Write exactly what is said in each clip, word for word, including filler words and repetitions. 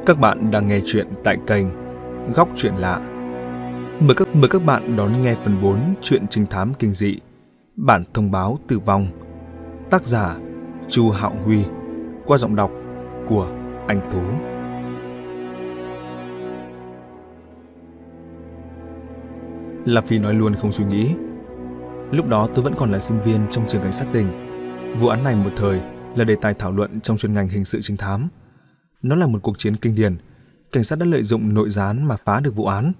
Các bạn đang nghe chuyện tại kênh Góc Chuyện Lạ. Mời các, mời các bạn đón nghe phần bốn chuyện trinh thám kinh dị Bản thông báo tử vong. Tác giả Chu Hạo Huy, qua giọng đọc của Anh Tú. La Phi nói luôn không suy nghĩ. Lúc đó tôi vẫn còn là sinh viên trong trường cảnh sát tỉnh. Vụ án này một thời là đề tài thảo luận trong chuyên ngành hình sự trinh thám. Nó là một cuộc chiến kinh điển. Cảnh sát đã lợi dụng nội gián mà phá được vụ án.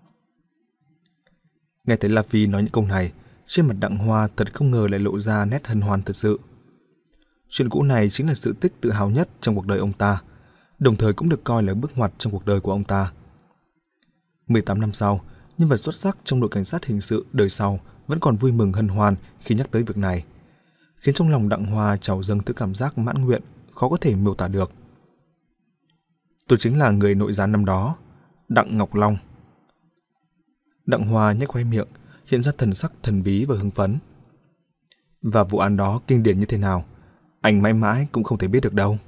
Nghe thấy La Phi nói những câu này, trên mặt Đặng Hoa thật không ngờ lại lộ ra nét hân hoan thật sự. Chuyện cũ này chính là sự tích tự hào nhất trong cuộc đời ông ta, đồng thời cũng được coi là bước ngoặt trong cuộc đời của ông ta. mười tám năm sau, nhân vật xuất sắc trong đội cảnh sát hình sự đời sau vẫn còn vui mừng hân hoan khi nhắc tới việc này, khiến trong lòng Đặng Hoa trào dâng thứ cảm giác mãn nguyện khó có thể miêu tả được. Tôi chính là người nội gián năm đó, Đặng Ngọc Long. Đặng Hoa nhếch khóe miệng, hiện ra thần sắc thần bí và hưng phấn. Và vụ án đó kinh điển như thế nào, anh mãi mãi cũng không thể biết được đâu.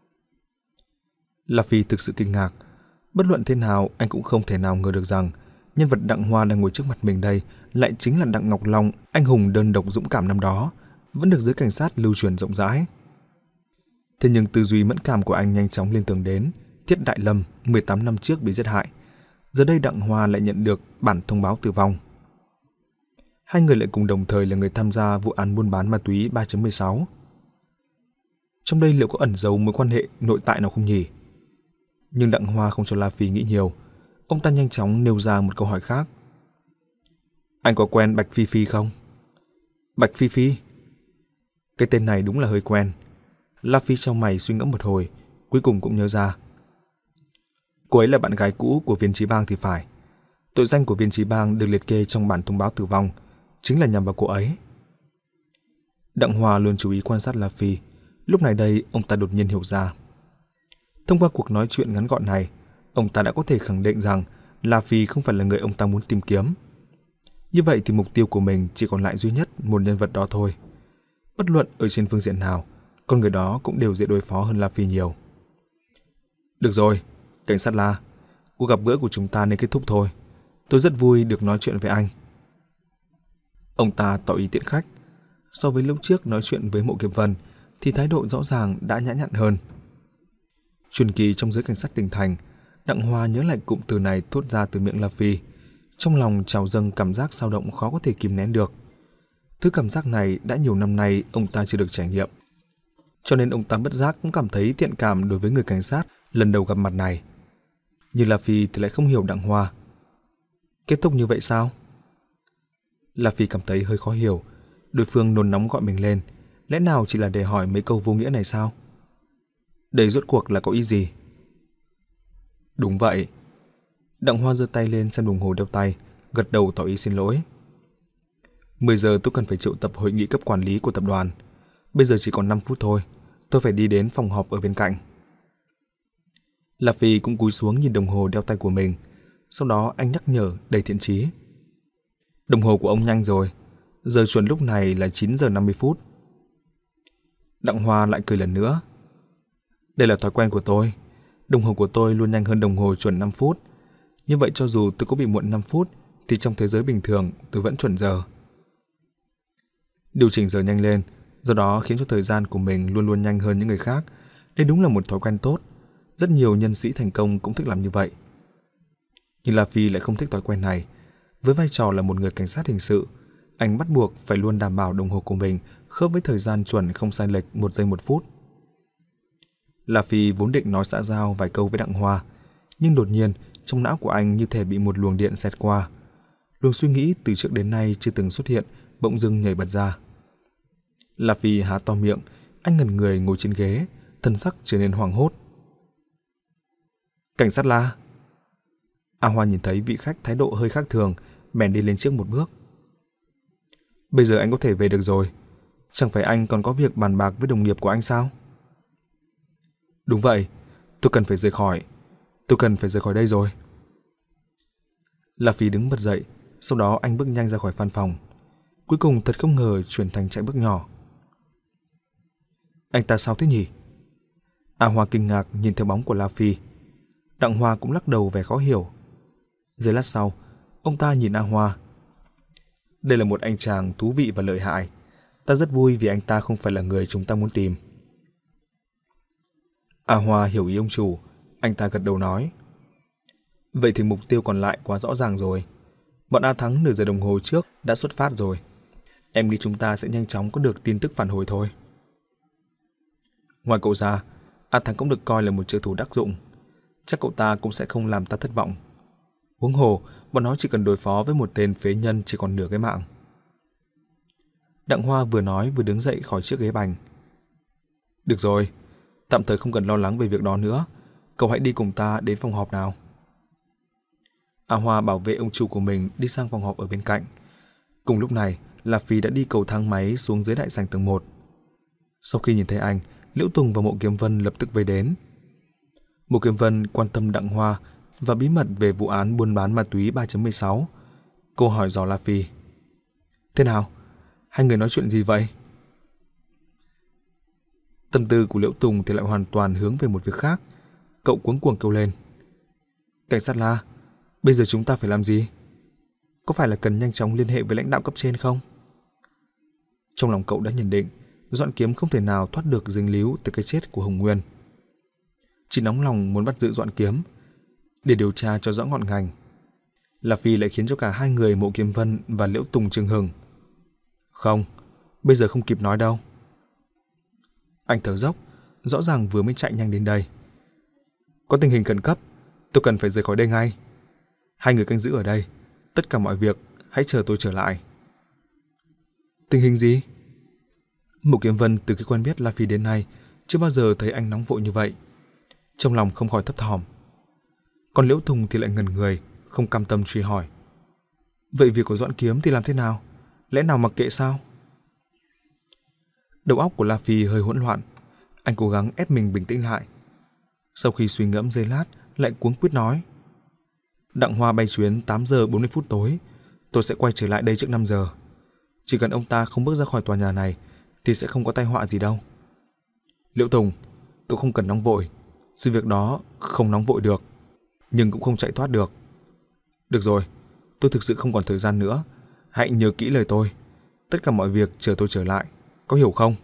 La Phi thực sự kinh ngạc. Bất luận thế nào, anh cũng không thể nào ngờ được rằng nhân vật Đặng Hoa đang ngồi trước mặt mình đây lại chính là Đặng Ngọc Long, anh hùng đơn độc dũng cảm năm đó, vẫn được giới cảnh sát lưu truyền rộng rãi. Thế nhưng tư duy mẫn cảm của anh nhanh chóng liên tưởng đến Thiết Đại Lâm mười tám năm trước bị giết hại. Giờ đây Đặng Hoa lại nhận được bản thông báo tử vong. Hai người lại cùng đồng thời là người tham gia vụ án buôn bán ma túy ba chấm mười sáu. Trong đây liệu có ẩn giấu mối quan hệ nội tại nào không nhỉ? Nhưng Đặng Hoa không cho La Phi nghĩ nhiều. Ông ta nhanh chóng nêu ra một câu hỏi khác. Anh có quen Bạch Phi Phi không? Bạch Phi Phi? Cái tên này đúng là hơi quen. La Phi chau mày suy ngẫm một hồi, cuối cùng cũng nhớ ra. Cô ấy là bạn gái cũ của Viên Chí Bang thì phải. Tội danh của Viên Chí Bang được liệt kê trong bản thông báo tử vong chính là nhằm vào cô ấy. Đặng Hoa luôn chú ý quan sát La Phi. Lúc này đây, ông ta đột nhiên hiểu ra. Thông qua cuộc nói chuyện ngắn gọn này, ông ta đã có thể khẳng định rằng La Phi không phải là người ông ta muốn tìm kiếm. Như vậy thì mục tiêu của mình chỉ còn lại duy nhất một nhân vật đó thôi. Bất luận ở trên phương diện nào, con người đó cũng đều dễ đối phó hơn La Phi nhiều. Được rồi, cảnh sát La, cuộc gặp gỡ của chúng ta nên kết thúc thôi. Tôi rất vui được nói chuyện với anh. Ông ta tỏ ý tiễn khách. So với lúc trước nói chuyện với Mộ Kiệp Vân thì thái độ rõ ràng đã nhã nhặn hơn. Truyền kỳ trong giới cảnh sát tỉnh thành, Đặng Hoa nhớ lại cụm từ này thốt ra từ miệng La Phi. Trong lòng trào dâng cảm giác xao động khó có thể kìm nén được. Thứ cảm giác này đã nhiều năm nay ông ta chưa được trải nghiệm. Cho nên ông ta bất giác cũng cảm thấy thiện cảm đối với người cảnh sát lần đầu gặp mặt này. Nhưng La Phi thì lại không hiểu Đặng Hoa. Kết thúc như vậy sao? La Phi cảm thấy hơi khó hiểu. Đối phương nôn nóng gọi mình lên, lẽ nào chỉ là để hỏi mấy câu vô nghĩa này sao? Đây rốt cuộc là có ý gì? Đúng vậy. Đặng Hoa giơ tay lên xem đồng hồ đeo tay, gật đầu tỏ ý xin lỗi. mười giờ tôi cần phải triệu tập hội nghị cấp quản lý của tập đoàn. Bây giờ chỉ còn năm phút thôi, tôi phải đi đến phòng họp ở bên cạnh. La Phi cũng cúi xuống nhìn đồng hồ đeo tay của mình. Sau đó anh nhắc nhở đầy thiện chí. Đồng hồ của ông nhanh rồi, giờ chuẩn lúc này là chín giờ năm mươi phút. Đặng Hoa lại cười lần nữa. Đây là thói quen của tôi. Đồng hồ của tôi luôn nhanh hơn đồng hồ chuẩn năm phút. Như vậy cho dù tôi có bị muộn năm phút thì trong thế giới bình thường tôi vẫn chuẩn giờ. Điều chỉnh giờ nhanh lên, do đó khiến cho thời gian của mình luôn luôn nhanh hơn những người khác. Đây đúng là một thói quen tốt. Rất nhiều nhân sĩ thành công cũng thích làm như vậy. Nhưng La Phi lại không thích thói quen này. Với vai trò là một người cảnh sát hình sự, anh bắt buộc phải luôn đảm bảo đồng hồ của mình khớp với thời gian chuẩn không sai lệch một giây một phút. La Phi vốn định nói xã giao vài câu với Đặng Hoa, nhưng đột nhiên trong não của anh như thể bị một luồng điện xẹt qua. Luồng suy nghĩ từ trước đến nay chưa từng xuất hiện bỗng dưng nhảy bật ra. La Phi há to miệng, anh ngẩn người ngồi trên ghế, thân sắc trở nên hoảng hốt. Cảnh sát La. A Hoa nhìn thấy vị khách thái độ hơi khác thường, bèn đi lên trước một bước. Bây giờ anh có thể về được rồi. Chẳng phải anh còn có việc bàn bạc với đồng nghiệp của anh sao? Đúng vậy, tôi cần phải rời khỏi. Tôi cần phải rời khỏi đây rồi. La Phi đứng bật dậy, sau đó anh bước nhanh ra khỏi văn phòng. Cuối cùng thật không ngờ chuyển thành chạy bước nhỏ. Anh ta sao thế nhỉ? A Hoa kinh ngạc nhìn theo bóng của La Phi. Đặng Hoa cũng lắc đầu vẻ khó hiểu. Giây lát sau, ông ta nhìn A Hoa. Đây là một anh chàng thú vị và lợi hại. Ta rất vui vì anh ta không phải là người chúng ta muốn tìm. A Hoa hiểu ý ông chủ, anh ta gật đầu nói. Vậy thì mục tiêu còn lại quá rõ ràng rồi. Bọn A Thắng nửa giờ đồng hồ trước đã xuất phát rồi. Em nghĩ chúng ta sẽ nhanh chóng có được tin tức phản hồi thôi. Ngoài cậu ra, A Thắng cũng được coi là một trợ thủ đắc dụng. Chắc cậu ta cũng sẽ không làm ta thất vọng. Huống hồ, bọn nó chỉ cần đối phó với một tên phế nhân chỉ còn nửa cái mạng. Đặng Hoa vừa nói vừa đứng dậy khỏi chiếc ghế bành. Được rồi, tạm thời không cần lo lắng về việc đó nữa. Cậu hãy đi cùng ta đến phòng họp nào. A Hoa bảo vệ ông chủ của mình đi sang phòng họp ở bên cạnh. Cùng lúc này, La Phi đã đi cầu thang máy xuống dưới đại sảnh tầng một. Sau khi nhìn thấy anh, Liễu Tùng và Mộ Kiếm Vân lập tức vây đến. Mộ Kiếm Vân quan tâm Đặng Hoa và bí mật về vụ án buôn bán ma túy ba chấm mười sáu. Cô hỏi dò La Phi. Thế nào? Hai người nói chuyện gì vậy? Tâm tư của Liễu Tùng thì lại hoàn toàn hướng về một việc khác. Cậu cuống cuồng kêu lên. Cảnh sát La, bây giờ chúng ta phải làm gì? Có phải là cần nhanh chóng liên hệ với lãnh đạo cấp trên không? Trong lòng cậu đã nhận định Doãn Kiếm không thể nào thoát được dính líu từ cái chết của Hồng Nguyên. Chỉ nóng lòng muốn bắt giữ Doãn Kiếm để điều tra cho rõ ngọn ngành. La Phi lại khiến cho cả hai người Mộ Kiếm Vân và Liễu Tùng chưng hừng. Không, bây giờ không kịp nói đâu. Anh thở dốc, rõ ràng vừa mới chạy nhanh đến đây. Có tình hình khẩn cấp, tôi cần phải rời khỏi đây ngay. Hai người canh giữ ở đây, tất cả mọi việc hãy chờ tôi trở lại. Tình hình gì? Mộ Kiếm Vân từ khi quen biết La Phi đến nay chưa bao giờ thấy anh nóng vội như vậy. Trong lòng không khỏi thấp thỏm. Còn Liễu Tùng thì lại ngẩn người, không cam tâm truy hỏi. Vậy việc của Doãn Kiếm thì làm thế nào? Lẽ nào mặc kệ sao? Đầu óc của La Phi hơi hỗn loạn. Anh cố gắng ép mình bình tĩnh lại. Sau khi suy ngẫm giây lát, lại cuống quýt nói. Đặng Hoa bay chuyến tám giờ bốn mươi phút tối. Tôi sẽ quay trở lại đây trước năm giờ. Chỉ cần ông ta không bước ra khỏi tòa nhà này thì sẽ không có tai họa gì đâu. Liễu Tùng, cậu không cần nóng vội. Sự việc đó không nóng vội được, nhưng cũng không chạy thoát được. Được rồi, tôi thực sự không còn thời gian nữa. Hãy nhớ kỹ lời tôi. Tất cả mọi việc chờ tôi trở lại. Có hiểu không?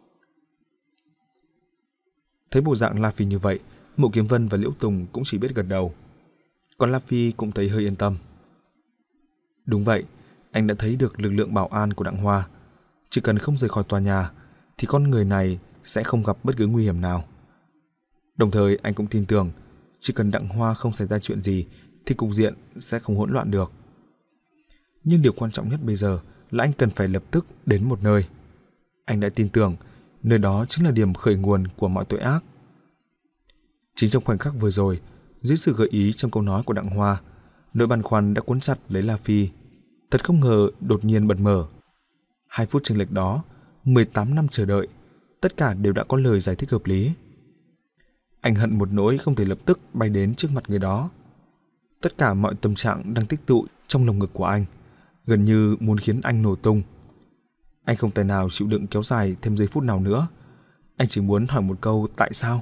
Thấy bộ dạng La Phi như vậy, Mộ Kiếm Vân và Liễu Tùng cũng chỉ biết gật đầu. Còn La Phi cũng thấy hơi yên tâm. Đúng vậy, anh đã thấy được lực lượng bảo an của Đặng Hoa. Chỉ cần không rời khỏi tòa nhà thì con người này sẽ không gặp bất cứ nguy hiểm nào. Đồng thời anh cũng tin tưởng chỉ cần Đặng Hoa không xảy ra chuyện gì thì cục diện sẽ không hỗn loạn được. Nhưng điều quan trọng nhất bây giờ là anh cần phải lập tức đến một nơi. Anh đã tin tưởng nơi đó chính là điểm khởi nguồn của mọi tội ác. Chính trong khoảnh khắc vừa rồi, dưới sự gợi ý trong câu nói của Đặng Hoa, nỗi băn khoăn đã cuốn chặt lấy La Phi. Thật không ngờ đột nhiên bật mở. Hai phút chênh lệch đó, mười tám năm chờ đợi, tất cả đều đã có lời giải thích hợp lý. Anh hận một nỗi không thể lập tức bay đến trước mặt người đó. Tất cả mọi tâm trạng đang tích tụ trong lồng ngực của anh, gần như muốn khiến anh nổ tung. Anh không thể nào chịu đựng kéo dài thêm giây phút nào nữa. Anh chỉ muốn hỏi một câu tại sao.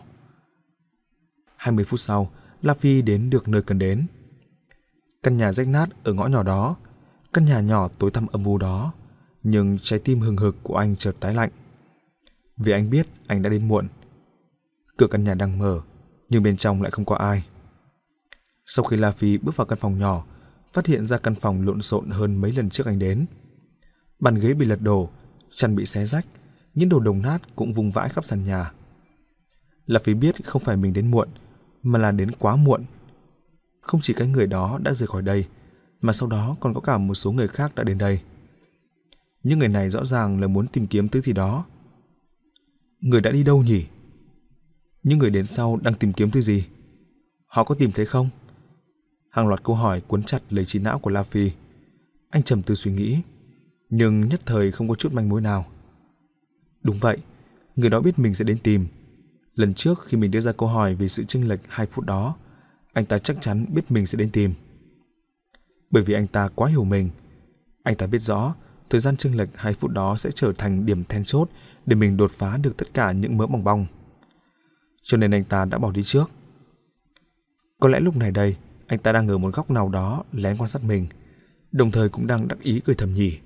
hai mươi phút sau, La Phi đến được nơi cần đến. Căn nhà rách nát ở ngõ nhỏ đó, căn nhà nhỏ tối tăm âm u đó, nhưng trái tim hừng hực của anh chợt tái lạnh. Vì anh biết anh đã đến muộn. Cửa căn nhà đang mở, nhưng bên trong lại không có ai. Sau khi La Phi bước vào căn phòng nhỏ, phát hiện ra căn phòng lộn xộn hơn mấy lần trước anh đến. Bàn ghế bị lật đổ, chăn bị xé rách, những đồ đồng nát cũng vung vãi khắp sàn nhà. La Phi biết không phải mình đến muộn, mà là đến quá muộn. Không chỉ cái người đó đã rời khỏi đây, mà sau đó còn có cả một số người khác đã đến đây. Những người này rõ ràng là muốn tìm kiếm thứ gì đó. Người đã đi đâu nhỉ? Những người đến sau đang tìm kiếm thứ gì? Họ có tìm thấy không? Hàng loạt câu hỏi cuốn chặt lấy trí não của La Phi. Anh trầm tư suy nghĩ, nhưng nhất thời không có chút manh mối nào. Đúng vậy, người đó biết mình sẽ đến tìm. Lần trước khi mình đưa ra câu hỏi về sự chênh lệch hai phút đó, anh ta chắc chắn biết mình sẽ đến tìm. Bởi vì anh ta quá hiểu mình. Anh ta biết rõ thời gian chênh lệch hai phút đó sẽ trở thành điểm then chốt để mình đột phá được tất cả những mớ bòng bong. Cho nên anh ta đã bỏ đi trước. Có lẽ lúc này đây, anh ta đang ở một góc nào đó lén quan sát mình, đồng thời cũng đang đắc ý cười thầm nhỉ.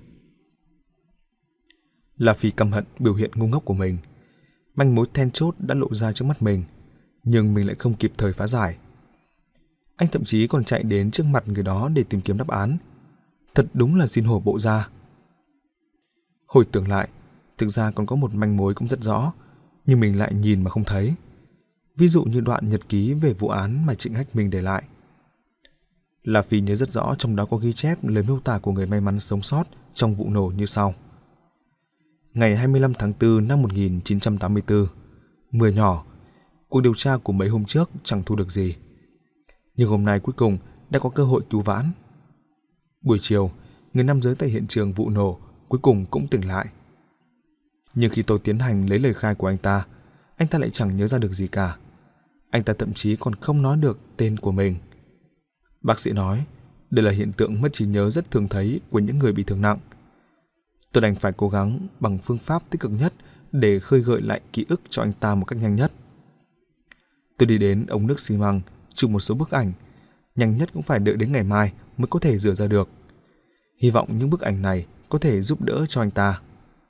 La Phi căm hận biểu hiện ngu ngốc của mình. Manh mối then chốt đã lộ ra trước mắt mình, nhưng mình lại không kịp thời phá giải. Anh thậm chí còn chạy đến trước mặt người đó để tìm kiếm đáp án. Thật đúng là xin hổ bộ ra. Hồi tưởng lại, thực ra còn có một manh mối cũng rất rõ, nhưng mình lại nhìn mà không thấy. Ví dụ như đoạn nhật ký về vụ án mà Trịnh Hách Minh để lại. La Phi nhớ rất rõ trong đó có ghi chép lời miêu tả của người may mắn sống sót trong vụ nổ như sau. Ngày hai mươi lăm tháng tư năm một nghìn chín trăm tám mươi tư, mưa nhỏ, cuộc điều tra của mấy hôm trước chẳng thu được gì. Nhưng hôm nay cuối cùng đã có cơ hội cứu vãn. Buổi chiều, người nam giới tại hiện trường vụ nổ cuối cùng cũng tỉnh lại. Nhưng khi tôi tiến hành lấy lời khai của anh ta, anh ta lại chẳng nhớ ra được gì cả. Anh ta thậm chí còn không nói được tên của mình. Bác sĩ nói, đây là hiện tượng mất trí nhớ rất thường thấy của những người bị thương nặng. Tôi đành phải cố gắng bằng phương pháp tích cực nhất để khơi gợi lại ký ức cho anh ta một cách nhanh nhất. Tôi đi đến ống nước xi măng, chụp một số bức ảnh, nhanh nhất cũng phải đợi đến ngày mai mới có thể rửa ra được. Hy vọng những bức ảnh này có thể giúp đỡ cho anh ta.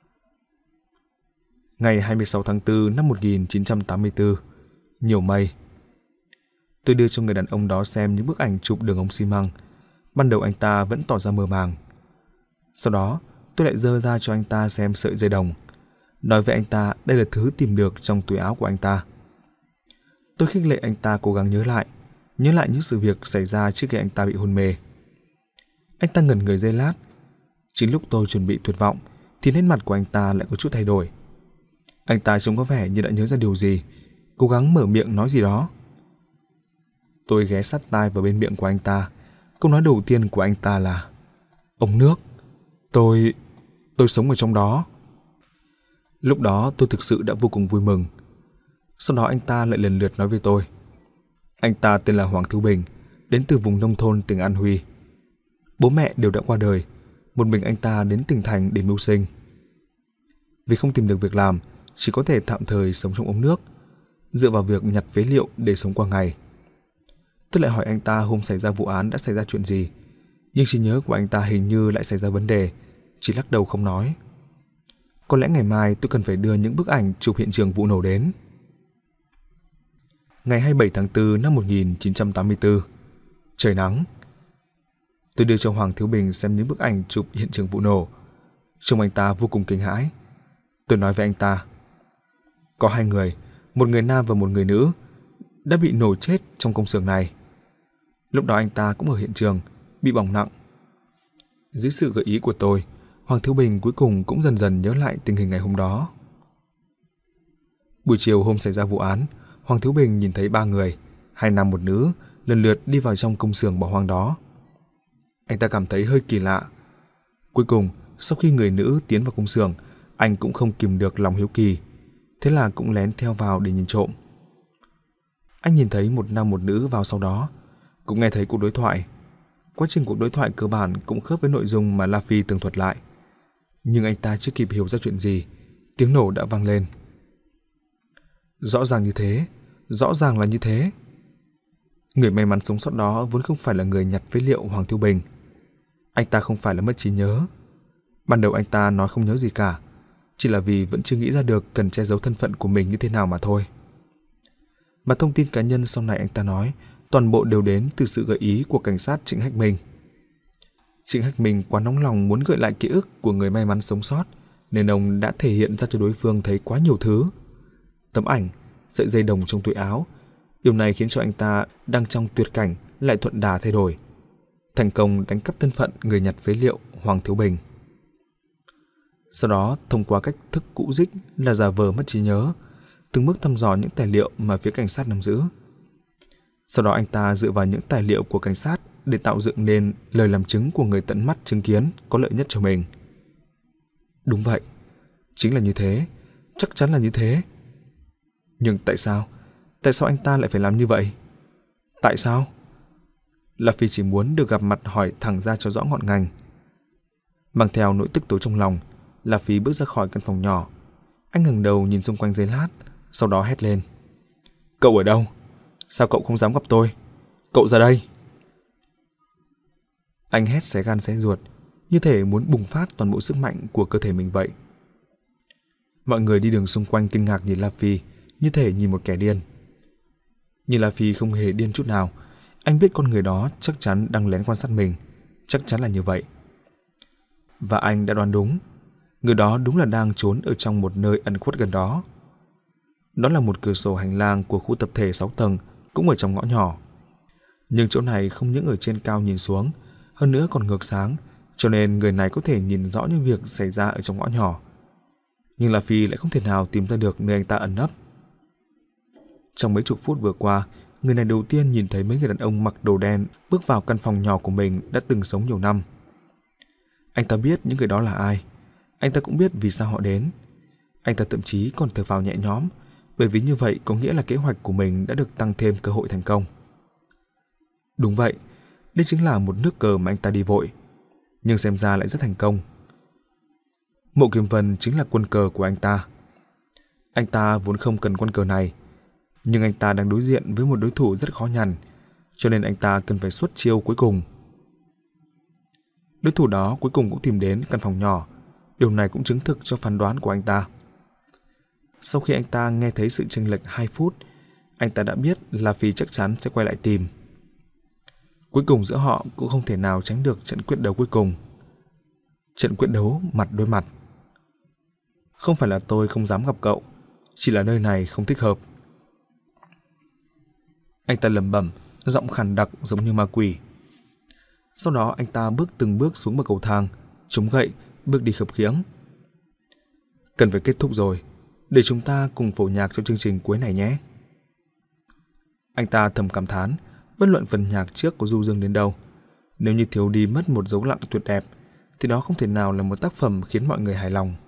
Ngày hai mươi sáu tháng tư năm một nghìn chín trăm tám mươi tư, nhiều mây. Tôi đưa cho người đàn ông đó xem những bức ảnh chụp đường ống xi măng. Ban đầu anh ta vẫn tỏ ra mơ màng. Sau đó, tôi lại giơ ra cho anh ta xem sợi dây đồng, nói với anh ta đây là thứ tìm được trong túi áo của anh ta. Tôi khích lệ anh ta cố gắng nhớ lại, nhớ lại những sự việc xảy ra trước khi anh ta bị hôn mê. Anh ta ngẩn người giây lát. Chính lúc tôi chuẩn bị tuyệt vọng, thì nét mặt của anh ta lại có chút thay đổi. Anh ta trông có vẻ như đã nhớ ra điều gì, cố gắng mở miệng nói gì đó. Tôi ghé sát tai vào bên miệng của anh ta. Câu nói đầu tiên của anh ta là: ống nước. Tôi... tôi sống ở trong đó. Lúc đó tôi thực sự đã vô cùng vui mừng. Sau đó anh ta lại lần lượt nói với tôi. Anh ta tên là Hoàng Thiếu Bình, đến từ vùng nông thôn tỉnh An Huy. Bố mẹ đều đã qua đời, một mình anh ta đến tỉnh thành để mưu sinh. Vì không tìm được việc làm, chỉ có thể tạm thời sống trong ống nước, dựa vào việc nhặt phế liệu để sống qua ngày. Tôi lại hỏi anh ta hôm xảy ra vụ án đã xảy ra chuyện gì, nhưng trí nhớ của anh ta hình như lại xảy ra vấn đề, chỉ lắc đầu không nói. Có lẽ ngày mai tôi cần phải đưa những bức ảnh chụp hiện trường vụ nổ đến. Ngày hai mươi bảy tháng tư năm một nghìn chín trăm tám mươi tư, trời nắng. Tôi đưa cho Hoàng Thiếu Bình xem những bức ảnh chụp hiện trường vụ nổ. Trông anh ta vô cùng kinh hãi. Tôi nói với anh ta, có hai người, một người nam và một người nữ, đã bị nổ chết trong công xưởng này. Lúc đó anh ta cũng ở hiện trường, bị bỏng nặng. Dưới sự gợi ý của tôi, Hoàng Thiếu Bình cuối cùng cũng dần dần nhớ lại tình hình ngày hôm đó. Buổi chiều hôm xảy ra vụ án, Hoàng Thiếu Bình nhìn thấy ba người, hai nam một nữ, lần lượt đi vào trong công xưởng bỏ hoang đó. Anh ta cảm thấy hơi kỳ lạ. Cuối cùng, sau khi người nữ tiến vào công xưởng, anh cũng không kìm được lòng hiếu kỳ, thế là cũng lén theo vào để nhìn trộm. Anh nhìn thấy một nam một nữ vào sau đó, cũng nghe thấy cuộc đối thoại. Quá trình cuộc đối thoại cơ bản cũng khớp với nội dung mà La Phi tường thuật lại. Nhưng anh ta chưa kịp hiểu ra chuyện gì, tiếng nổ đã vang lên. Rõ ràng như thế, rõ ràng là như thế. Người may mắn sống sót đó vốn không phải là người nhặt phế liệu Hoàng Thiếu Bình. Anh ta không phải là mất trí nhớ. Ban đầu anh ta nói không nhớ gì cả, chỉ là vì vẫn chưa nghĩ ra được cần che giấu thân phận của mình như thế nào mà thôi. Mà thông tin cá nhân sau này anh ta nói, toàn bộ đều đến từ sự gợi ý của cảnh sát Trịnh Hách Minh. Trịnh Hách Minh quá nóng lòng muốn gợi lại ký ức của người may mắn sống sót, nên ông đã thể hiện ra cho đối phương thấy quá nhiều thứ. Tấm ảnh, sợi dây đồng trong túi áo, điều này khiến cho anh ta đang trong tuyệt cảnh lại thuận đà thay đổi, thành công đánh cắp thân phận người nhặt phế liệu Hoàng Thiếu Bình. Sau đó, thông qua cách thức cũ dích là giả vờ mất trí nhớ, từng bước thăm dò những tài liệu mà phía cảnh sát nắm giữ. Sau đó anh ta dựa vào những tài liệu của cảnh sát để tạo dựng nên lời làm chứng của người tận mắt chứng kiến có lợi nhất cho mình. Đúng vậy, chính là như thế, chắc chắn là như thế. Nhưng tại sao? Tại sao anh ta lại phải làm như vậy? Tại sao? La Phi chỉ muốn được gặp mặt hỏi thẳng ra cho rõ ngọn ngành. Mang theo nỗi tức tối trong lòng, La Phi bước ra khỏi căn phòng nhỏ. Anh ngẩng đầu nhìn xung quanh giây lát, sau đó hét lên. Cậu ở đâu? Sao cậu không dám gặp tôi? Cậu ra đây! Anh hét xé gan xé ruột, như thể muốn bùng phát toàn bộ sức mạnh của cơ thể mình vậy. Mọi người đi đường xung quanh kinh ngạc nhìn La Phi, như thể nhìn một kẻ điên. Nhưng La Phi không hề điên chút nào. Anh biết con người đó chắc chắn đang lén quan sát mình, chắc chắn là như vậy. Và anh đã đoán đúng, người đó đúng là đang trốn ở trong một nơi ẩn khuất gần đó. Đó là một cửa sổ hành lang của khu tập thể sáu tầng, cũng ở trong ngõ nhỏ. Nhưng chỗ này không những ở trên cao nhìn xuống, hơn nữa còn ngược sáng, cho nên người này có thể nhìn rõ những việc xảy ra ở trong ngõ nhỏ. Nhưng La Phi lại không thể nào tìm ra được nơi anh ta ẩn nấp. Trong mấy chục phút vừa qua, người này đầu tiên nhìn thấy mấy người đàn ông mặc đồ đen bước vào căn phòng nhỏ của mình đã từng sống nhiều năm. Anh ta biết những người đó là ai. Anh ta cũng biết vì sao họ đến. Anh ta thậm chí còn thở phào nhẹ nhõm, bởi vì như vậy có nghĩa là kế hoạch của mình đã được tăng thêm cơ hội thành công. Đúng vậy, đây chính là một nước cờ mà anh ta đi vội, nhưng xem ra lại rất thành công. Mộ Kiếm Vân chính là quân cờ của anh ta. Anh ta vốn không cần quân cờ này, nhưng anh ta đang đối diện với một đối thủ rất khó nhằn, cho nên anh ta cần phải xuất chiêu cuối cùng. Đối thủ đó cuối cùng cũng tìm đến căn phòng nhỏ, điều này cũng chứng thực cho phán đoán của anh ta. Sau khi anh ta nghe thấy sự chênh lệch hai phút, anh ta đã biết là Phi chắc chắn sẽ quay lại tìm. Cuối cùng giữa họ cũng không thể nào tránh được trận quyết đấu cuối cùng. Trận quyết đấu mặt đối mặt. Không phải là tôi không dám gặp cậu, chỉ là nơi này không thích hợp. Anh ta lẩm bẩm, giọng khàn đặc giống như ma quỷ. Sau đó anh ta bước từng bước xuống bậc cầu thang, chống gậy, bước đi khập khiễng. Cần phải kết thúc rồi, để chúng ta cùng phổ nhạc cho chương trình cuối này nhé. Anh ta thầm cảm thán, bất luận phần nhạc trước có du dương đến đâu, nếu như thiếu đi mất một dấu lặng tuyệt đẹp, thì đó không thể nào là một tác phẩm khiến mọi người hài lòng.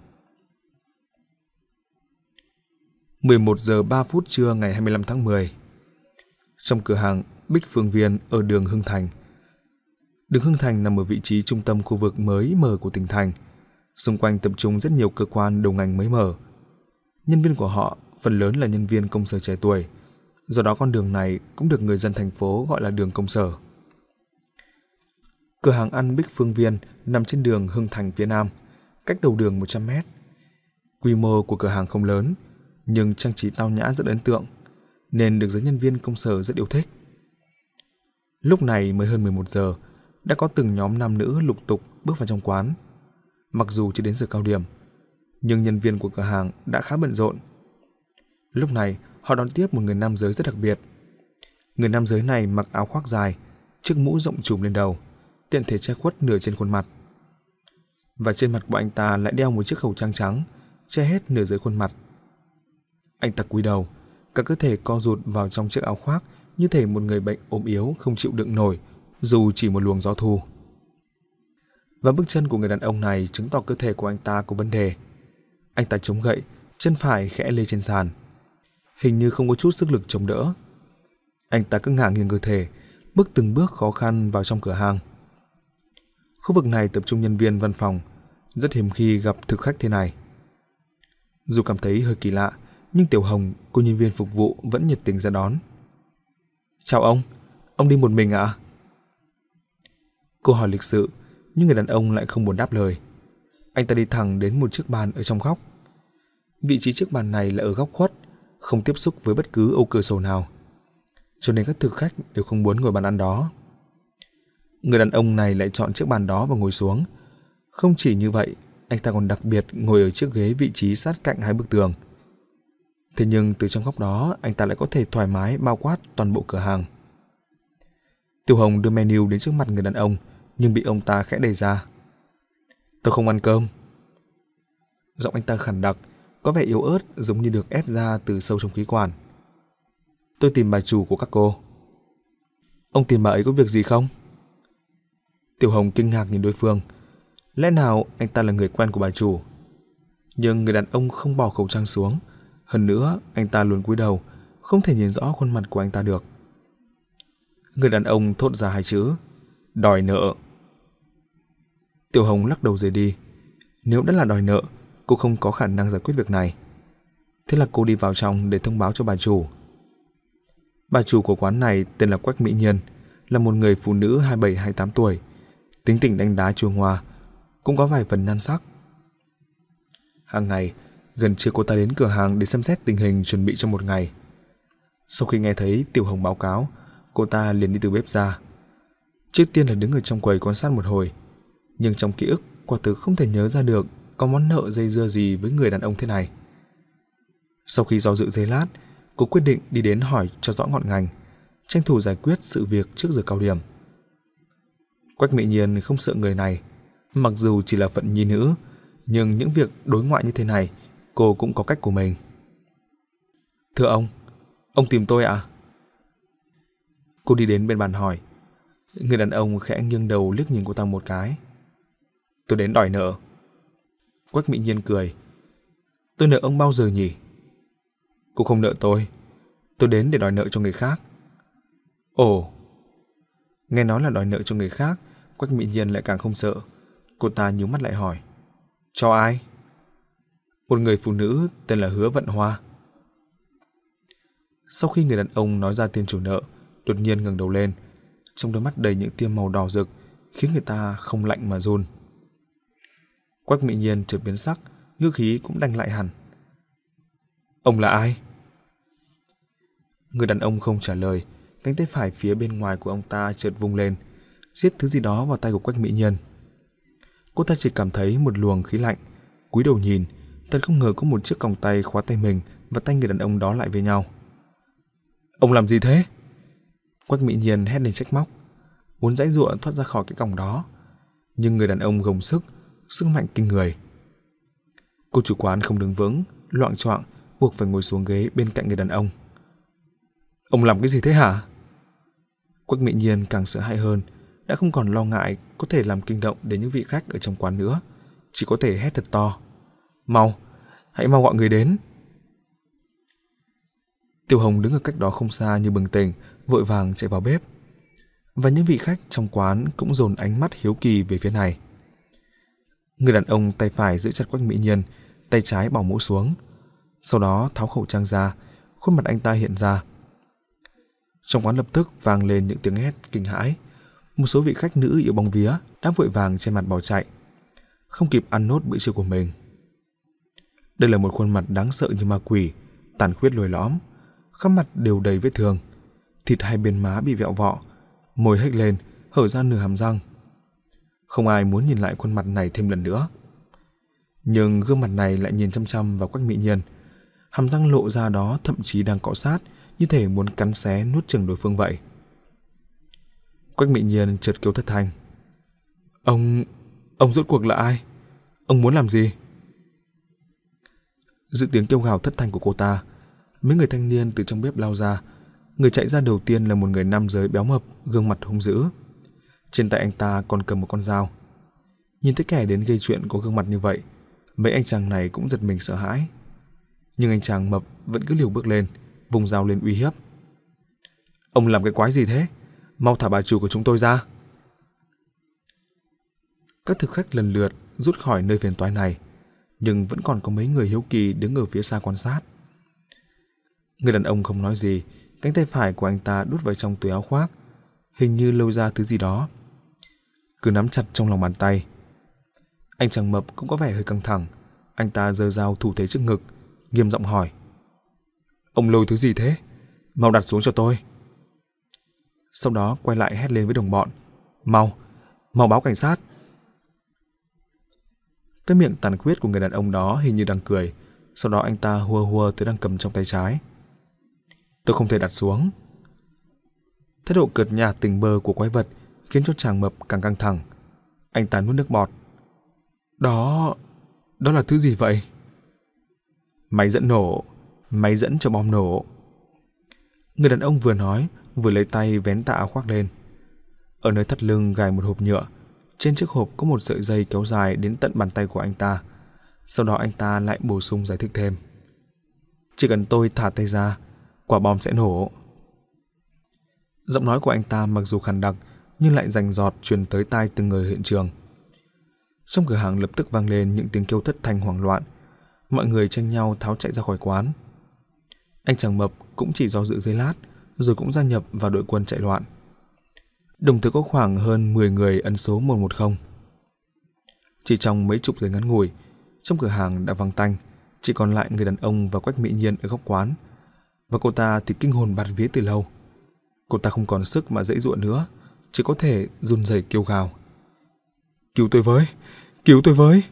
mười một giờ ba phút trưa ngày hai mươi lăm tháng mười. Trong cửa hàng Bích Phương Viên ở đường Hưng Thành. Đường Hưng Thành nằm ở vị trí trung tâm khu vực mới mở của tỉnh thành. Xung quanh tập trung rất nhiều cơ quan đầu ngành mới mở. Nhân viên của họ phần lớn là nhân viên công sở trẻ tuổi, do đó con đường này cũng được người dân thành phố gọi là đường công sở. Cửa hàng ăn Bích Phương Viên nằm trên đường Hưng Thành phía nam, cách đầu đường một trăm mét. Quy mô của cửa hàng không lớn, nhưng trang trí tao nhã rất ấn tượng, nên được giới nhân viên công sở rất yêu thích. Lúc này mới hơn mười một giờ, đã có từng nhóm nam nữ lục tục bước vào trong quán. Mặc dù chưa đến giờ cao điểm, nhưng nhân viên của cửa hàng đã khá bận rộn. Lúc này họ đón tiếp một người nam giới rất đặc biệt. Người nam giới này mặc áo khoác dài, chiếc mũ rộng trùm lên đầu, tiện thể che khuất nửa trên khuôn mặt. Và trên mặt của anh ta lại đeo một chiếc khẩu trang trắng, che hết nửa dưới khuôn mặt. Anh ta cúi đầu, cả cơ thể co rụt vào trong chiếc áo khoác, như thể một người bệnh ốm yếu không chịu đựng nổi, dù chỉ một luồng gió thu. Và bước chân của người đàn ông này chứng tỏ cơ thể của anh ta có vấn đề. Anh ta chống gậy, chân phải khẽ lê trên sàn, hình như không có chút sức lực chống đỡ. Anh ta cứ ngả nghiêng cơ thể, bước từng bước khó khăn vào trong cửa hàng. Khu vực này tập trung nhân viên văn phòng, rất hiếm khi gặp thực khách thế này. Dù cảm thấy hơi kỳ lạ, nhưng Tiểu Hồng, cô nhân viên phục vụ vẫn nhiệt tình ra đón. Chào ông, ông đi một mình ạ? À? Cô hỏi lịch sự, nhưng người đàn ông lại không muốn đáp lời. Anh ta đi thẳng đến một chiếc bàn ở trong góc. Vị trí chiếc bàn này là ở góc khuất, không tiếp xúc với bất cứ ô cửa sổ nào, cho nên các thực khách đều không muốn ngồi bàn ăn đó. Người đàn ông này lại chọn chiếc bàn đó và ngồi xuống. Không chỉ như vậy, anh ta còn đặc biệt ngồi ở chiếc ghế vị trí sát cạnh hai bức tường. Thế nhưng từ trong góc đó, anh ta lại có thể thoải mái bao quát toàn bộ cửa hàng. Tiểu Hồng đưa menu đến trước mặt người đàn ông, nhưng bị ông ta khẽ đẩy ra. Tôi không ăn cơm. Giọng anh ta khàn đặc, có vẻ yếu ớt, giống như được ép ra từ sâu trong khí quản. Tôi tìm bà chủ của các cô. Ông tìm bà ấy có việc gì không? Tiểu Hồng kinh ngạc nhìn đối phương. Lẽ nào anh ta là người quen của bà chủ? Nhưng người đàn ông không bỏ khẩu trang xuống. Hơn nữa, anh ta luôn cúi đầu, không thể nhìn rõ khuôn mặt của anh ta được. Người đàn ông thốt ra hai chữ: đòi nợ. Tiểu Hồng lắc đầu rời đi. Nếu đã là đòi nợ, cô không có khả năng giải quyết việc này. Thế là cô đi vào trong để thông báo cho bà chủ. Bà chủ của quán này tên là Quách Mỹ Nhiên, là một người phụ nữ hai mươi bảy hai mươi tám tuổi, tính tình đánh đá chua ngoa, cũng có vài phần nhan sắc. Hàng ngày, gần trưa cô ta đến cửa hàng để xem xét tình hình chuẩn bị cho một ngày. Sau khi nghe thấy Tiểu Hồng báo cáo, cô ta liền đi từ bếp ra. Trước tiên là đứng ở trong quầy quan sát một hồi, nhưng trong ký ức quả thực không thể nhớ ra được có món nợ dây dưa gì với người đàn ông thế này. Sau khi do dự giây lát, cô quyết định đi đến hỏi cho rõ ngọn ngành, tranh thủ giải quyết sự việc trước giờ cao điểm. Quách Mỹ Nhiên không sợ người này, mặc dù chỉ là phận nhi nữ, nhưng những việc đối ngoại như thế này, cô cũng có cách của mình. Thưa ông, ông tìm tôi ạ? À? Cô đi đến bên bàn hỏi. Người đàn ông khẽ nghiêng đầu liếc nhìn cô ta một cái. Tôi đến đòi nợ. Quách Mỹ Nhiên cười. Tôi nợ ông bao giờ nhỉ? Cô không nợ tôi. Tôi đến để đòi nợ cho người khác. Ồ. Nghe nói là đòi nợ cho người khác, Quách Mỹ Nhiên lại càng không sợ. Cô ta nhíu mắt lại hỏi. Cho ai? Một người phụ nữ tên là Hứa Vận Hoa. Sau khi người đàn ông nói ra tên chủ nợ, đột nhiên ngẩng đầu lên, trong đôi mắt đầy những tia màu đỏ rực, khiến người ta không lạnh mà run. Quách Mỹ Nhiên chợt biến sắc, ngữ khí cũng đanh lại hẳn. Ông là ai? Người đàn ông không trả lời, cánh tay phải phía bên ngoài của ông ta chợt vung lên, siết thứ gì đó vào tay của Quách Mỹ Nhiên. Cô ta chỉ cảm thấy một luồng khí lạnh, cúi đầu nhìn, thật không ngờ có một chiếc còng tay khóa tay mình và tay người đàn ông đó lại với nhau. Ông làm gì thế? Quách Mỹ Nhiên hét lên trách móc, muốn giãy giụa thoát ra khỏi cái còng đó, nhưng người đàn ông gồng sức, sức mạnh kinh người. Cô chủ quán không đứng vững, loạng choạng buộc phải ngồi xuống ghế bên cạnh người đàn ông. Ông làm cái gì thế hả? Quách Mỹ Nhiên càng sợ hãi hơn, đã không còn lo ngại có thể làm kinh động đến những vị khách ở trong quán nữa, chỉ có thể hét thật to. Mau, hãy mau gọi người đến. Tiểu Hồng đứng ở cách đó không xa như bừng tỉnh, vội vàng chạy vào bếp. Và những vị khách trong quán cũng dồn ánh mắt hiếu kỳ về phía này. Người đàn ông tay phải giữ chặt Quách Mỹ Nhiên, tay trái bỏ mũ xuống. Sau đó tháo khẩu trang ra, khuôn mặt anh ta hiện ra. Trong quán lập tức vang lên những tiếng hét kinh hãi. Một số vị khách nữ yêu bóng vía đã vội vàng che mặt bỏ chạy, không kịp ăn nốt bữa trưa của mình. Đây là một khuôn mặt đáng sợ như ma quỷ, tàn khuyết lồi lõm, khắp mặt đều đầy vết thương, thịt hai bên má bị vẹo vọ, môi hếch lên, hở ra nửa hàm răng. Không ai muốn nhìn lại khuôn mặt này thêm lần nữa. Nhưng gương mặt này lại nhìn chăm chăm vào Quách Mỹ Nhiên, hàm răng lộ ra đó thậm chí đang cọ sát, như thể muốn cắn xé nuốt chửng đối phương vậy. Quách Mỹ Nhiên chợt kêu thất thanh. Ông... ông rốt cuộc là ai? Ông muốn làm gì? Giữa tiếng kêu gào thất thanh của cô ta, mấy người thanh niên từ trong bếp lao ra. Người chạy ra đầu tiên là một người nam giới béo mập, gương mặt hung dữ. Trên tay anh ta còn cầm một con dao. Nhìn thấy kẻ đến gây chuyện có gương mặt như vậy, mấy anh chàng này cũng giật mình sợ hãi. Nhưng anh chàng mập vẫn cứ liều bước lên, vùng dao lên uy hiếp. Ông làm cái quái gì thế? Mau thả bà chủ của chúng tôi ra. Các thực khách lần lượt rút khỏi nơi phiền toái này, nhưng vẫn còn có mấy người hiếu kỳ đứng ở phía xa quan sát. Người đàn ông không nói gì, cánh tay phải của anh ta đút vào trong túi áo khoác, hình như lôi ra thứ gì đó, cứ nắm chặt trong lòng bàn tay. Anh chàng mập cũng có vẻ hơi căng thẳng, anh ta giơ dao thủ thế trước ngực, nghiêm giọng hỏi. Ông lôi thứ gì thế? Mau đặt xuống cho tôi. Sau đó quay lại hét lên với đồng bọn. Mau, mau báo cảnh sát. Cái miệng tàn khuyết của người đàn ông đó hình như đang cười, sau đó anh ta hùa hùa thứ đang cầm trong tay trái. Tôi không thể đặt xuống. Thái độ cợt nhả tình bơ của quái vật khiến cho chàng mập càng căng thẳng. Anh ta nuốt nước bọt. Đó... đó là thứ gì vậy? Máy dẫn nổ. Máy dẫn cho bom nổ. Người đàn ông vừa nói vừa lấy tay vén tà áo khoác lên. Ở nơi thắt lưng gài một hộp nhựa. Trên chiếc hộp có một sợi dây kéo dài đến tận bàn tay của anh ta. Sau đó anh ta lại bổ sung giải thích thêm. Chỉ cần tôi thả tay ra, quả bom sẽ nổ. Giọng nói của anh ta mặc dù khàn đặc nhưng lại rành rọt truyền tới tai từng người hiện trường. Trong cửa hàng lập tức vang lên những tiếng kêu thất thanh hoảng loạn. Mọi người tranh nhau tháo chạy ra khỏi quán. Anh chàng mập cũng chỉ do dự giây lát rồi cũng gia nhập vào đội quân chạy loạn. Đồng thời có khoảng hơn mười người ấn số một một không. Chỉ trong mấy chục giây ngắn ngủi, trong cửa hàng đã vắng tanh, chỉ còn lại người đàn ông và Quách Mỹ Nhiên ở góc quán. Và cô ta thì kinh hồn bạt vía từ lâu. Cô ta không còn sức mà giãy giụa nữa, chỉ có thể run rẩy kêu gào. Cứu tôi với! Cứu tôi với!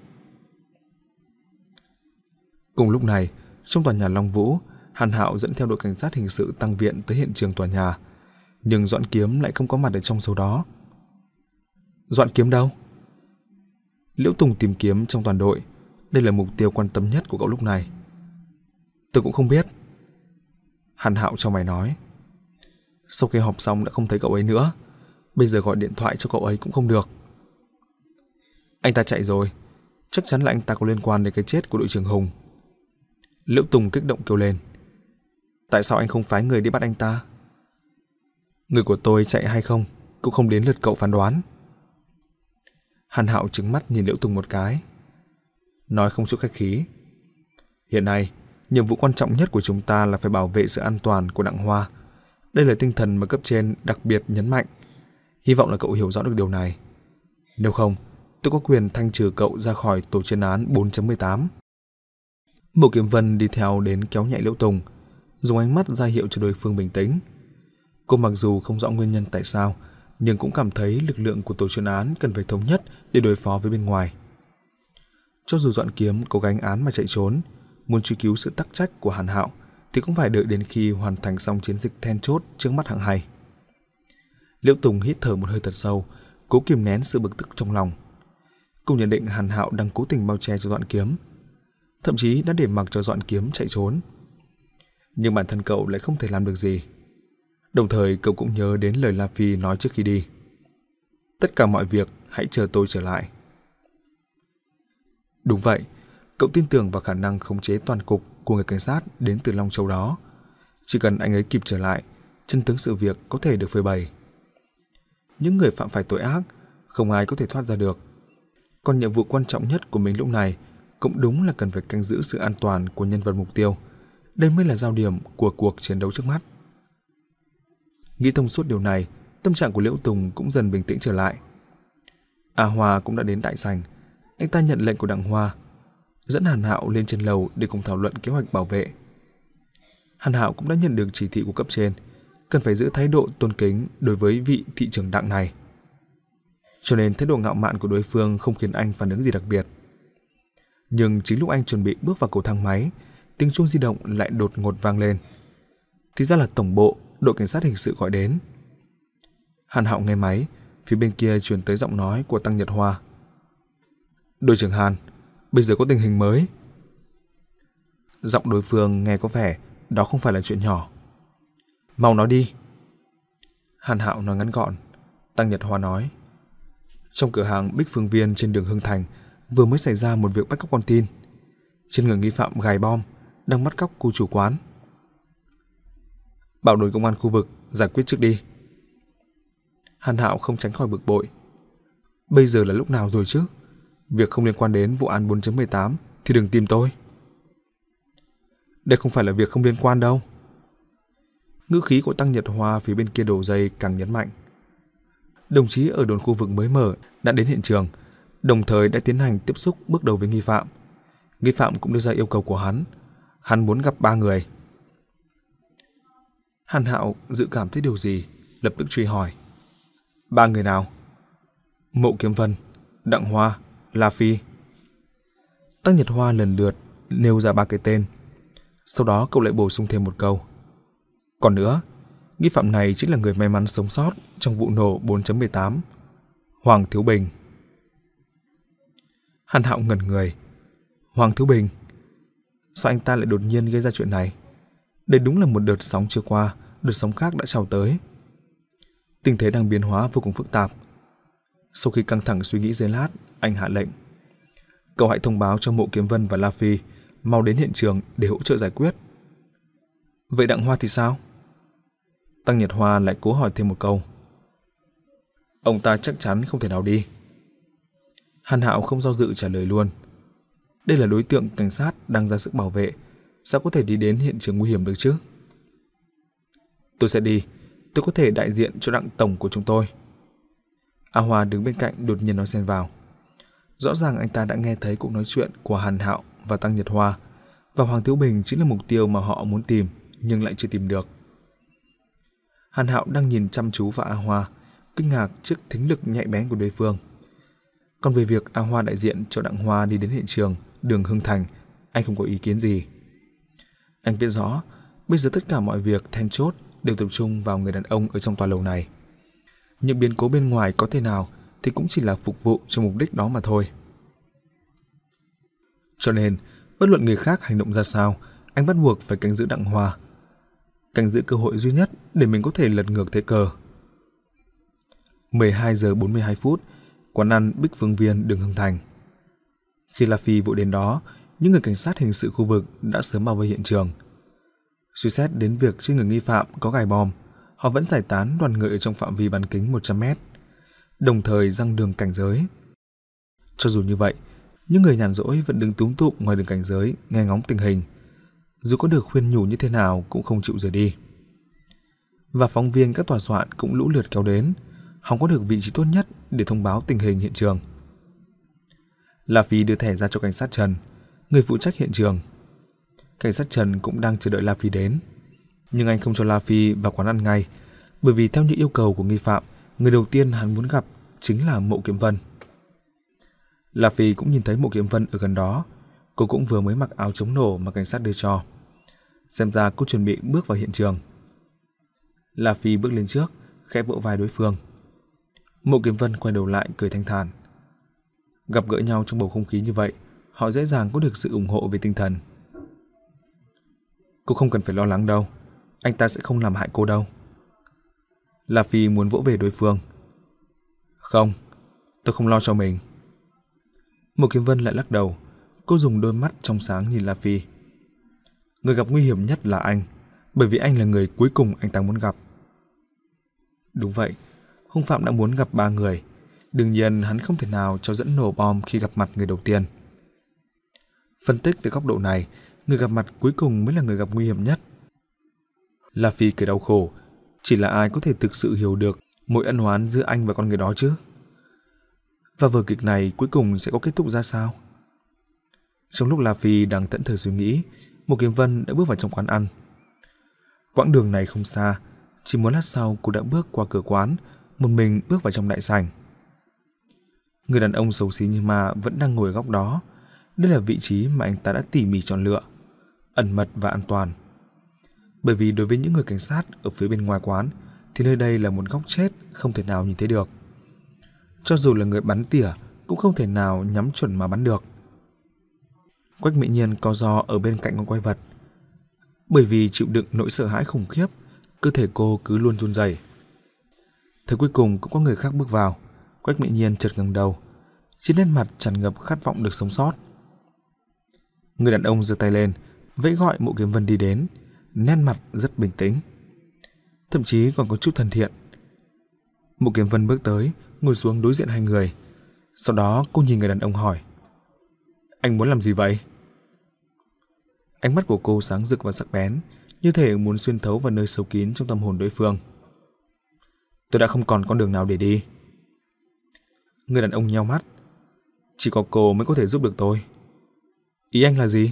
Cùng lúc này, trong tòa nhà Long Vũ, Hàn Hạo dẫn theo đội cảnh sát hình sự tăng viện tới hiện trường tòa nhà. Nhưng Doãn Kiếm lại không có mặt ở trong số đó. Doãn Kiếm đâu? Liễu Tùng tìm kiếm trong toàn đội. Đây là mục tiêu quan tâm nhất của cậu lúc này. Tôi cũng không biết. Hàn Hạo cho mày nói. Sau khi họp xong đã không thấy cậu ấy nữa. Bây giờ gọi điện thoại cho cậu ấy cũng không được. Anh ta chạy rồi. Chắc chắn là anh ta có liên quan đến cái chết của đội trưởng Hùng. Liễu Tùng kích động kêu lên. Tại sao anh không phái người đi bắt anh ta? Người của tôi chạy hay không cũng không đến lượt cậu phán đoán. Hàn Hạo trừng mắt nhìn Liễu Tùng một cái. Nói không chút khách khí. Hiện nay, nhiệm vụ quan trọng nhất của chúng ta là phải bảo vệ sự an toàn của Đặng Hoa. Đây là tinh thần mà cấp trên đặc biệt nhấn mạnh. Hy vọng là cậu hiểu rõ được điều này. Nếu không, tôi có quyền thanh trừ cậu ra khỏi tổ chuyên án bốn chấm mười tám. Mộ Kiếm Vân đi theo đến kéo nhẹ Liễu Tùng, dùng ánh mắt ra hiệu cho đối phương bình tĩnh. Cô mặc dù không rõ nguyên nhân tại sao, nhưng cũng cảm thấy lực lượng của tổ chuyên án cần phải thống nhất để đối phó với bên ngoài. Cho dù Doãn Kiếm có gánh án mà chạy trốn, muốn truy cứu sự tắc trách của Hàn Hạo thì cũng phải đợi đến khi hoàn thành xong chiến dịch then chốt trước mắt hạng hai. Liễu Tùng hít thở một hơi thật sâu, cố kìm nén sự bực tức trong lòng. Cô nhận định Hàn Hạo đang cố tình bao che cho Doãn Kiếm, thậm chí đã để mặc cho Doãn Kiếm chạy trốn. Nhưng bản thân cậu lại không thể làm được gì. Đồng thời cậu cũng nhớ đến lời La Phi nói trước khi đi. Tất cả mọi việc hãy chờ tôi trở lại. Đúng vậy, cậu tin tưởng vào khả năng khống chế toàn cục của người cảnh sát đến từ Long Châu đó. Chỉ cần anh ấy kịp trở lại, chân tướng sự việc có thể được phơi bày. Những người phạm phải tội ác, không ai có thể thoát ra được. Còn nhiệm vụ quan trọng nhất của mình lúc này cũng đúng là cần phải canh giữ sự an toàn của nhân vật mục tiêu. Đây mới là giao điểm của cuộc chiến đấu trước mắt. Nghĩ thông suốt điều này, tâm trạng của Liễu Tùng cũng dần bình tĩnh trở lại. A Hoa cũng đã đến đại sảnh. Anh ta nhận lệnh của Đặng Hoa, dẫn Hàn Hạo lên trên lầu để cùng thảo luận kế hoạch bảo vệ. Hàn Hạo cũng đã nhận được chỉ thị của cấp trên, cần phải giữ thái độ tôn kính đối với vị thị trưởng Đặng này. Cho nên thái độ ngạo mạn của đối phương không khiến anh phản ứng gì đặc biệt. Nhưng chính lúc anh chuẩn bị bước vào cầu thang máy, tiếng chuông di động lại đột ngột vang lên. Thì ra là tổng bộ đội cảnh sát hình sự gọi đến. Hàn Hạo nghe máy, phía bên kia truyền tới giọng nói của Tăng Nhật Hoa. Đội trưởng Hàn, bây giờ có tình hình mới. Giọng đối phương nghe có vẻ đó không phải là chuyện nhỏ. Mau nói đi. Hàn Hạo nói ngắn gọn. Tăng Nhật Hoa nói. Trong cửa hàng Bích Phương Viên trên đường Hưng Thành vừa mới xảy ra một việc bắt cóc con tin. Trên người nghi phạm gài bom, đang bắt cóc cô chủ quán. Bảo đội công an khu vực giải quyết trước đi. Hàn Hạo không tránh khỏi bực bội. Bây giờ là lúc nào rồi chứ? Việc không liên quan đến vụ án bốn chấm mười tám thì đừng tìm tôi. Đây không phải là việc không liên quan đâu. Ngữ khí của Tăng Nhật Hoa phía bên kia đầu dây càng nhấn mạnh. Đồng chí ở đồn khu vực mới mở đã đến hiện trường, đồng thời đã tiến hành tiếp xúc bước đầu với nghi phạm. Nghi phạm cũng đưa ra yêu cầu của hắn. Hắn muốn gặp ba người. Hàn Hạo dự cảm thấy điều gì, lập tức truy hỏi. Ba người nào? Mộ Kiếm Vân, Đặng Hoa, La Phi. Tăng Nhật Hoa lần lượt nêu ra ba cái tên. Sau đó cậu lại bổ sung thêm một câu. Còn nữa, nghi phạm này chính là người may mắn sống sót trong vụ nổ bốn chấm mười tám, Hoàng Thiếu Bình. Hàn Hạo ngẩn người. Hoàng Thiếu Bình? Sao anh ta lại đột nhiên gây ra chuyện này? Đây đúng là một đợt sóng chưa qua, đợt sóng khác đã trào tới. Tình thế đang biến hóa vô cùng phức tạp. Sau khi căng thẳng suy nghĩ giây lát, anh hạ lệnh. Cậu hãy thông báo cho Mộ Kiếm Vân và La Phi mau đến hiện trường để hỗ trợ giải quyết. Vậy Đặng Hoa thì sao? Tăng Nhật Hoa lại cố hỏi thêm một câu. Ông ta chắc chắn không thể nào đi. Hàn Hạo không do dự trả lời luôn. Đây là đối tượng cảnh sát đang ra sức bảo vệ, sao có thể đi đến hiện trường nguy hiểm được chứ? Tôi sẽ đi. Tôi có thể đại diện cho Đặng tổng của chúng tôi. A Hoa đứng bên cạnh đột nhiên nói xen vào. Rõ ràng anh ta đã nghe thấy cuộc nói chuyện của Hàn Hạo và Tăng Nhật Hoa, và Hoàng Thiếu Bình chính là mục tiêu mà họ muốn tìm nhưng lại chưa tìm được. Hàn Hạo đang nhìn chăm chú vào A Hoa, kinh ngạc trước thính lực nhạy bén của đối phương. Còn về việc A Hoa đại diện cho Đặng Hoa đi đến hiện trường đường Hưng Thành, anh không có ý kiến gì. Anh biết rõ, bây giờ tất cả mọi việc then chốt đều tập trung vào người đàn ông ở trong tòa lầu này. Những biến cố bên ngoài có thể nào thì cũng chỉ là phục vụ cho mục đích đó mà thôi. Cho nên, bất luận người khác hành động ra sao, anh bắt buộc phải canh giữ Đặng Hoa. Canh giữ cơ hội duy nhất để mình có thể lật ngược thế cờ. mười hai giờ bốn mươi hai phút, quán ăn Bích Phương Viên đường Hưng Thành. Khi La Phi vội đến đó, những người cảnh sát hình sự khu vực đã sớm bao vây hiện trường. Suy xét đến việc trên người nghi phạm có gài bom, họ vẫn giải tán đoàn người ở trong phạm vi bán kính một trăm mét, đồng thời giăng đường cảnh giới. Cho dù như vậy, những người nhàn rỗi vẫn đứng túm tụm ngoài đường cảnh giới nghe ngóng tình hình, dù có được khuyên nhủ như thế nào cũng không chịu rời đi. Và phóng viên các tòa soạn cũng lũ lượt kéo đến, hòng có được vị trí tốt nhất để thông báo tình hình hiện trường. La Phi đưa thẻ ra cho cảnh sát Trần, người phụ trách hiện trường. Cảnh sát Trần cũng đang chờ đợi La Phi đến, nhưng anh không cho La Phi vào quán ăn ngay, bởi vì theo những yêu cầu của nghi phạm, người đầu tiên hắn muốn gặp chính là Mộ Kiếm Vân. La Phi cũng nhìn thấy Mộ Kiếm Vân ở gần đó, cô cũng vừa mới mặc áo chống nổ mà cảnh sát đưa cho. Xem ra cô chuẩn bị bước vào hiện trường. La Phi bước lên trước, khẽ vỗ vai đối phương. Mộ Kiếm Vân quay đầu lại cười thanh thản. Gặp gỡ nhau trong bầu không khí như vậy, họ dễ dàng có được sự ủng hộ về tinh thần. Cô không cần phải lo lắng đâu, anh ta sẽ không làm hại cô đâu. La Phi muốn vỗ về đối phương. Không, tôi không lo cho mình. Mộ Kiếm Vân lại lắc đầu, cô dùng đôi mắt trong sáng nhìn La Phi. Người gặp nguy hiểm nhất là anh, bởi vì anh là người cuối cùng anh ta muốn gặp. Đúng vậy, hung phạm đã muốn gặp ba người, đương nhiên hắn không thể nào cho dẫn nổ bom khi gặp mặt người đầu tiên. Phân tích từ góc độ này, người gặp mặt cuối cùng mới là người gặp nguy hiểm nhất. La Phi cười đau khổ, chỉ là ai có thể thực sự hiểu được mối ân oán giữa anh và con người đó chứ? Và vở kịch này cuối cùng sẽ có kết thúc ra sao? Trong lúc La Phi đang thẫn thờ suy nghĩ, Mộ Kiếm Vân đã bước vào trong quán ăn. Quãng đường này không xa, chỉ một lát sau cô đã bước qua cửa quán, một mình bước vào trong đại sảnh. Người đàn ông xấu xí như ma vẫn đang ngồi ở góc đó. Đây là vị trí mà anh ta đã tỉ mỉ chọn lựa, ẩn mật và an toàn. Bởi vì đối với những người cảnh sát ở phía bên ngoài quán thì nơi đây là một góc chết không thể nào nhìn thấy được. Cho dù là người bắn tỉa cũng không thể nào nhắm chuẩn mà bắn được. Quách Mỹ Nhiên co ro ở bên cạnh con quái vật. Bởi vì chịu đựng nỗi sợ hãi khủng khiếp, cơ thể cô cứ luôn run rẩy. Thế cuối cùng cũng có người khác bước vào. Quách Mỹ Nhiên chợt ngẩng đầu, trên nét mặt tràn ngập khát vọng được sống sót. Người đàn ông giơ tay lên, vẫy gọi Mộ Kiếm Vân đi đến, nét mặt rất bình tĩnh, thậm chí còn có chút thân thiện. Mộ Kiếm Vân bước tới, ngồi xuống đối diện hai người. Sau đó cô nhìn người đàn ông hỏi: Anh muốn làm gì vậy? Ánh mắt của cô sáng rực và sắc bén, như thể muốn xuyên thấu vào nơi sâu kín trong tâm hồn đối phương. Tôi đã không còn con đường nào để đi. Người đàn ông nheo mắt. Chỉ có cô mới có thể giúp được tôi. Ý anh là gì?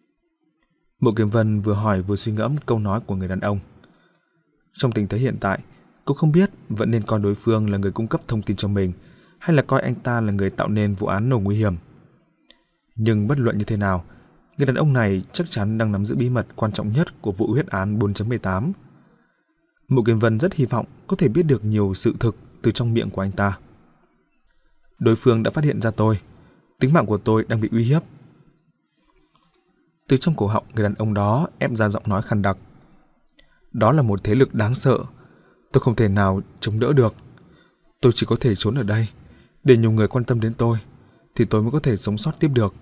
Mộ Kiếm Vân vừa hỏi vừa suy ngẫm câu nói của người đàn ông. Trong tình thế hiện tại, cô không biết vẫn nên coi đối phương là người cung cấp thông tin cho mình, hay là coi anh ta là người tạo nên vụ án nổ nguy hiểm. Nhưng bất luận như thế nào, người đàn ông này chắc chắn đang nắm giữ bí mật quan trọng nhất của vụ huyết án bốn chấm mười tám. Mộ Kiếm Vân rất hy vọng có thể biết được nhiều sự thực từ trong miệng của anh ta. Đối phương đã phát hiện ra tôi, tính mạng của tôi đang bị uy hiếp. Từ trong cổ họng người đàn ông đó ép ra giọng nói khàn đặc. Đó là một thế lực đáng sợ, tôi không thể nào chống đỡ được. Tôi chỉ có thể trốn ở đây, để nhiều người quan tâm đến tôi, thì tôi mới có thể sống sót tiếp được.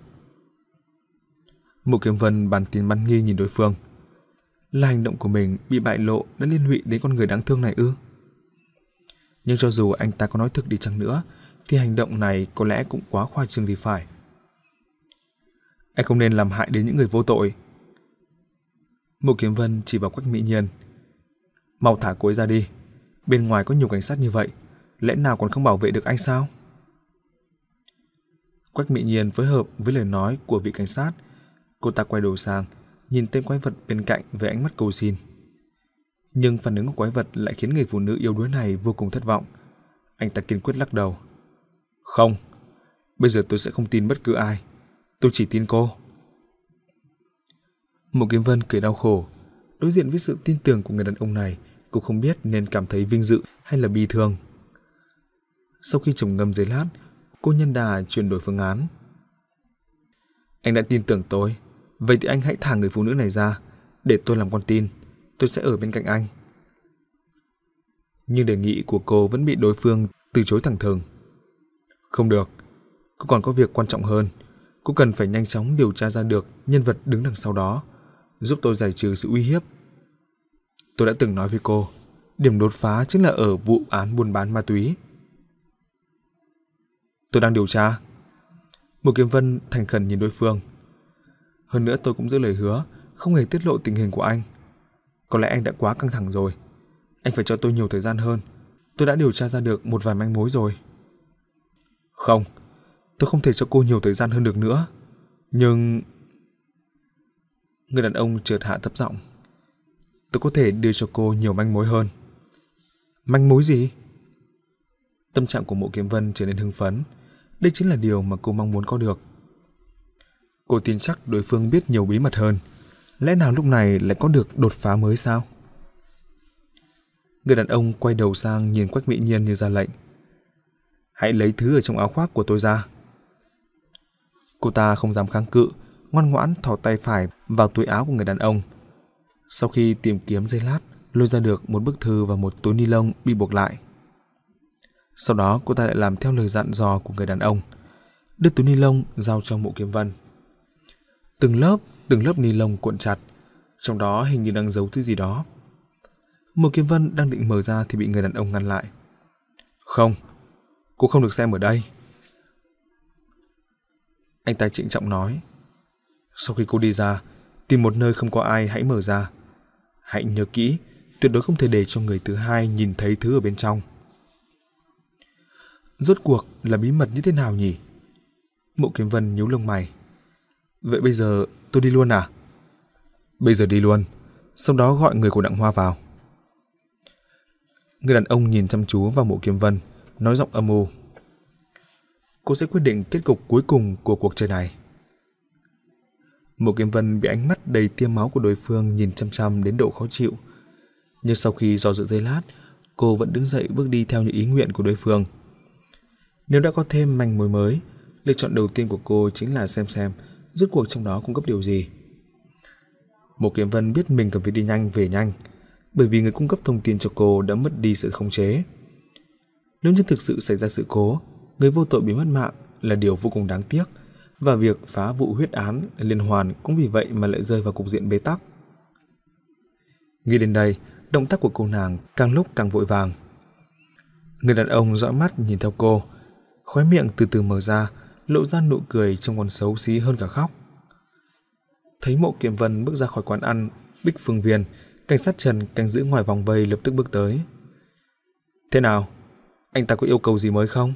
Mộ Kiếm Vân bàn tin bắn nghi nhìn đối phương. Là hành động của mình bị bại lộ đã liên lụy đến con người đáng thương này ư? Nhưng cho dù anh ta có nói thực đi chăng nữa, thì hành động này có lẽ cũng quá khoa trương thì phải. Anh không nên làm hại đến những người vô tội. Mộ Kiếm Vân chỉ vào Quách Mỹ Nhiên. Mau thả cô ấy ra đi. Bên ngoài có nhiều cảnh sát như vậy, lẽ nào còn không bảo vệ được anh sao? Quách Mỹ Nhiên phối hợp với lời nói của vị cảnh sát. Cô ta quay đầu sang, nhìn tên quái vật bên cạnh với ánh mắt cầu xin. Nhưng phản ứng của quái vật lại khiến người phụ nữ yếu đuối này vô cùng thất vọng. Anh ta kiên quyết lắc đầu. Không, bây giờ tôi sẽ không tin bất cứ ai. Tôi chỉ tin cô. Mộ Kiếm Vân cười đau khổ. Đối diện với sự tin tưởng của người đàn ông này, cô không biết nên cảm thấy vinh dự hay là bi thương. Sau khi trầm ngâm giây lát, cô nhân đà chuyển đổi phương án. Anh đã tin tưởng tôi, vậy thì anh hãy thả người phụ nữ này ra, để tôi làm con tin. Tôi sẽ ở bên cạnh anh. Nhưng đề nghị của cô vẫn bị đối phương từ chối thẳng thừng. Không được, cô còn có việc quan trọng hơn. Cô cần phải nhanh chóng điều tra ra được nhân vật đứng đằng sau đó, giúp tôi giải trừ sự uy hiếp. Tôi đã từng nói với cô, điểm đột phá chính là ở vụ án buôn bán ma túy. Tôi đang điều tra. Mộ Kiếm Vân thành khẩn nhìn đối phương. Hơn nữa tôi cũng giữ lời hứa, không hề tiết lộ tình hình của anh. Có lẽ anh đã quá căng thẳng rồi. Anh phải cho tôi nhiều thời gian hơn. Tôi đã điều tra ra được một vài manh mối rồi. Không, tôi không thể cho cô nhiều thời gian hơn được nữa. Nhưng... Người đàn ông chợt hạ thấp giọng. Tôi có thể đưa cho cô nhiều manh mối hơn. Manh mối gì? Tâm trạng của Mộ Kiếm Vân trở nên hưng phấn. Đây chính là điều mà cô mong muốn có được. Cô tin chắc đối phương biết nhiều bí mật hơn. Lẽ nào lúc này lại có được đột phá mới sao? Người đàn ông quay đầu sang nhìn Quách Mỹ Nhiên như ra lệnh. Hãy lấy thứ ở trong áo khoác của tôi ra. Cô ta không dám kháng cự, ngoan ngoãn thò tay phải vào túi áo của người đàn ông. Sau khi tìm kiếm giây lát, lôi ra được một bức thư và một túi ni lông bị buộc lại. Sau đó cô ta lại làm theo lời dặn dò của người đàn ông, đưa túi ni lông giao cho Mộ Kiếm Vân. Từng lớp, từng lớp ni lông cuộn chặt, trong đó hình như đang giấu thứ gì đó. Mộ Kiếm Vân đang định mở ra thì bị người đàn ông ngăn lại. Không, cô không được xem ở đây. Anh ta trịnh trọng nói. Sau khi cô đi ra, tìm một nơi không có ai hãy mở ra. Hãy nhớ kỹ, tuyệt đối không thể để cho người thứ hai nhìn thấy thứ ở bên trong. Rốt cuộc là bí mật như thế nào nhỉ? Mộ Kiếm Vân nhíu lông mày. Vậy bây giờ tôi đi luôn à? Bây giờ đi luôn, sau đó gọi người của Đặng Hoa vào. Người đàn ông nhìn chăm chú vào Mộ Kiếm Vân, nói giọng âm u. Cô sẽ quyết định kết cục cuối cùng của cuộc chơi này. Mộ Kiếm Vân bị ánh mắt đầy tia máu của đối phương nhìn chăm chăm đến độ khó chịu. Nhưng sau khi do dự giây lát, cô vẫn đứng dậy bước đi theo những ý nguyện của đối phương. Nếu đã có thêm manh mối mới, lựa chọn đầu tiên của cô chính là xem xem rốt cuộc trong đó cung cấp điều gì. Mộ Kiếm Vân biết mình cần phải đi nhanh về nhanh, bởi vì người cung cấp thông tin cho cô đã mất đi sự khống chế. Nếu như thực sự xảy ra sự cố, người vô tội bị mất mạng là điều vô cùng đáng tiếc, và việc phá vụ huyết án liên hoàn cũng vì vậy mà lại rơi vào cục diện bế tắc. Nghĩ đến đây, động tác của cô nàng càng lúc càng vội vàng. Người đàn ông dõi mắt nhìn theo cô, khóe miệng từ từ mở ra, lộ ra nụ cười trông còn xấu xí hơn cả khóc. Thấy Mộ Kiếm Vân bước ra khỏi quán ăn Bích Phương Viên, cảnh sát Trần canh giữ ngoài vòng vây lập tức bước tới. Thế nào? Anh ta có yêu cầu gì mới không?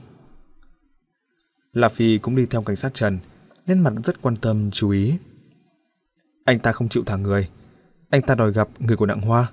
La Phi cũng đi theo cảnh sát Trần, nét mặt rất quan tâm chú ý. Anh ta không chịu thả người, anh ta đòi gặp người của Đặng Hoa.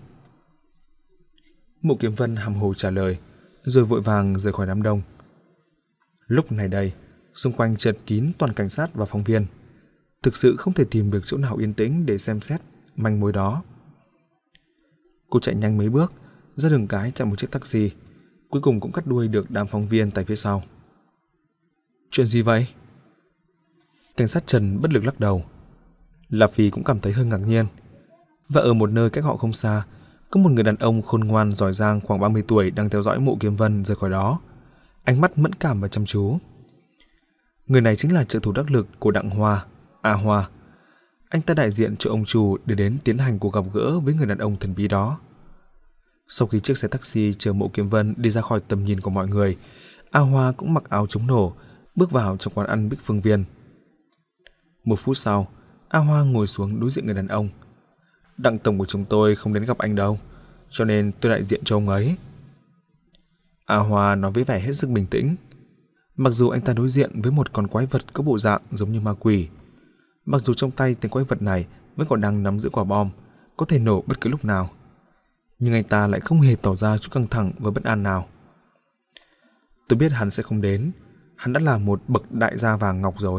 Mộ Kiếm Vân hàm hồ trả lời, rồi vội vàng rời khỏi đám đông. Lúc này đây, xung quanh chật kín toàn cảnh sát và phóng viên. Thực sự không thể tìm được chỗ nào yên tĩnh để xem xét manh mối đó. Cô chạy nhanh mấy bước, ra đường cái chặn một chiếc taxi, cuối cùng cũng cắt đuôi được đám phóng viên tại phía sau. Chuyện gì vậy? Cảnh sát Trần bất lực lắc đầu. La Phi cũng cảm thấy hơi ngạc nhiên. Và ở một nơi cách họ không xa, có một người đàn ông khôn ngoan giỏi giang khoảng ba mươi tuổi đang theo dõi Mộ Kiếm Vân rời khỏi đó, ánh mắt mẫn cảm và chăm chú. Người này chính là trợ thủ đắc lực của Đặng Hoa, A Hoa. Anh ta đại diện cho ông chủ để đến tiến hành cuộc gặp gỡ với người đàn ông thần bí đó. Sau khi chiếc xe taxi chở Mộ Kiếm Vân đi ra khỏi tầm nhìn của mọi người, A Hoa cũng mặc áo chống nổ, bước vào trong quán ăn Bích Phương Viên. Một phút sau, A Hoa ngồi xuống đối diện người đàn ông. Đặng tổng của chúng tôi không đến gặp anh đâu. cho nên tôi đại diện cho ông ấy. A Hoa nói với vẻ hết sức bình tĩnh. Mặc dù anh ta đối diện với một con quái vật có bộ dạng giống như ma quỷ, mặc dù trong tay tên quái vật này vẫn còn đang nắm giữ quả bom, có thể nổ bất cứ lúc nào, nhưng anh ta lại không hề tỏ ra chút căng thẳng và bất an nào. Tôi biết hắn sẽ không đến, hắn đã là một bậc đại gia vàng ngọc rồi.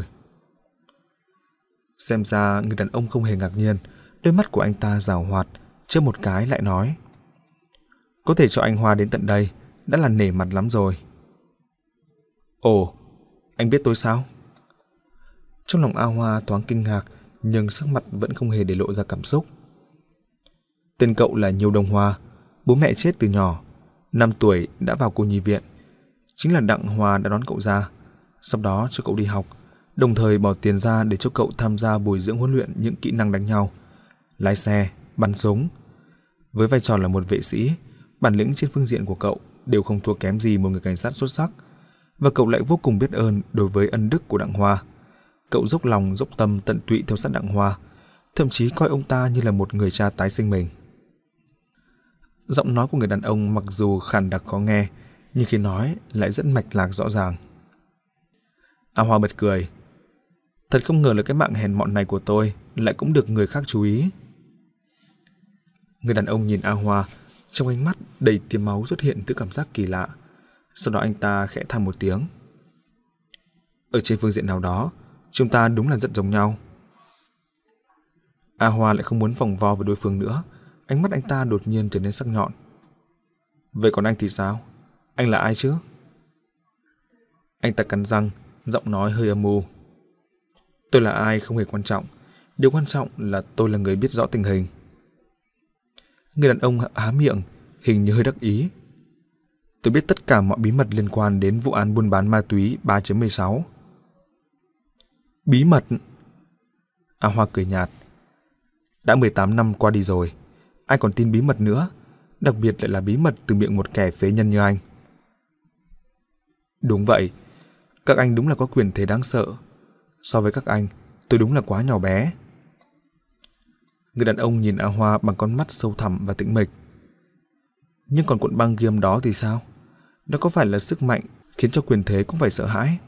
Xem ra người đàn ông không hề ngạc nhiên, đôi mắt của anh ta giảo hoạt, chớp một cái lại nói: có thể cho anh Hoa đến tận đây đã là nể mặt lắm rồi. Ồ, anh biết tôi sao? Trong lòng A Hoa thoáng kinh ngạc, nhưng sắc mặt vẫn không hề để lộ ra cảm xúc. Tên cậu là Nhiêu Đông Hoa, bố mẹ chết từ nhỏ, năm tuổi đã vào cô nhi viện. Chính là Đặng Hoa đã đón cậu ra, sau đó cho cậu đi học, đồng thời bỏ tiền ra để cho cậu tham gia bồi dưỡng huấn luyện những kỹ năng đánh nhau, lái xe, bắn súng. Với vai trò là một vệ sĩ, bản lĩnh trên phương diện của cậu đều không thua kém gì một người cảnh sát xuất sắc, và cậu lại vô cùng biết ơn đối với ân đức của Đặng Hoa. Cậu dốc lòng dốc tâm tận tụy theo sát Đặng Hoa, thậm chí coi ông ta như là một người cha tái sinh mình. Giọng nói của người đàn ông mặc dù khàn đặc khó nghe, nhưng khi nói lại rất mạch lạc rõ ràng. A Hoa bật cười. Thật không ngờ là cái mạng hèn mọn này của tôi lại cũng được người khác chú ý. Người đàn ông nhìn A Hoa, trong ánh mắt đầy tia máu xuất hiện thứ cảm giác kỳ lạ. Sau đó anh ta khẽ than một tiếng. Ở trên phương diện nào đó, chúng ta đúng là rất giống nhau. A Hoa lại không muốn vòng vo với đối phương nữa, ánh mắt anh ta đột nhiên trở nên sắc nhọn. Vậy còn anh thì sao? Anh là ai chứ? Anh ta cắn răng, giọng nói hơi âm u. Tôi là ai không hề quan trọng, điều quan trọng là tôi là người biết rõ tình hình. Người đàn ông há miệng, hình như hơi đắc ý. Tôi biết tất cả mọi bí mật liên quan đến vụ án buôn bán ma túy ba chấm mười sáu. Bí mật? A Hoa cười nhạt. Đã mười tám năm qua đi rồi, ai còn tin bí mật nữa, đặc biệt lại là bí mật từ miệng một kẻ phế nhân như anh. Đúng vậy, các anh đúng là có quyền thế đáng sợ. So với các anh, tôi đúng là quá nhỏ bé. Người đàn ông nhìn A Hoa bằng con mắt sâu thẳm và tĩnh mịch. Nhưng còn cuộn băng ghiêm đó thì sao? Nó có phải là sức mạnh khiến cho quyền thế cũng phải sợ hãi?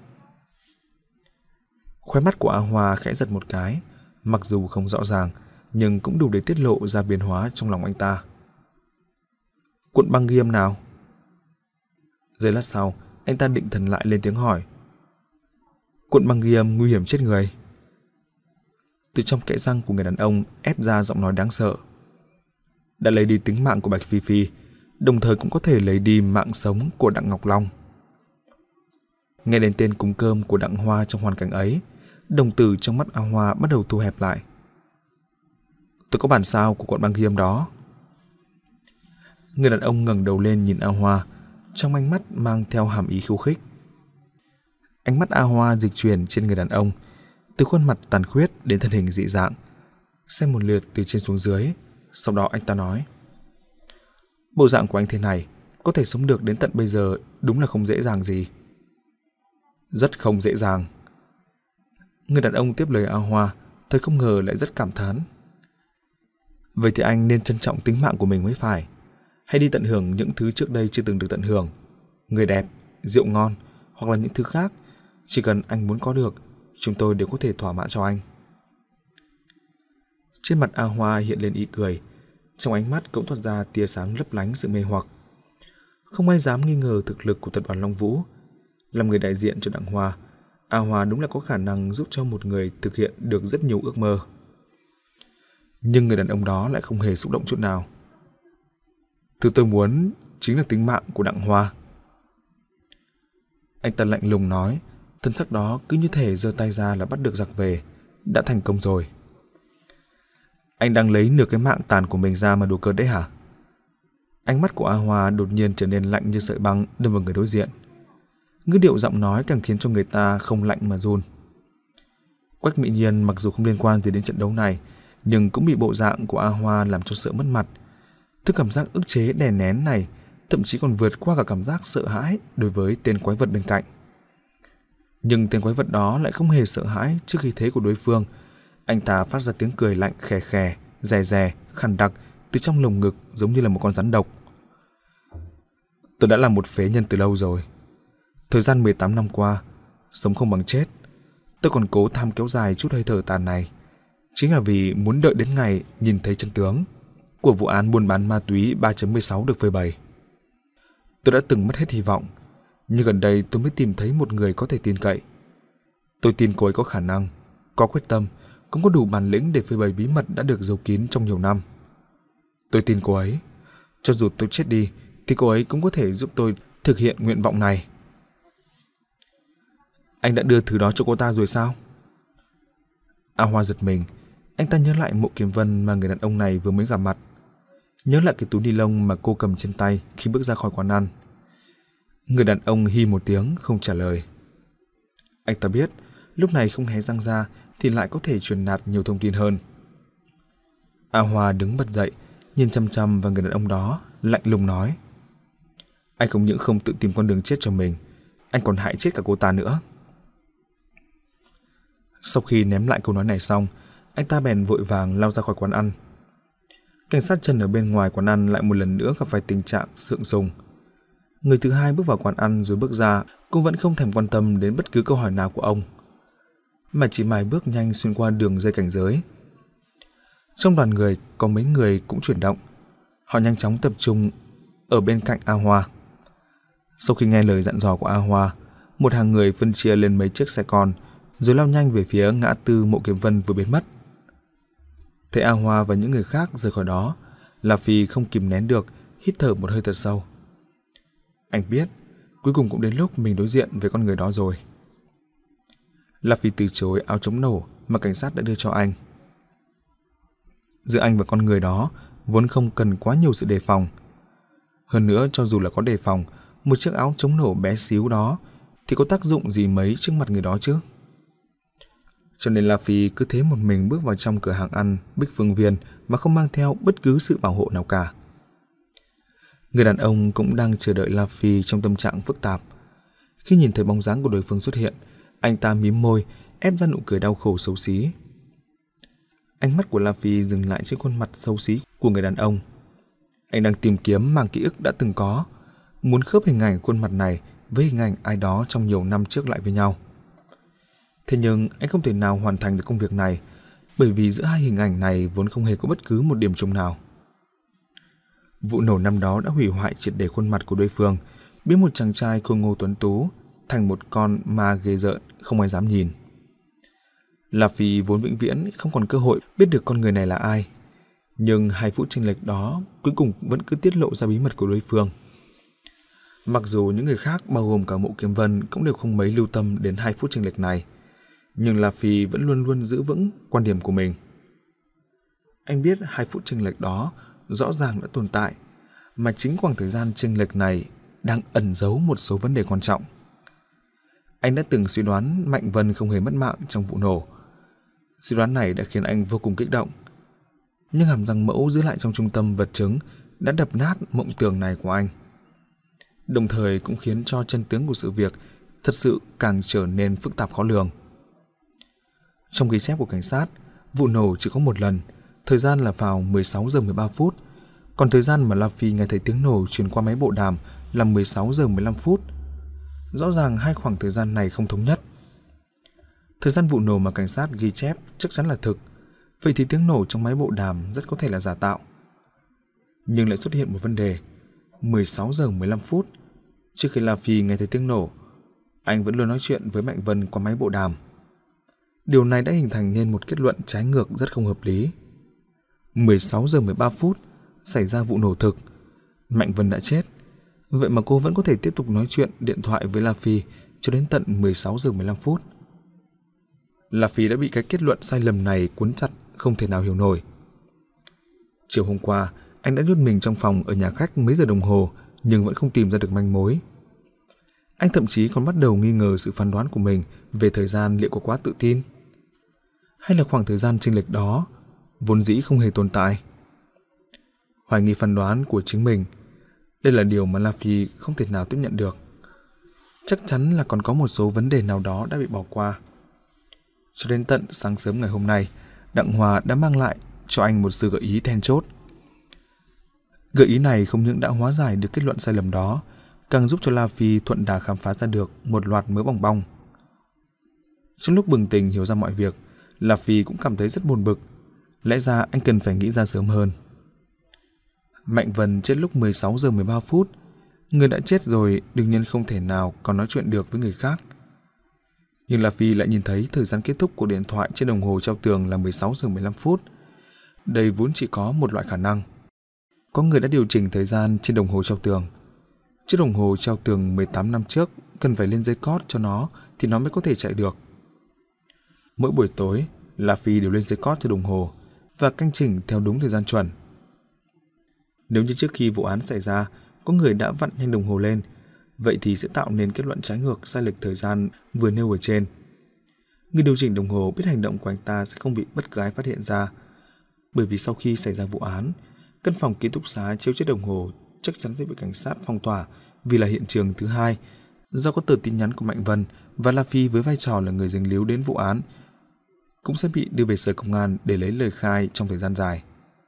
Khóe mắt của A Hoa khẽ giật một cái, mặc dù không rõ ràng, nhưng cũng đủ để tiết lộ ra biến hóa trong lòng anh ta. Cuộn băng ghiêm nào? Giây lát sau, anh ta định thần lại lên tiếng hỏi. Cuộn băng ghiêm nguy hiểm chết người. Từ trong kẽ răng của người đàn ông ép ra giọng nói đáng sợ. Đã lấy đi tính mạng của Bạch Phi Phi, đồng thời cũng có thể lấy đi mạng sống của Đặng Ngọc Long. Nghe đến tên cúng cơm của Đặng Hoa trong hoàn cảnh ấy, đồng tử trong mắt A Hoa bắt đầu thu hẹp lại. Tôi có bản sao của cuộn băng ghiêm đó. Người đàn ông ngẩng đầu lên nhìn A Hoa, trong ánh mắt mang theo hàm ý khiêu khích. Ánh mắt A Hoa dịch chuyển trên người đàn ông, từ khuôn mặt tàn khuyết đến thân hình dị dạng, xem một lượt từ trên xuống dưới. Sau đó anh ta nói: Bộ dạng của anh thế này, có thể sống được đến tận bây giờ đúng là không dễ dàng gì. Rất không dễ dàng. Người đàn ông tiếp lời A Hoa, thật không ngờ lại rất cảm thán. Vậy thì anh nên trân trọng tính mạng của mình mới phải. Hay đi tận hưởng những thứ trước đây chưa từng được tận hưởng, người đẹp, rượu ngon, hoặc là những thứ khác. Chỉ cần anh muốn có được, chúng tôi đều có thể thỏa mãn cho anh. Trên mặt A Hoa hiện lên ý cười, trong ánh mắt cũng thoát ra tia sáng lấp lánh sự mê hoặc. Không ai dám nghi ngờ thực lực của tập đoàn Long Vũ. Làm người đại diện cho Đặng Hoa, A Hoa đúng là có khả năng giúp cho một người thực hiện được rất nhiều ước mơ. Nhưng người đàn ông đó lại không hề xúc động chút nào. Thứ tôi muốn chính là tính mạng của Đặng Hoa. Anh ta lạnh lùng nói, thân sắc đó cứ như thể giơ tay ra là bắt được giặc về. Đã thành công rồi. Anh đang lấy nửa cái mạng tàn của mình ra mà đùa cợt đấy hả? Ánh mắt của A Hoa đột nhiên trở nên lạnh như sợi băng đâm vào người đối diện. Ngữ điệu giọng nói càng khiến cho người ta không lạnh mà run. Quách Mỹ Nhiên mặc dù không liên quan gì đến trận đấu này, nhưng cũng bị bộ dạng của A Hoa làm cho sợ mất mặt. Thứ cảm giác ức chế đè nén này thậm chí còn vượt qua cả cảm giác sợ hãi đối với tên quái vật bên cạnh. Nhưng tên quái vật đó lại không hề sợ hãi trước khí thế của đối phương. Anh ta phát ra tiếng cười lạnh khè khè, rè rè, khàn đặc từ trong lồng ngực giống như là một con rắn độc. Tôi đã là một phế nhân từ lâu rồi. Thời gian mười tám năm qua, sống không bằng chết. Tôi còn cố tham kéo dài chút hơi thở tàn này, chính là vì muốn đợi đến ngày nhìn thấy chân tướng của vụ án buôn bán ma túy ba chấm mười sáu được phơi bày. Tôi đã từng mất hết hy vọng, nhưng gần đây tôi mới tìm thấy một người có thể tin cậy. Tôi tin cô ấy có khả năng, có quyết tâm, cũng có đủ bản lĩnh để phơi bày bí mật đã được giấu kín trong nhiều năm. Tôi tin cô ấy. Cho dù tôi chết đi, thì cô ấy cũng có thể giúp tôi thực hiện nguyện vọng này. Anh đã đưa thứ đó cho cô ta rồi sao? A Hoa giật mình. Anh ta nhớ lại Mộ Kiếm Vân mà người đàn ông này vừa mới gặp mặt. Nhớ lại cái túi ni lông mà cô cầm trên tay khi bước ra khỏi quán ăn. Người đàn ông hi một tiếng không trả lời. Anh ta biết lúc này không hé răng ra thì lại có thể truyền đạt nhiều thông tin hơn. A Hoa đứng bật dậy, nhìn chăm chăm vào người đàn ông đó, lạnh lùng nói: Anh không những không tự tìm con đường chết cho mình, anh còn hại chết cả cô ta nữa. Sau khi ném lại câu nói này xong, anh ta bèn vội vàng lao ra khỏi quán ăn. Cảnh sát Trần ở bên ngoài quán ăn lại một lần nữa gặp phải tình trạng sượng sùng. Người thứ hai bước vào quán ăn rồi bước ra cũng vẫn không thèm quan tâm đến bất cứ câu hỏi nào của ông, mà chỉ mải bước nhanh xuyên qua đường dây cảnh giới. Trong đoàn người có mấy người cũng chuyển động. Họ nhanh chóng tập trung ở bên cạnh A Hoa. Sau khi nghe lời dặn dò của A Hoa, một hàng người phân chia lên mấy chiếc xe con rồi lao nhanh về phía ngã tư Mộ Kiếm Vân vừa biến mất. Thấy A Hoa và những người khác rời khỏi đó, La Phi không kìm nén được, hít thở một hơi thật sâu. Anh biết, cuối cùng cũng đến lúc mình đối diện với con người đó rồi. La Phi từ chối áo chống nổ mà cảnh sát đã đưa cho anh. Giữa anh và con người đó vốn không cần quá nhiều sự đề phòng. Hơn nữa, cho dù là có đề phòng, một chiếc áo chống nổ bé xíu đó thì có tác dụng gì mấy trước mặt người đó chứ? Cho nên La Phi cứ thế một mình bước vào trong cửa hàng ăn Bích Phương Viên mà không mang theo bất cứ sự bảo hộ nào cả. Người đàn ông cũng đang chờ đợi La Phi trong tâm trạng phức tạp. Khi nhìn thấy bóng dáng của đối phương xuất hiện, anh ta mím môi, ép ra nụ cười đau khổ xấu xí. Ánh mắt của La Phi dừng lại trên khuôn mặt xấu xí của người đàn ông. Anh đang tìm kiếm màng ký ức đã từng có, muốn khớp hình ảnh khuôn mặt này với hình ảnh ai đó trong nhiều năm trước lại với nhau. Thế nhưng anh không thể nào hoàn thành được công việc này, bởi vì giữa hai hình ảnh này vốn không hề có bất cứ một điểm chung nào. Vụ nổ năm đó đã hủy hoại triệt để khuôn mặt của đối phương, biến một chàng trai khôi ngô tuấn tú thành một con ma ghê rợn không ai dám nhìn. La Phi vốn vĩnh viễn không còn cơ hội biết được con người này là ai, nhưng hai phút chênh lệch đó cuối cùng vẫn cứ tiết lộ ra bí mật của đối phương. Mặc dù những người khác bao gồm cả Mộ Kiếm Vân cũng đều không mấy lưu tâm đến hai phút chênh lệch này, nhưng La Phi vẫn luôn luôn giữ vững quan điểm của mình. Anh biết hai phút chênh lệch đó rõ ràng đã tồn tại, mà chính khoảng thời gian chênh lệch này đang ẩn giấu một số vấn đề quan trọng. Anh đã từng suy đoán Mạnh Vân không hề mất mạng trong vụ nổ. Suy đoán này đã khiến anh vô cùng kích động. Nhưng hàm răng mẫu giữ lại trong trung tâm vật chứng đã đập nát mộng tưởng này của anh. Đồng thời cũng khiến cho chân tướng của sự việc thật sự càng trở nên phức tạp khó lường. Trong ghi chép của cảnh sát, vụ nổ chỉ có một lần, thời gian là vào mười sáu giờ mười ba phút, còn thời gian mà La Phi nghe thấy tiếng nổ truyền qua máy bộ đàm là mười sáu giờ mười lăm phút. Rõ ràng hai khoảng thời gian này không thống nhất. Thời gian vụ nổ mà cảnh sát ghi chép chắc chắn là thực, vậy thì tiếng nổ trong máy bộ đàm rất có thể là giả tạo. Nhưng lại xuất hiện một vấn đề, mười sáu giờ mười lăm phút, trước khi La Phi nghe thấy tiếng nổ, anh vẫn luôn nói chuyện với Mạnh Vân qua máy bộ đàm. Điều này đã hình thành nên một kết luận trái ngược rất không hợp lý. mười sáu giờ mười ba phút xảy ra vụ nổ thực, Mạnh Vân đã chết, vậy mà cô vẫn có thể tiếp tục nói chuyện điện thoại với La Phi cho đến tận mười sáu giờ mười lăm phút. La Phi đã bị cái kết luận sai lầm này cuốn chặt, không thể nào hiểu nổi. Chiều hôm qua, anh đã nhốt mình trong phòng ở nhà khách mấy giờ đồng hồ nhưng vẫn không tìm ra được manh mối. Anh thậm chí còn bắt đầu nghi ngờ sự phán đoán của mình về thời gian liệu có quá tự tin, hay là khoảng thời gian chênh lệch đó vốn dĩ không hề tồn tại. Hoài nghi phán đoán của chính mình, đây là điều mà La Phi không thể nào tiếp nhận được. Chắc chắn là còn có một số vấn đề nào đó đã bị bỏ qua. Cho đến tận sáng sớm ngày hôm nay, Đặng Hòa đã mang lại cho anh một sự gợi ý then chốt. Gợi ý này không những đã hóa giải được kết luận sai lầm đó, càng giúp cho La Phi thuận đà khám phá ra được một loạt mớ bòng bong. Trong lúc bừng tỉnh hiểu ra mọi việc, La Phi cũng cảm thấy rất buồn bực. Lẽ ra anh cần phải nghĩ ra sớm hơn. Mạnh Vân chết lúc mười sáu giờ mười ba phút. Người đã chết rồi đương nhiên không thể nào còn nói chuyện được với người khác. Nhưng La Phi lại nhìn thấy thời gian kết thúc của điện thoại trên đồng hồ treo tường là mười sáu giờ mười lăm phút. Đây vốn chỉ có một loại khả năng. Có người đã điều chỉnh thời gian trên đồng hồ treo tường. Chiếc đồng hồ treo tường mười tám năm trước cần phải lên dây cót cho nó thì nó mới có thể chạy được. Mỗi buổi tối, La Phi đều lên dây cót cho đồng hồ và canh chỉnh theo đúng thời gian chuẩn. Nếu như trước khi vụ án xảy ra có người đã vặn nhanh đồng hồ lên, vậy thì sẽ tạo nên kết luận trái ngược sai lệch thời gian vừa nêu ở trên. Người điều chỉnh đồng hồ biết hành động của anh ta sẽ không bị bất cứ ai phát hiện ra, bởi vì sau khi xảy ra vụ án, căn phòng ký túc xá chiếu chiếc đồng hồ chắc chắn sẽ bị cảnh sát phong tỏa vì là hiện trường thứ hai, do có tờ tin nhắn của Mạnh Vân và La Phi với vai trò là người dính líu đến vụ án cũng sẽ bị đưa về sở công an để lấy lời khai trong thời gian dài.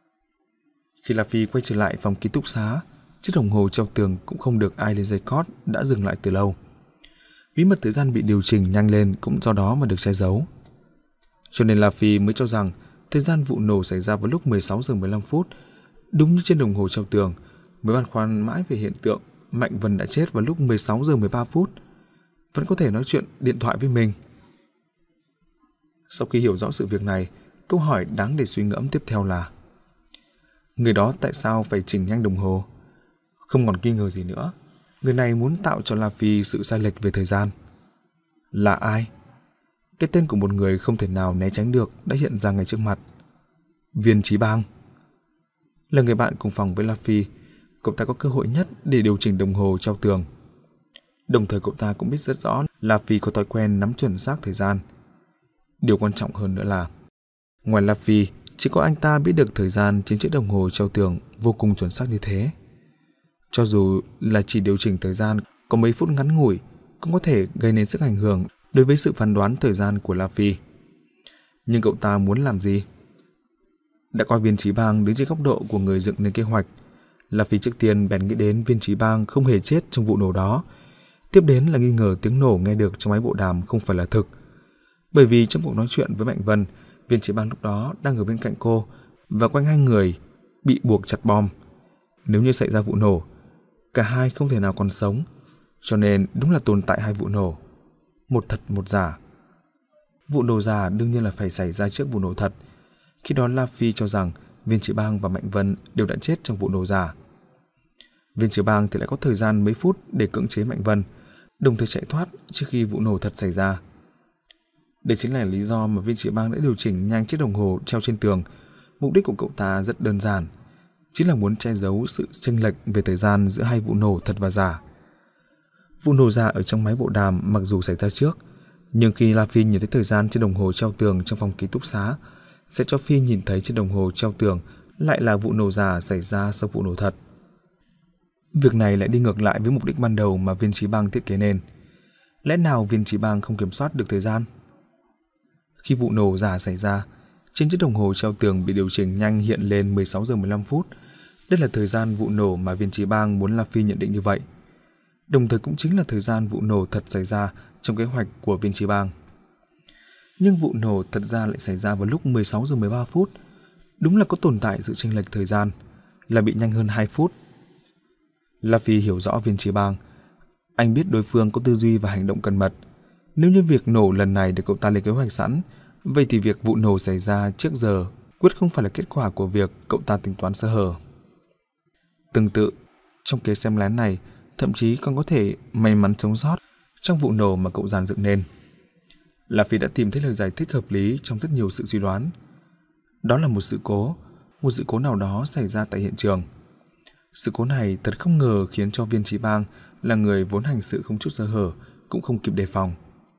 Khi La Phi quay trở lại phòng ký túc xá, chiếc đồng hồ treo tường cũng không được ai lên dây cót đã dừng lại từ lâu. Bí mật thời gian bị điều chỉnh nhanh lên cũng do đó mà được che giấu. Cho nên La Phi mới cho rằng thời gian vụ nổ xảy ra vào lúc mười sáu giờ mười lăm phút, đúng như trên đồng hồ treo tường, mới băn khoăn mãi về hiện tượng Mạnh Vân đã chết vào lúc mười sáu giờ mười ba phút, vẫn có thể nói chuyện điện thoại với mình. Sau khi hiểu rõ sự việc này, câu hỏi đáng để suy ngẫm tiếp theo là: người đó tại sao phải chỉnh nhanh đồng hồ? Không còn nghi ngờ gì nữa, người này muốn tạo cho La Phi sự sai lệch về thời gian. Là ai? Cái tên của một người không thể nào né tránh được đã hiện ra ngay trước mặt. Viên Chí Bang. Là người bạn cùng phòng với La Phi, cậu ta có cơ hội nhất để điều chỉnh đồng hồ treo tường. Đồng thời cậu ta cũng biết rất rõ La Phi có thói quen nắm chuẩn xác thời gian. Điều quan trọng hơn nữa là, ngoài La Phi, chỉ có anh ta biết được thời gian trên chiếc đồng hồ treo tường vô cùng chuẩn xác như thế. Cho dù là chỉ điều chỉnh thời gian có mấy phút ngắn ngủi, cũng có thể gây nên sức ảnh hưởng đối với sự phán đoán thời gian của La Phi. Nhưng cậu ta muốn làm gì? Đã coi Viên Chí Bang đứng trên góc độ của người dựng nên kế hoạch, La Phi trước tiên bèn nghĩ đến Viên Chí Bang không hề chết trong vụ nổ đó. Tiếp đến là nghi ngờ tiếng nổ nghe được trong máy bộ đàm không phải là thực. Bởi vì trong cuộc nói chuyện với Mạnh Vân, Viên Chí Bang lúc đó đang ở bên cạnh cô và quanh hai người bị buộc chặt bom. Nếu như xảy ra vụ nổ, cả hai không thể nào còn sống, cho nên đúng là tồn tại hai vụ nổ, một thật một giả. Vụ nổ giả đương nhiên là phải xảy ra trước vụ nổ thật. Khi đó La Phi cho rằng Viên Chí Bang và Mạnh Vân đều đã chết trong vụ nổ giả. Viên Chí Bang thì lại có thời gian mấy phút để cưỡng chế Mạnh Vân, đồng thời chạy thoát trước khi vụ nổ thật xảy ra. Đây chính là lý do mà Viên Chí Bang đã điều chỉnh nhanh chiếc đồng hồ treo trên tường. Mục đích của cậu ta rất đơn giản, chính là muốn che giấu sự chênh lệch về thời gian giữa hai vụ nổ thật và giả. Vụ nổ giả ở trong máy bộ đàm mặc dù xảy ra trước, nhưng khi La Phi nhìn thấy thời gian trên đồng hồ treo tường trong phòng ký túc xá, sẽ cho Phi nhìn thấy trên đồng hồ treo tường lại là vụ nổ giả xảy ra sau vụ nổ thật. Việc này lại đi ngược lại với mục đích ban đầu mà Viên Chí Bang thiết kế nên. Lẽ nào Viên Chí Bang không kiểm soát được thời gian? Khi vụ nổ giả xảy ra, trên chiếc đồng hồ treo tường bị điều chỉnh nhanh hiện lên mười sáu giờ mười lăm phút. Đây là thời gian vụ nổ mà Viên Chí Bang muốn La Phi nhận định như vậy. Đồng thời cũng chính là thời gian vụ nổ thật xảy ra trong kế hoạch của Viên Chí Bang. Nhưng vụ nổ thật ra lại xảy ra vào lúc mười sáu giờ mười ba phút. Đúng là có tồn tại sự chênh lệch thời gian, là bị nhanh hơn hai phút. La Phi hiểu rõ Viên Chí Bang. Anh biết đối phương có tư duy và hành động cẩn mật. Nếu như việc nổ lần này được cậu ta lên kế hoạch sẵn, vậy thì việc vụ nổ xảy ra trước giờ quyết không phải là kết quả của việc cậu ta tính toán sơ hở. Tương tự, trong kế xem lén này, thậm chí còn có thể may mắn sống sót trong vụ nổ mà cậu dàn dựng nên. La Phi đã tìm thấy lời giải thích hợp lý trong rất nhiều sự suy đoán. Đó là một sự cố, một sự cố nào đó xảy ra tại hiện trường. Sự cố này thật không ngờ khiến cho Viên Chí Bang là người vốn hành sự không chút sơ hở cũng không kịp đề phòng.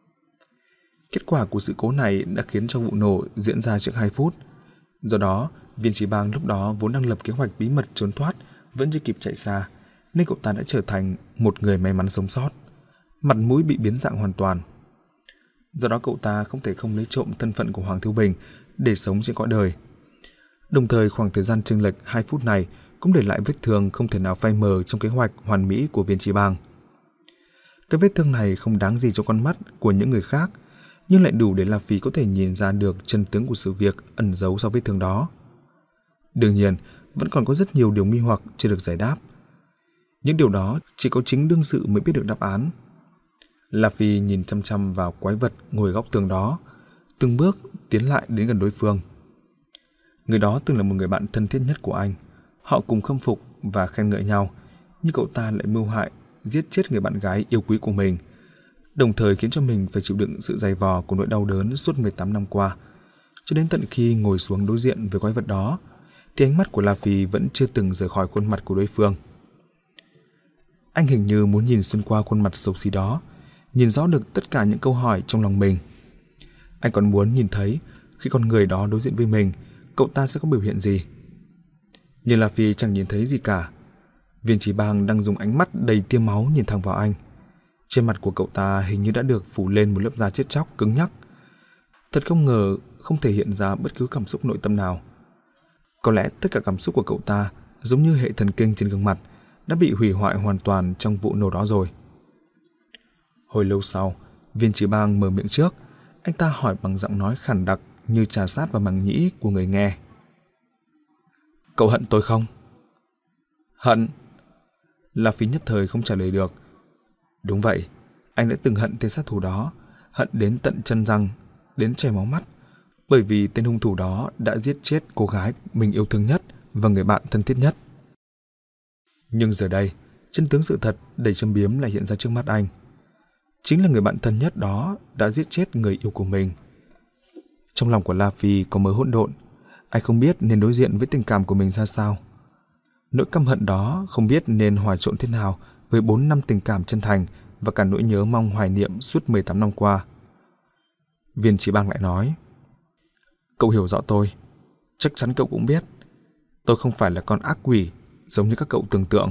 Kết quả của sự cố này đã khiến cho vụ nổ diễn ra trước hai phút. Do đó, Viên Chí Bang lúc đó vốn đang lập kế hoạch bí mật trốn thoát, vẫn chưa kịp chạy xa, nên cậu ta đã trở thành một người may mắn sống sót. Mặt mũi bị biến dạng hoàn toàn. Do đó cậu ta không thể không lấy trộm thân phận của Hoàng Thiếu Bình để sống trên cõi đời. Đồng thời khoảng thời gian chênh lệch hai phút này cũng để lại vết thương không thể nào phai mờ trong kế hoạch hoàn mỹ của Viên Chí Bang. Cái vết thương này không đáng gì cho con mắt của những người khác, nhưng lại đủ để La Phi có thể nhìn ra được chân tướng của sự việc ẩn giấu sau vết thương đó. Đương nhiên, vẫn còn có rất nhiều điều nghi hoặc chưa được giải đáp. Những điều đó chỉ có chính đương sự mới biết được đáp án. La Phi nhìn chăm chăm vào quái vật ngồi góc tường đó, từng bước tiến lại đến gần đối phương. Người đó từng là một người bạn thân thiết nhất của anh. Họ cùng khâm phục và khen ngợi nhau, nhưng cậu ta lại mưu hại, giết chết người bạn gái yêu quý của mình, đồng thời khiến cho mình phải chịu đựng sự dày vò của nỗi đau đớn suốt mười tám năm qua. Cho đến tận khi ngồi xuống đối diện với quái vật đó, thì ánh mắt của La Phi vẫn chưa từng rời khỏi khuôn mặt của đối phương. Anh hình như muốn nhìn xuyên qua khuôn mặt xấu xí đó, nhìn rõ được tất cả những câu hỏi trong lòng mình. Anh còn muốn nhìn thấy khi con người đó đối diện với mình, cậu ta sẽ có biểu hiện gì. Nhưng La Phi chẳng nhìn thấy gì cả. Viên Chí Bang đang dùng ánh mắt đầy tia máu nhìn thẳng vào anh. Trên mặt của cậu ta hình như đã được phủ lên một lớp da chết chóc cứng nhắc. Thật không ngờ không thể hiện ra bất cứ cảm xúc nội tâm nào. Có lẽ tất cả cảm xúc của cậu ta, giống như hệ thần kinh trên gương mặt, đã bị hủy hoại hoàn toàn trong vụ nổ đó rồi. Hồi lâu sau, Viên Chí Bang mở miệng trước. Anh ta hỏi bằng giọng nói khàn đặc như trà sát vào màng nhĩ của người nghe. Cậu hận tôi không? Hận? La Phi nhất thời không trả lời được. Đúng vậy, anh đã từng hận tên sát thủ đó, hận đến tận chân răng, đến chảy máu mắt, bởi vì tên hung thủ đó đã giết chết cô gái mình yêu thương nhất và người bạn thân thiết nhất. Nhưng giờ đây, chân tướng sự thật đầy châm biếm lại hiện ra trước mắt anh. Chính là người bạn thân nhất đó đã giết chết người yêu của mình. Trong lòng của La Phi có mớ hỗn độn, anh không biết nên đối diện với tình cảm của mình ra sao. Nỗi căm hận đó không biết nên hòa trộn thế nào với bốn năm tình cảm chân thành và cả nỗi nhớ mong hoài niệm suốt mười tám năm qua. Viên Chí Bang lại nói, cậu hiểu rõ tôi, chắc chắn cậu cũng biết, tôi không phải là con ác quỷ giống như các cậu tưởng tượng.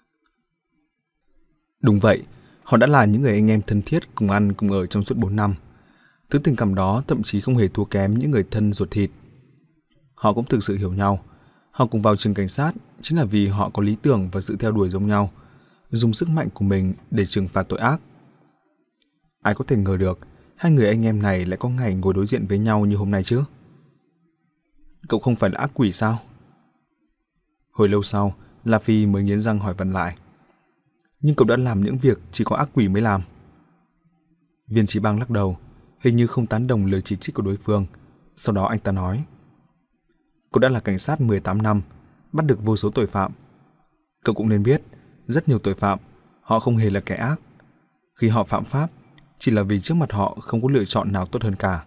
Đúng vậy, họ đã là những người anh em thân thiết cùng ăn cùng ở trong suốt bốn năm. Thứ tình cảm đó thậm chí không hề thua kém những người thân ruột thịt. Họ cũng thực sự hiểu nhau. Họ cùng vào trường cảnh sát chính là vì họ có lý tưởng và sự theo đuổi giống nhau, dùng sức mạnh của mình để trừng phạt tội ác. Ai có thể ngờ được hai người anh em này lại có ngày ngồi đối diện với nhau như hôm nay chứ? Cậu không phải là ác quỷ sao? Hồi lâu sau, La Phi mới nghiến răng hỏi Vân lại. Nhưng cậu đã làm những việc chỉ có ác quỷ mới làm. Viên Chí Bang lắc đầu, hình như không tán đồng lời chỉ trích của đối phương. Sau đó anh ta nói, cậu đã là cảnh sát mười tám năm, bắt được vô số tội phạm. Cậu cũng nên biết, rất nhiều tội phạm, họ không hề là kẻ ác. Khi họ phạm pháp, chỉ là vì trước mặt họ không có lựa chọn nào tốt hơn cả.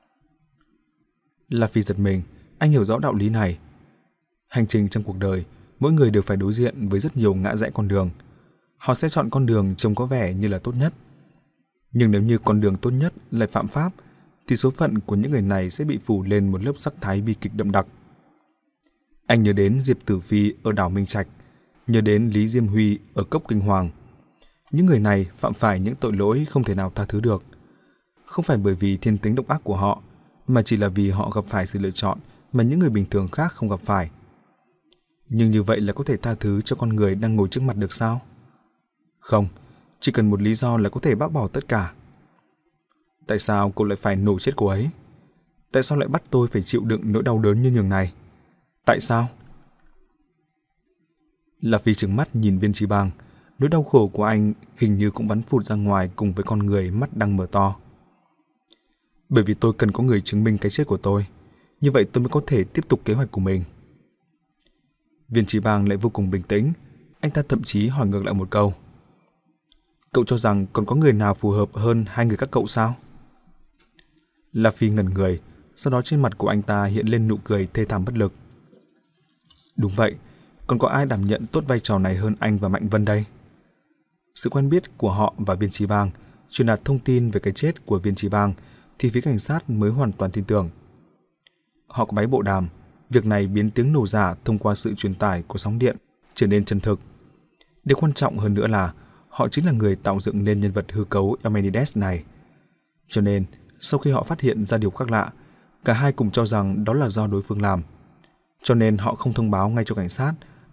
La Phi giật mình, anh hiểu rõ đạo lý này. Hành trình trong cuộc đời, mỗi người đều phải đối diện với rất nhiều ngã rẽ con đường. Họ sẽ chọn con đường trông có vẻ như là tốt nhất. Nhưng nếu như con đường tốt nhất lại phạm pháp, thì số phận của những người này sẽ bị phủ lên một lớp sắc thái bi kịch đậm đặc. Anh nhớ đến Diệp Tử Phi ở đảo Minh Trạch, nhớ đến Lý Diêm Huy ở Cốc Kinh Hoàng. Những người này phạm phải những tội lỗi không thể nào tha thứ được. Không phải bởi vì thiên tính độc ác của họ, mà chỉ là vì họ gặp phải sự lựa chọn mà những người bình thường khác không gặp phải. Nhưng như vậy là có thể tha thứ cho con người đang ngồi trước mặt được sao? Không, chỉ cần một lý do là có thể bác bỏ tất cả. Tại sao cô lại phải nổ chết cô ấy? Tại sao lại bắt tôi phải chịu đựng nỗi đau đớn như nhường này? Tại sao? La Phi trừng mắt nhìn Viên Chí Bang. Nỗi đau khổ của anh hình như cũng bắn phụt ra ngoài cùng với con người mắt đang mở to. Bởi vì tôi cần có người chứng minh cái chết của tôi. Như vậy tôi mới có thể tiếp tục kế hoạch của mình. Viên Chí Bang lại vô cùng bình tĩnh. Anh ta thậm chí hỏi ngược lại một câu. Cậu cho rằng còn có người nào phù hợp hơn hai người các cậu sao? La Phi ngẩn người, sau đó trên mặt của anh ta hiện lên nụ cười thê thảm bất lực. Đúng vậy, còn có ai đảm nhận tốt vai trò này hơn anh và Mạnh Vân đây? Sự quen biết của họ và Viên Chí Bang truyền đạt thông tin về cái chết của Viên Chí Bang thì phía cảnh sát mới hoàn toàn tin tưởng. Họ có máy bộ đàm, việc này biến tiếng nổ giả thông qua sự truyền tải của sóng điện trở nên chân thực. Điều quan trọng hơn nữa là họ chính là người tạo dựng nên nhân vật hư cấu Emmenides này. Cho nên, sau khi họ phát hiện ra điều khác lạ, cả hai cùng cho rằng đó là do đối phương làm. Cho nên họ không thông báo ngay cho cảnh sát,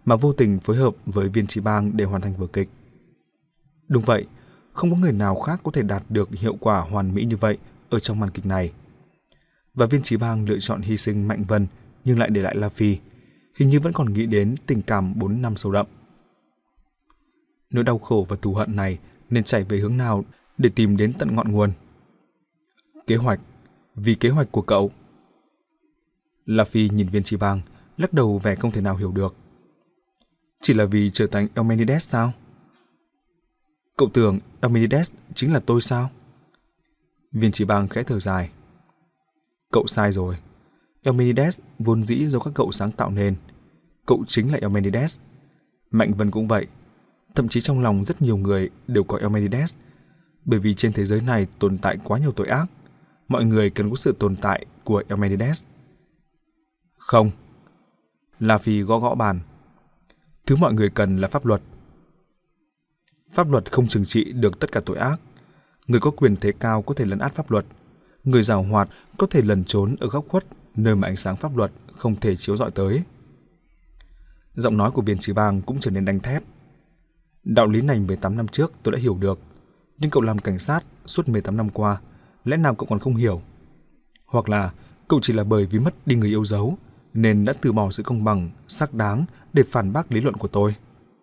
mà vô tình phối hợp với Viên Chí Bang để hoàn thành vở kịch. Đúng vậy, không có người nào khác có thể đạt được hiệu quả hoàn mỹ như vậy ở trong màn kịch này. Và Viên Chí Bang lựa chọn hy sinh Mạnh Vân nhưng lại để lại La Phi, hình như vẫn còn nghĩ đến tình cảm bốn năm sâu đậm. Nỗi đau khổ và thù hận này nên chảy về hướng nào để tìm đến tận ngọn nguồn? Kế hoạch, vì kế hoạch của cậu. La Phi nhìn Viên Chí Bang, lắc đầu vẻ không thể nào hiểu được. Chỉ là vì trở thành Eumenides sao? Cậu tưởng Eumenides chính là tôi sao? Viên Chí Bang khẽ thở dài. Cậu sai rồi. Eumenides vốn dĩ do các cậu sáng tạo nên. Cậu chính là Eumenides. Mạnh Vân cũng vậy. Thậm chí trong lòng rất nhiều người đều có Eumenides. Bởi vì trên thế giới này tồn tại quá nhiều tội ác. Mọi người cần có sự tồn tại của Eumenides. Không. La Phi gõ gõ bàn. Thứ mọi người cần là pháp luật. Pháp luật không trừng trị được tất cả tội ác. Người có quyền thế cao có thể lấn át pháp luật. Người giàu hoạt có thể lẩn trốn ở góc khuất nơi mà ánh sáng pháp luật không thể chiếu rọi tới. Giọng nói của Viên Chí Bang cũng trở nên đanh thép. Đạo lý này mười tám năm trước tôi đã hiểu được. Nhưng cậu làm cảnh sát suốt mười tám năm qua, lẽ nào cậu còn không hiểu? Hoặc là cậu chỉ là bởi vì mất đi người yêu dấu nên đã từ bỏ sự công bằng, xác đáng để phản bác lý luận của tôi.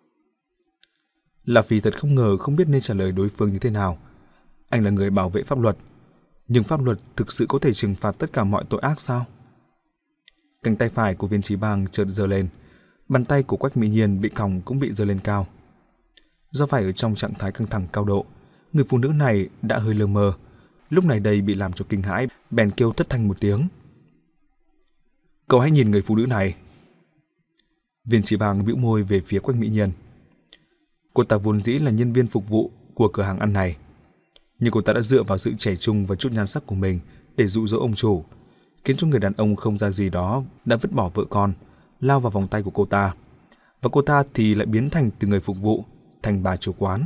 La Phi thật không ngờ không biết nên trả lời đối phương như thế nào. Anh là người bảo vệ pháp luật, nhưng pháp luật thực sự có thể trừng phạt tất cả mọi tội ác sao? Cánh tay phải của Viên Chí Bang chợt giơ lên, bàn tay của Quách Mỹ Nhiên bị còng cũng bị giơ lên cao. Do phải ở trong trạng thái căng thẳng cao độ, người phụ nữ này đã hơi lơ mơ, lúc này đây bị làm cho kinh hãi, bèn kêu thất thanh một tiếng. Cậu hãy nhìn người phụ nữ này. Viên Chí Bang bĩu môi về phía Quách Mỹ Nhiên. Cô ta vốn dĩ là nhân viên phục vụ của cửa hàng ăn này, nhưng cô ta đã dựa vào sự trẻ trung và chút nhan sắc của mình để dụ dỗ ông chủ, khiến cho người đàn ông không ra gì đó đã vứt bỏ vợ con, lao vào vòng tay của cô ta, và cô ta thì lại biến thành từ người phục vụ thành bà chủ quán.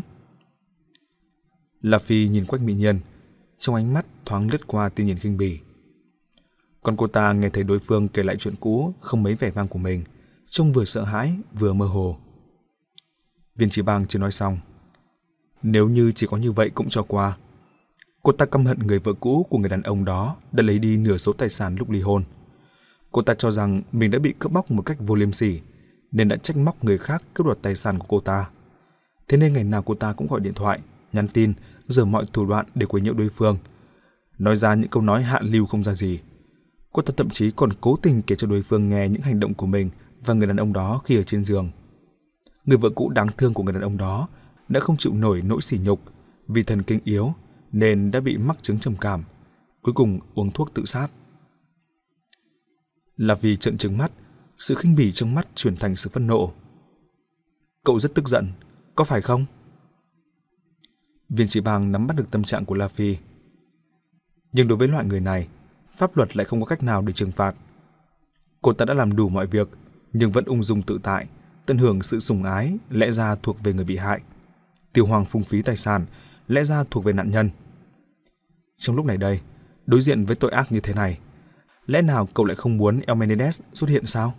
La Phi nhìn Quách Mỹ Nhiên, trong ánh mắt thoáng lướt qua tia nhìn khinh bỉ. Còn cô ta nghe thấy đối phương kể lại chuyện cũ không mấy vẻ vang của mình, trông vừa sợ hãi vừa mơ hồ. Viên Chí Bang chưa nói xong. Nếu như chỉ có như vậy cũng cho qua. Cô ta căm hận người vợ cũ của người đàn ông đó đã lấy đi nửa số tài sản lúc ly hôn. Cô ta cho rằng mình đã bị cướp bóc một cách vô liêm sỉ, nên đã trách móc người khác cướp đoạt tài sản của cô ta. Thế nên ngày nào cô ta cũng gọi điện thoại, nhắn tin, giở mọi thủ đoạn để quấy nhiễu đối phương, nói ra những câu nói hạ lưu không ra gì. Cô ta thậm chí còn cố tình kể cho đối phương nghe những hành động của mình và người đàn ông đó khi ở trên giường. Người vợ cũ đáng thương của người đàn ông đó đã không chịu nổi nỗi sỉ nhục vì thần kinh yếu nên đã bị mắc chứng trầm cảm, cuối cùng uống thuốc tự sát. Là vì trợn trừng mắt, sự khinh bỉ trong mắt chuyển thành sự phẫn nộ. Cậu rất tức giận, có phải không? Viên Chí Bang nắm bắt được tâm trạng của La Phi. Nhưng đối với loại người này, pháp luật lại không có cách nào để trừng phạt. Cô ta đã làm đủ mọi việc, nhưng vẫn ung dung tự tại, tận hưởng sự sủng ái lẽ ra thuộc về người bị hại, tiêu hoang phung phí tài sản lẽ ra thuộc về nạn nhân. Trong lúc này đây, đối diện với tội ác như thế này, lẽ nào cậu lại không muốn Eumenides xuất hiện sao?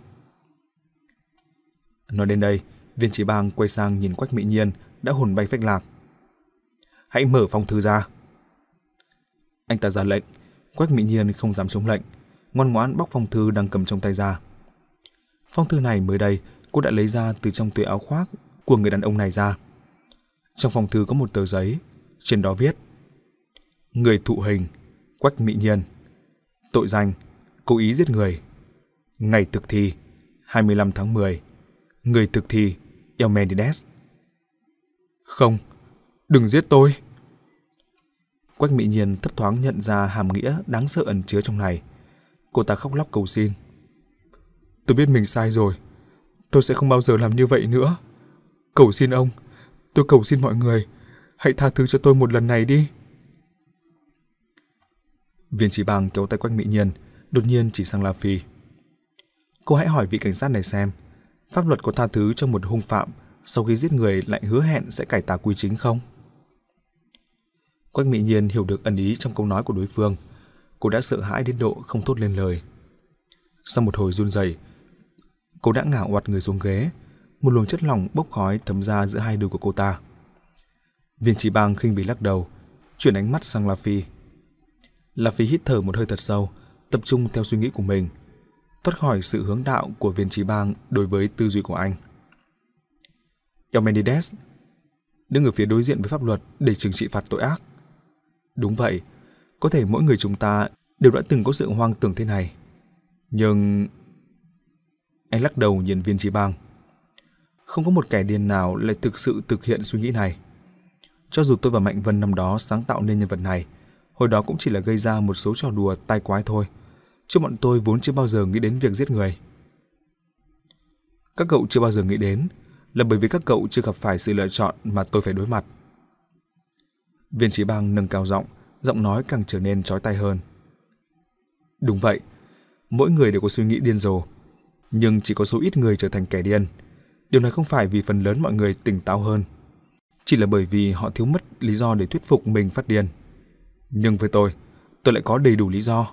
Nói đến đây, Viên Chí Bang quay sang nhìn Quách Mỹ Nhiên đã hồn bay phách lạc. Hãy mở phong thư ra. Anh ta ra lệnh. Quách Mỹ Nhiên không dám chống lệnh, ngoan ngoãn bóc phong thư đang cầm trong tay ra. Phong thư này mới đây cô đã lấy ra từ trong túi áo khoác của người đàn ông này ra. Trong phong thư có một tờ giấy, trên đó viết: người thụ hình Quách Mỹ Nhiên, tội danh cố ý giết người, ngày thực thi hai mươi lăm tháng mười, người thực thi Eumenides. Không, đừng giết tôi. Quách Mỹ Nhiên thấp thoáng nhận ra hàm nghĩa đáng sợ ẩn chứa trong này. Cô ta khóc lóc cầu xin. Tôi biết mình sai rồi, tôi sẽ không bao giờ làm như vậy nữa. Cầu xin ông, tôi cầu xin mọi người, hãy tha thứ cho tôi một lần này đi. Viên Chí Bang kéo tay Quách Mỹ Nhiên, đột nhiên chỉ sang La Phi. Cô hãy hỏi vị cảnh sát này xem, pháp luật có tha thứ cho một hung phạm sau khi giết người lại hứa hẹn sẽ cải tà quy chính không? Quách Mỹ Nhiên hiểu được ẩn ý trong câu nói của đối phương. Cô đã sợ hãi đến độ không thốt lên lời. Sau một hồi run rẩy, cô đã ngả oặt người xuống ghế, một luồng chất lỏng bốc khói thấm ra giữa hai đùi của cô ta. Viên Chí Bang khinh bỉ lắc đầu, chuyển ánh mắt sang La Phi. La Phi hít thở một hơi thật sâu, tập trung theo suy nghĩ của mình, thoát khỏi sự hướng đạo của Viên Chí Bang đối với tư duy của anh. Eumenides đứng ở phía đối diện với pháp luật để trừng trị phạt tội ác. Đúng vậy, có thể mỗi người chúng ta đều đã từng có sự hoang tưởng thế này. Nhưng... Anh lắc đầu nhìn Viên Chí Bang. Không có một kẻ điên nào lại thực sự thực hiện suy nghĩ này. Cho dù tôi và Mạnh Vân năm đó sáng tạo nên nhân vật này, hồi đó cũng chỉ là gây ra một số trò đùa tai quái thôi, chứ bọn tôi vốn chưa bao giờ nghĩ đến việc giết người. Các cậu chưa bao giờ nghĩ đến là bởi vì các cậu chưa gặp phải sự lựa chọn mà tôi phải đối mặt. Viên Chí Bang nâng cao giọng, giọng nói càng trở nên chói tai hơn. Đúng vậy, mỗi người đều có suy nghĩ điên rồ, nhưng chỉ có số ít người trở thành kẻ điên. Điều này không phải vì phần lớn mọi người tỉnh táo hơn, chỉ là bởi vì họ thiếu mất lý do để thuyết phục mình phát điên. Nhưng với tôi, tôi lại có đầy đủ lý do.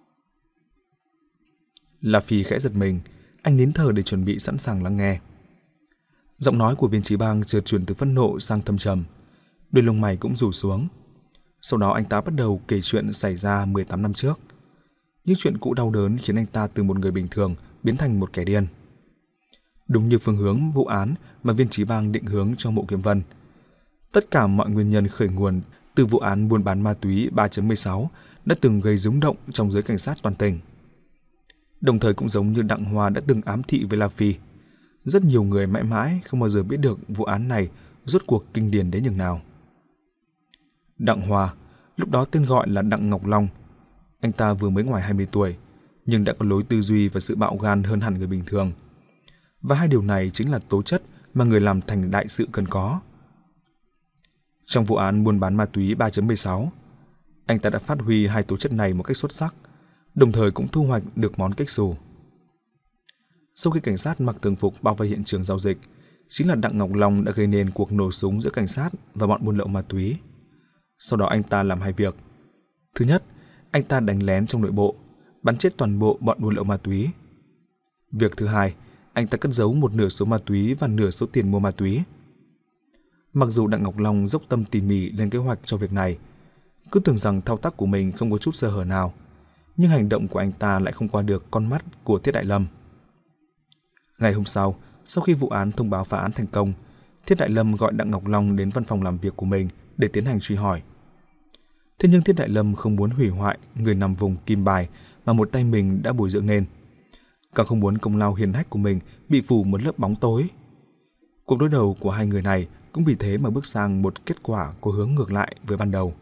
La Phi khẽ giật mình, anh nín thở để chuẩn bị sẵn sàng lắng nghe. Giọng nói của Viên Chí Bang chợt chuyển từ phẫn nộ sang thâm trầm, đôi lông mày cũng rủ xuống. Sau đó anh ta bắt đầu kể chuyện xảy ra mười tám năm trước. Những chuyện cũ đau đớn khiến anh ta từ một người bình thường biến thành một kẻ điên. Đúng như phương hướng vụ án mà Viên Chí Bang định hướng cho Mộ Kiếm Vân. Tất cả mọi nguyên nhân khởi nguồn từ vụ án buôn bán ma túy ba chấm mười sáu đã từng gây rúng động trong giới cảnh sát toàn tỉnh. Đồng thời cũng giống như Đặng Hoa đã từng ám thị với La Phi, rất nhiều người mãi mãi không bao giờ biết được vụ án này rốt cuộc kinh điển đến nhường nào. Đặng Hoa, lúc đó tên gọi là Đặng Ngọc Long, anh ta vừa mới ngoài hai mươi tuổi, nhưng đã có lối tư duy và sự bạo gan hơn hẳn người bình thường. Và hai điều này chính là tố chất mà người làm thành đại sự cần có. Trong vụ án buôn bán ma túy ba chấm mười sáu, anh ta đã phát huy hai tố chất này một cách xuất sắc, đồng thời cũng thu hoạch được món kếch xù. Sau khi cảnh sát mặc thường phục bao vây hiện trường giao dịch, chính là Đặng Ngọc Long đã gây nên cuộc nổ súng giữa cảnh sát và bọn buôn lậu ma túy. Sau đó anh ta làm hai việc. Thứ nhất, anh ta đánh lén trong nội bộ, bắn chết toàn bộ bọn buôn lậu ma túy. Việc thứ hai, anh ta cất giấu một nửa số ma túy và nửa số tiền mua ma túy. Mặc dù Đặng Ngọc Long dốc tâm tỉ mỉ lên kế hoạch cho việc này, cứ tưởng rằng thao tác của mình không có chút sơ hở nào, nhưng hành động của anh ta lại không qua được con mắt của Thiết Đại Lâm. Ngày hôm sau, sau khi vụ án thông báo phá án thành công, Thiết Đại Lâm gọi Đặng Ngọc Long đến văn phòng làm việc của mình để tiến hành truy hỏi. Thế nhưng Thiết Đại Lâm không muốn hủy hoại người nằm vùng kim bài mà một tay mình đã bồi dưỡng nên, càng không muốn công lao hiển hách của mình bị phủ một lớp bóng tối. Cuộc đối đầu của hai người này cũng vì thế mà bước sang một kết quả có hướng ngược lại với ban đầu.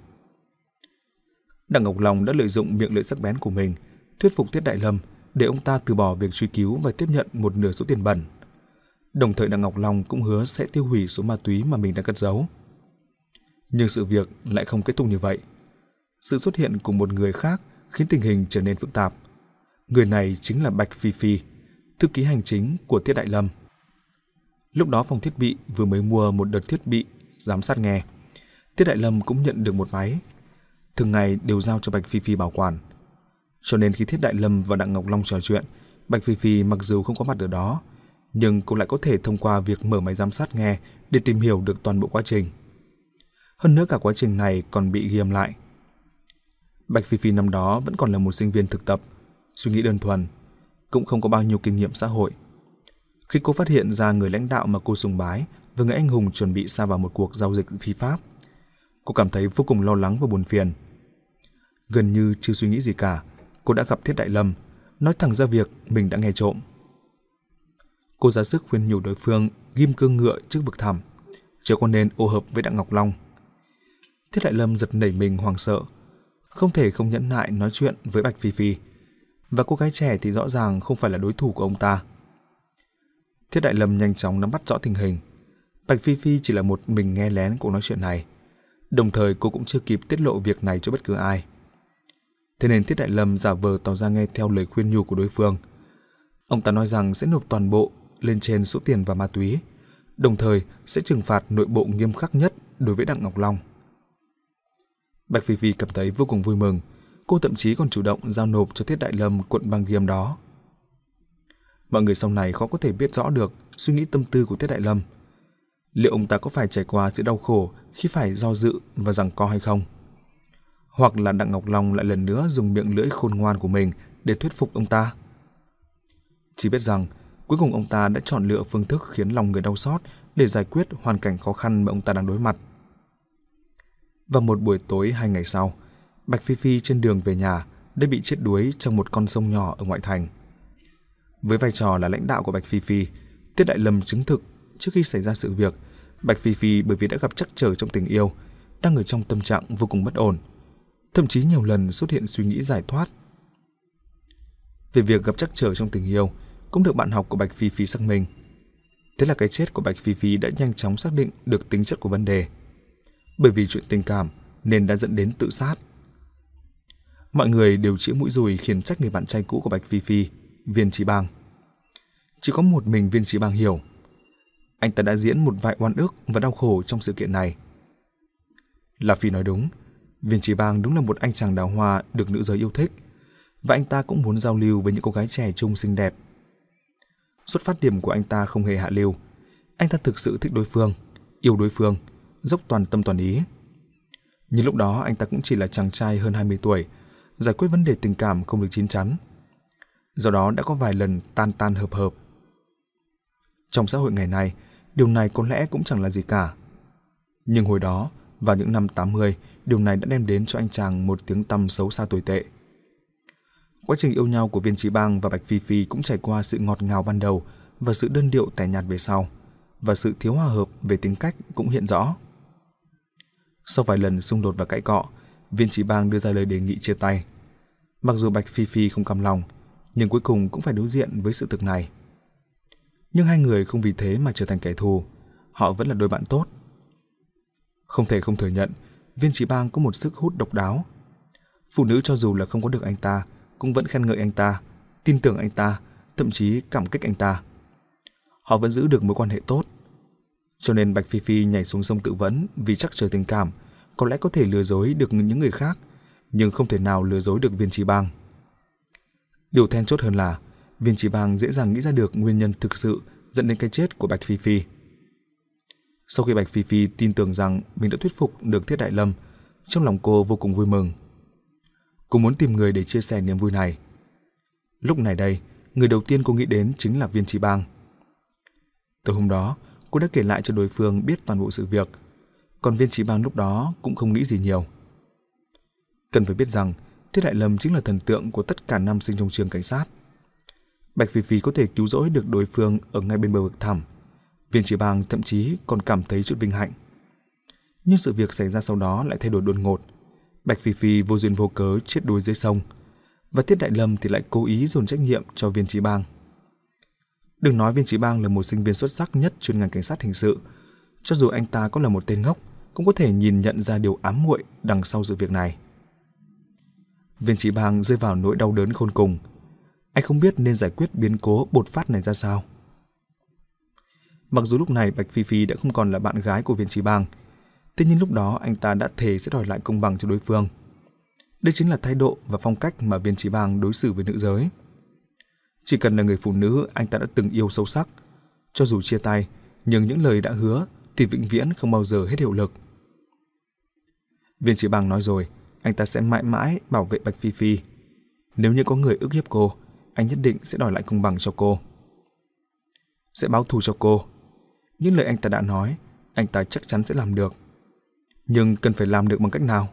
Đặng Ngọc Long đã lợi dụng miệng lưỡi sắc bén của mình thuyết phục Thiết Đại Lâm để ông ta từ bỏ việc truy cứu và tiếp nhận một nửa số tiền bẩn. Đồng thời Đặng Ngọc Long cũng hứa sẽ tiêu hủy số ma túy mà mình đã cất giấu. Nhưng sự việc lại không kết thúc như vậy. Sự xuất hiện của một người khác khiến tình hình trở nên phức tạp. Người này chính là Bạch Phi Phi, thư ký hành chính của Thiết Đại Lâm. Lúc đó phòng thiết bị vừa mới mua một đợt thiết bị giám sát nghe. Thiết Đại Lâm cũng nhận được một máy. Thường ngày đều giao cho Bạch Phi Phi bảo quản. Cho nên khi Thiết Đại Lâm và Đặng Ngọc Long trò chuyện, Bạch Phi Phi mặc dù không có mặt ở đó, nhưng cô lại có thể thông qua việc mở máy giám sát nghe để tìm hiểu được toàn bộ quá trình. Hơn nữa cả quá trình này còn bị ghi âm lại. Bạch Phi Phi năm đó vẫn còn là một sinh viên thực tập, suy nghĩ đơn thuần, cũng không có bao nhiêu kinh nghiệm xã hội. Khi cô phát hiện ra người lãnh đạo mà cô sùng bái và người anh hùng chuẩn bị sa vào một cuộc giao dịch phi pháp, cô cảm thấy vô cùng lo lắng và buồn phiền. Gần như chưa suy nghĩ gì cả, cô đã gặp Thiết Đại Lâm, nói thẳng ra việc mình đã nghe trộm. Cô ra sức khuyên nhủ đối phương ghim cương ngựa trước vực thẳm, chứ có nên ô hợp với Đặng Ngọc Long. Thiết Đại Lâm giật nảy mình hoảng sợ, không thể không nhẫn nại nói chuyện với Bạch Phi Phi, và cô gái trẻ thì rõ ràng không phải là đối thủ của ông ta. Thiết Đại Lâm nhanh chóng nắm bắt rõ tình hình. Bạch Phi Phi chỉ là một mình nghe lén cuộc nói chuyện này, đồng thời cô cũng chưa kịp tiết lộ việc này cho bất cứ ai. Thế nên Thiết Đại Lâm giả vờ tỏ ra nghe theo lời khuyên nhủ của đối phương. Ông ta nói rằng sẽ nộp toàn bộ lên trên số tiền và ma túy, đồng thời sẽ trừng phạt nội bộ nghiêm khắc nhất đối với Đặng Ngọc Long. Bạch Phi Phi cảm thấy vô cùng vui mừng, cô thậm chí còn chủ động giao nộp cho Thiết Đại Lâm cuộn băng ghi âm đó. Mọi người sau này khó có thể biết rõ được suy nghĩ tâm tư của Tiết Đại Lâm. Liệu ông ta có phải trải qua sự đau khổ khi phải do dự và giằng co hay không? Hoặc là Đặng Ngọc Long lại lần nữa dùng miệng lưỡi khôn ngoan của mình để thuyết phục ông ta? Chỉ biết rằng cuối cùng ông ta đã chọn lựa phương thức khiến lòng người đau xót để giải quyết hoàn cảnh khó khăn mà ông ta đang đối mặt. Vào một buổi tối hai ngày sau, Bạch Phi Phi trên đường về nhà đã bị chết đuối trong một con sông nhỏ ở ngoại thành. Với vai trò là lãnh đạo của Bạch Phi Phi, Tiết Đại Lâm chứng thực trước khi xảy ra sự việc, Bạch Phi Phi bởi vì đã gặp trắc trở trong tình yêu, đang ở trong tâm trạng vô cùng bất ổn, thậm chí nhiều lần xuất hiện suy nghĩ giải thoát. Về việc gặp trắc trở trong tình yêu cũng được bạn học của Bạch Phi Phi xác minh. Thế là cái chết của Bạch Phi Phi đã nhanh chóng xác định được tính chất của vấn đề. Bởi vì chuyện tình cảm nên đã dẫn đến tự sát. Mọi người đều chĩa mũi dùi khiển trách người bạn trai cũ của Bạch Phi Phi, Viên Chí Bang. Chỉ có một mình Viên Chí Bang hiểu. Anh ta đã diễn một vài oan ức và đau khổ trong sự kiện này. La Phi nói đúng, Viên Chí Bang đúng là một anh chàng đào hoa được nữ giới yêu thích, và anh ta cũng muốn giao lưu với những cô gái trẻ trung xinh đẹp. Xuất phát điểm của anh ta không hề hạ lưu. Anh ta thực sự thích đối phương, yêu đối phương, dốc toàn tâm toàn ý. Nhưng lúc đó anh ta cũng chỉ là chàng trai hơn hai mươi tuổi, giải quyết vấn đề tình cảm không được chín chắn. Do đó đã có vài lần tan tan hợp hợp. Trong xã hội ngày nay, điều này có lẽ cũng chẳng là gì cả. Nhưng hồi đó, vào những năm tám mươi, điều này đã đem đến cho anh chàng một tiếng tăm xấu xa tồi tệ. Quá trình yêu nhau của Viên Chí Bang và Bạch Phi Phi cũng trải qua sự ngọt ngào ban đầu và sự đơn điệu tẻ nhạt về sau, và sự thiếu hòa hợp về tính cách cũng hiện rõ. Sau vài lần xung đột và cãi cọ, Viên Chí Bang đưa ra lời đề nghị chia tay. Mặc dù Bạch Phi Phi không cam lòng, nhưng cuối cùng cũng phải đối diện với sự thực này. Nhưng hai người không vì thế mà trở thành kẻ thù, họ vẫn là đôi bạn tốt. Không thể không thừa nhận, Viên Chí Bang có một sức hút độc đáo. Phụ nữ cho dù là không có được anh ta, cũng vẫn khen ngợi anh ta, tin tưởng anh ta, thậm chí cảm kích anh ta. Họ vẫn giữ được mối quan hệ tốt. Cho nên Bạch Phi Phi nhảy xuống sông tự vẫn vì trắc trở tình cảm, có lẽ có thể lừa dối được những người khác, nhưng không thể nào lừa dối được Viên Chí Bang. Điều then chốt hơn là Viên Chí Bang dễ dàng nghĩ ra được nguyên nhân thực sự dẫn đến cái chết của Bạch Phi Phi. Sau khi Bạch Phi Phi tin tưởng rằng mình đã thuyết phục được Tiết Đại Lâm, trong lòng cô vô cùng vui mừng. Cô muốn tìm người để chia sẻ niềm vui này. Lúc này đây, người đầu tiên cô nghĩ đến chính là Viên Chí Bang. Từ hôm đó, cô đã kể lại cho đối phương biết toàn bộ sự việc, còn Viên Chí Bang lúc đó cũng không nghĩ gì nhiều. Cần phải biết rằng, Tiết Đại Lâm chính là thần tượng của tất cả nam sinh trong trường cảnh sát. Bạch Phi Phi có thể cứu rỗi được đối phương ở ngay bên bờ vực thẳm. Viên Chí Bang thậm chí còn cảm thấy chút vinh hạnh. Nhưng sự việc xảy ra sau đó lại thay đổi đột ngột. Bạch Phi Phi vô duyên vô cớ chết đuối dưới sông, và Tiết Đại Lâm thì lại cố ý dồn trách nhiệm cho Viên Chí Bang. Đừng nói Viên Chí Bang là một sinh viên xuất sắc nhất chuyên ngành cảnh sát hình sự, cho dù anh ta có là một tên ngốc, cũng có thể nhìn nhận ra điều ám muội đằng sau sự việc này. Viên Chí Bang rơi vào nỗi đau đớn khôn cùng. Anh không biết nên giải quyết biến cố bột phát này ra sao. Mặc dù lúc này Bạch Phi Phi đã không còn là bạn gái của Viên Chí Bang, thế nhưng lúc đó anh ta đã thề sẽ đòi lại công bằng cho đối phương. Đây chính là thái độ và phong cách mà Viên Chí Bang đối xử với nữ giới. Chỉ cần là người phụ nữ anh ta đã từng yêu sâu sắc, cho dù chia tay, nhưng những lời đã hứa thì vĩnh viễn không bao giờ hết hiệu lực. Viên Chí Bang nói rồi, anh ta sẽ mãi mãi bảo vệ Bạch Phi Phi. Nếu như có người ức hiếp cô, anh nhất định sẽ đòi lại công bằng cho cô. Sẽ báo thù cho cô. Những lời anh ta đã nói, anh ta chắc chắn sẽ làm được. Nhưng cần phải làm được bằng cách nào?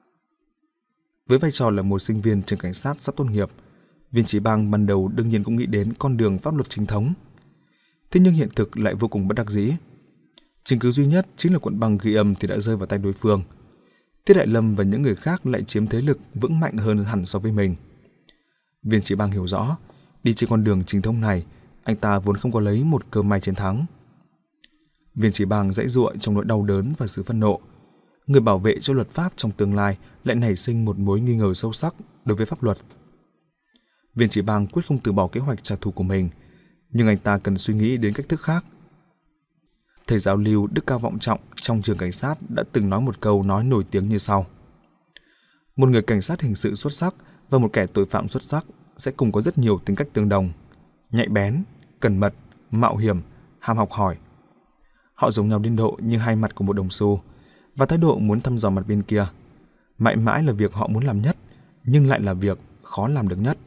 Với vai trò là một sinh viên trường cảnh sát sắp tốt nghiệp, Viên Chí Bang ban đầu đương nhiên cũng nghĩ đến con đường pháp luật chính thống. Thế nhưng hiện thực lại vô cùng bất đắc dĩ. Chứng cứ duy nhất chính là cuộn băng ghi âm thì đã rơi vào tay đối phương. Tiết Đại Lâm và những người khác lại chiếm thế lực vững mạnh hơn hẳn so với mình. Viên Chí Bang hiểu rõ, đi trên con đường chính thống này, anh ta vốn không có lấy một cơ may chiến thắng. Viên Chí Bang giãy giụa trong nỗi đau đớn và sự phẫn nộ. Người bảo vệ cho luật pháp trong tương lai lại nảy sinh một mối nghi ngờ sâu sắc đối với pháp luật. Viên Chí Bang quyết không từ bỏ kế hoạch trả thù của mình, nhưng anh ta cần suy nghĩ đến cách thức khác. Thầy giáo Lưu đức cao vọng trọng trong trường cảnh sát đã từng nói một câu nói nổi tiếng như sau: một người cảnh sát hình sự xuất sắc và một kẻ tội phạm xuất sắc sẽ cùng có rất nhiều tính cách tương đồng, nhạy bén, cẩn mật, mạo hiểm, ham học hỏi. Họ giống nhau đến độ như hai mặt của một đồng xu, và thái độ muốn thăm dò mặt bên kia. Mãi mãi là việc họ muốn làm nhất, nhưng lại là việc khó làm được nhất.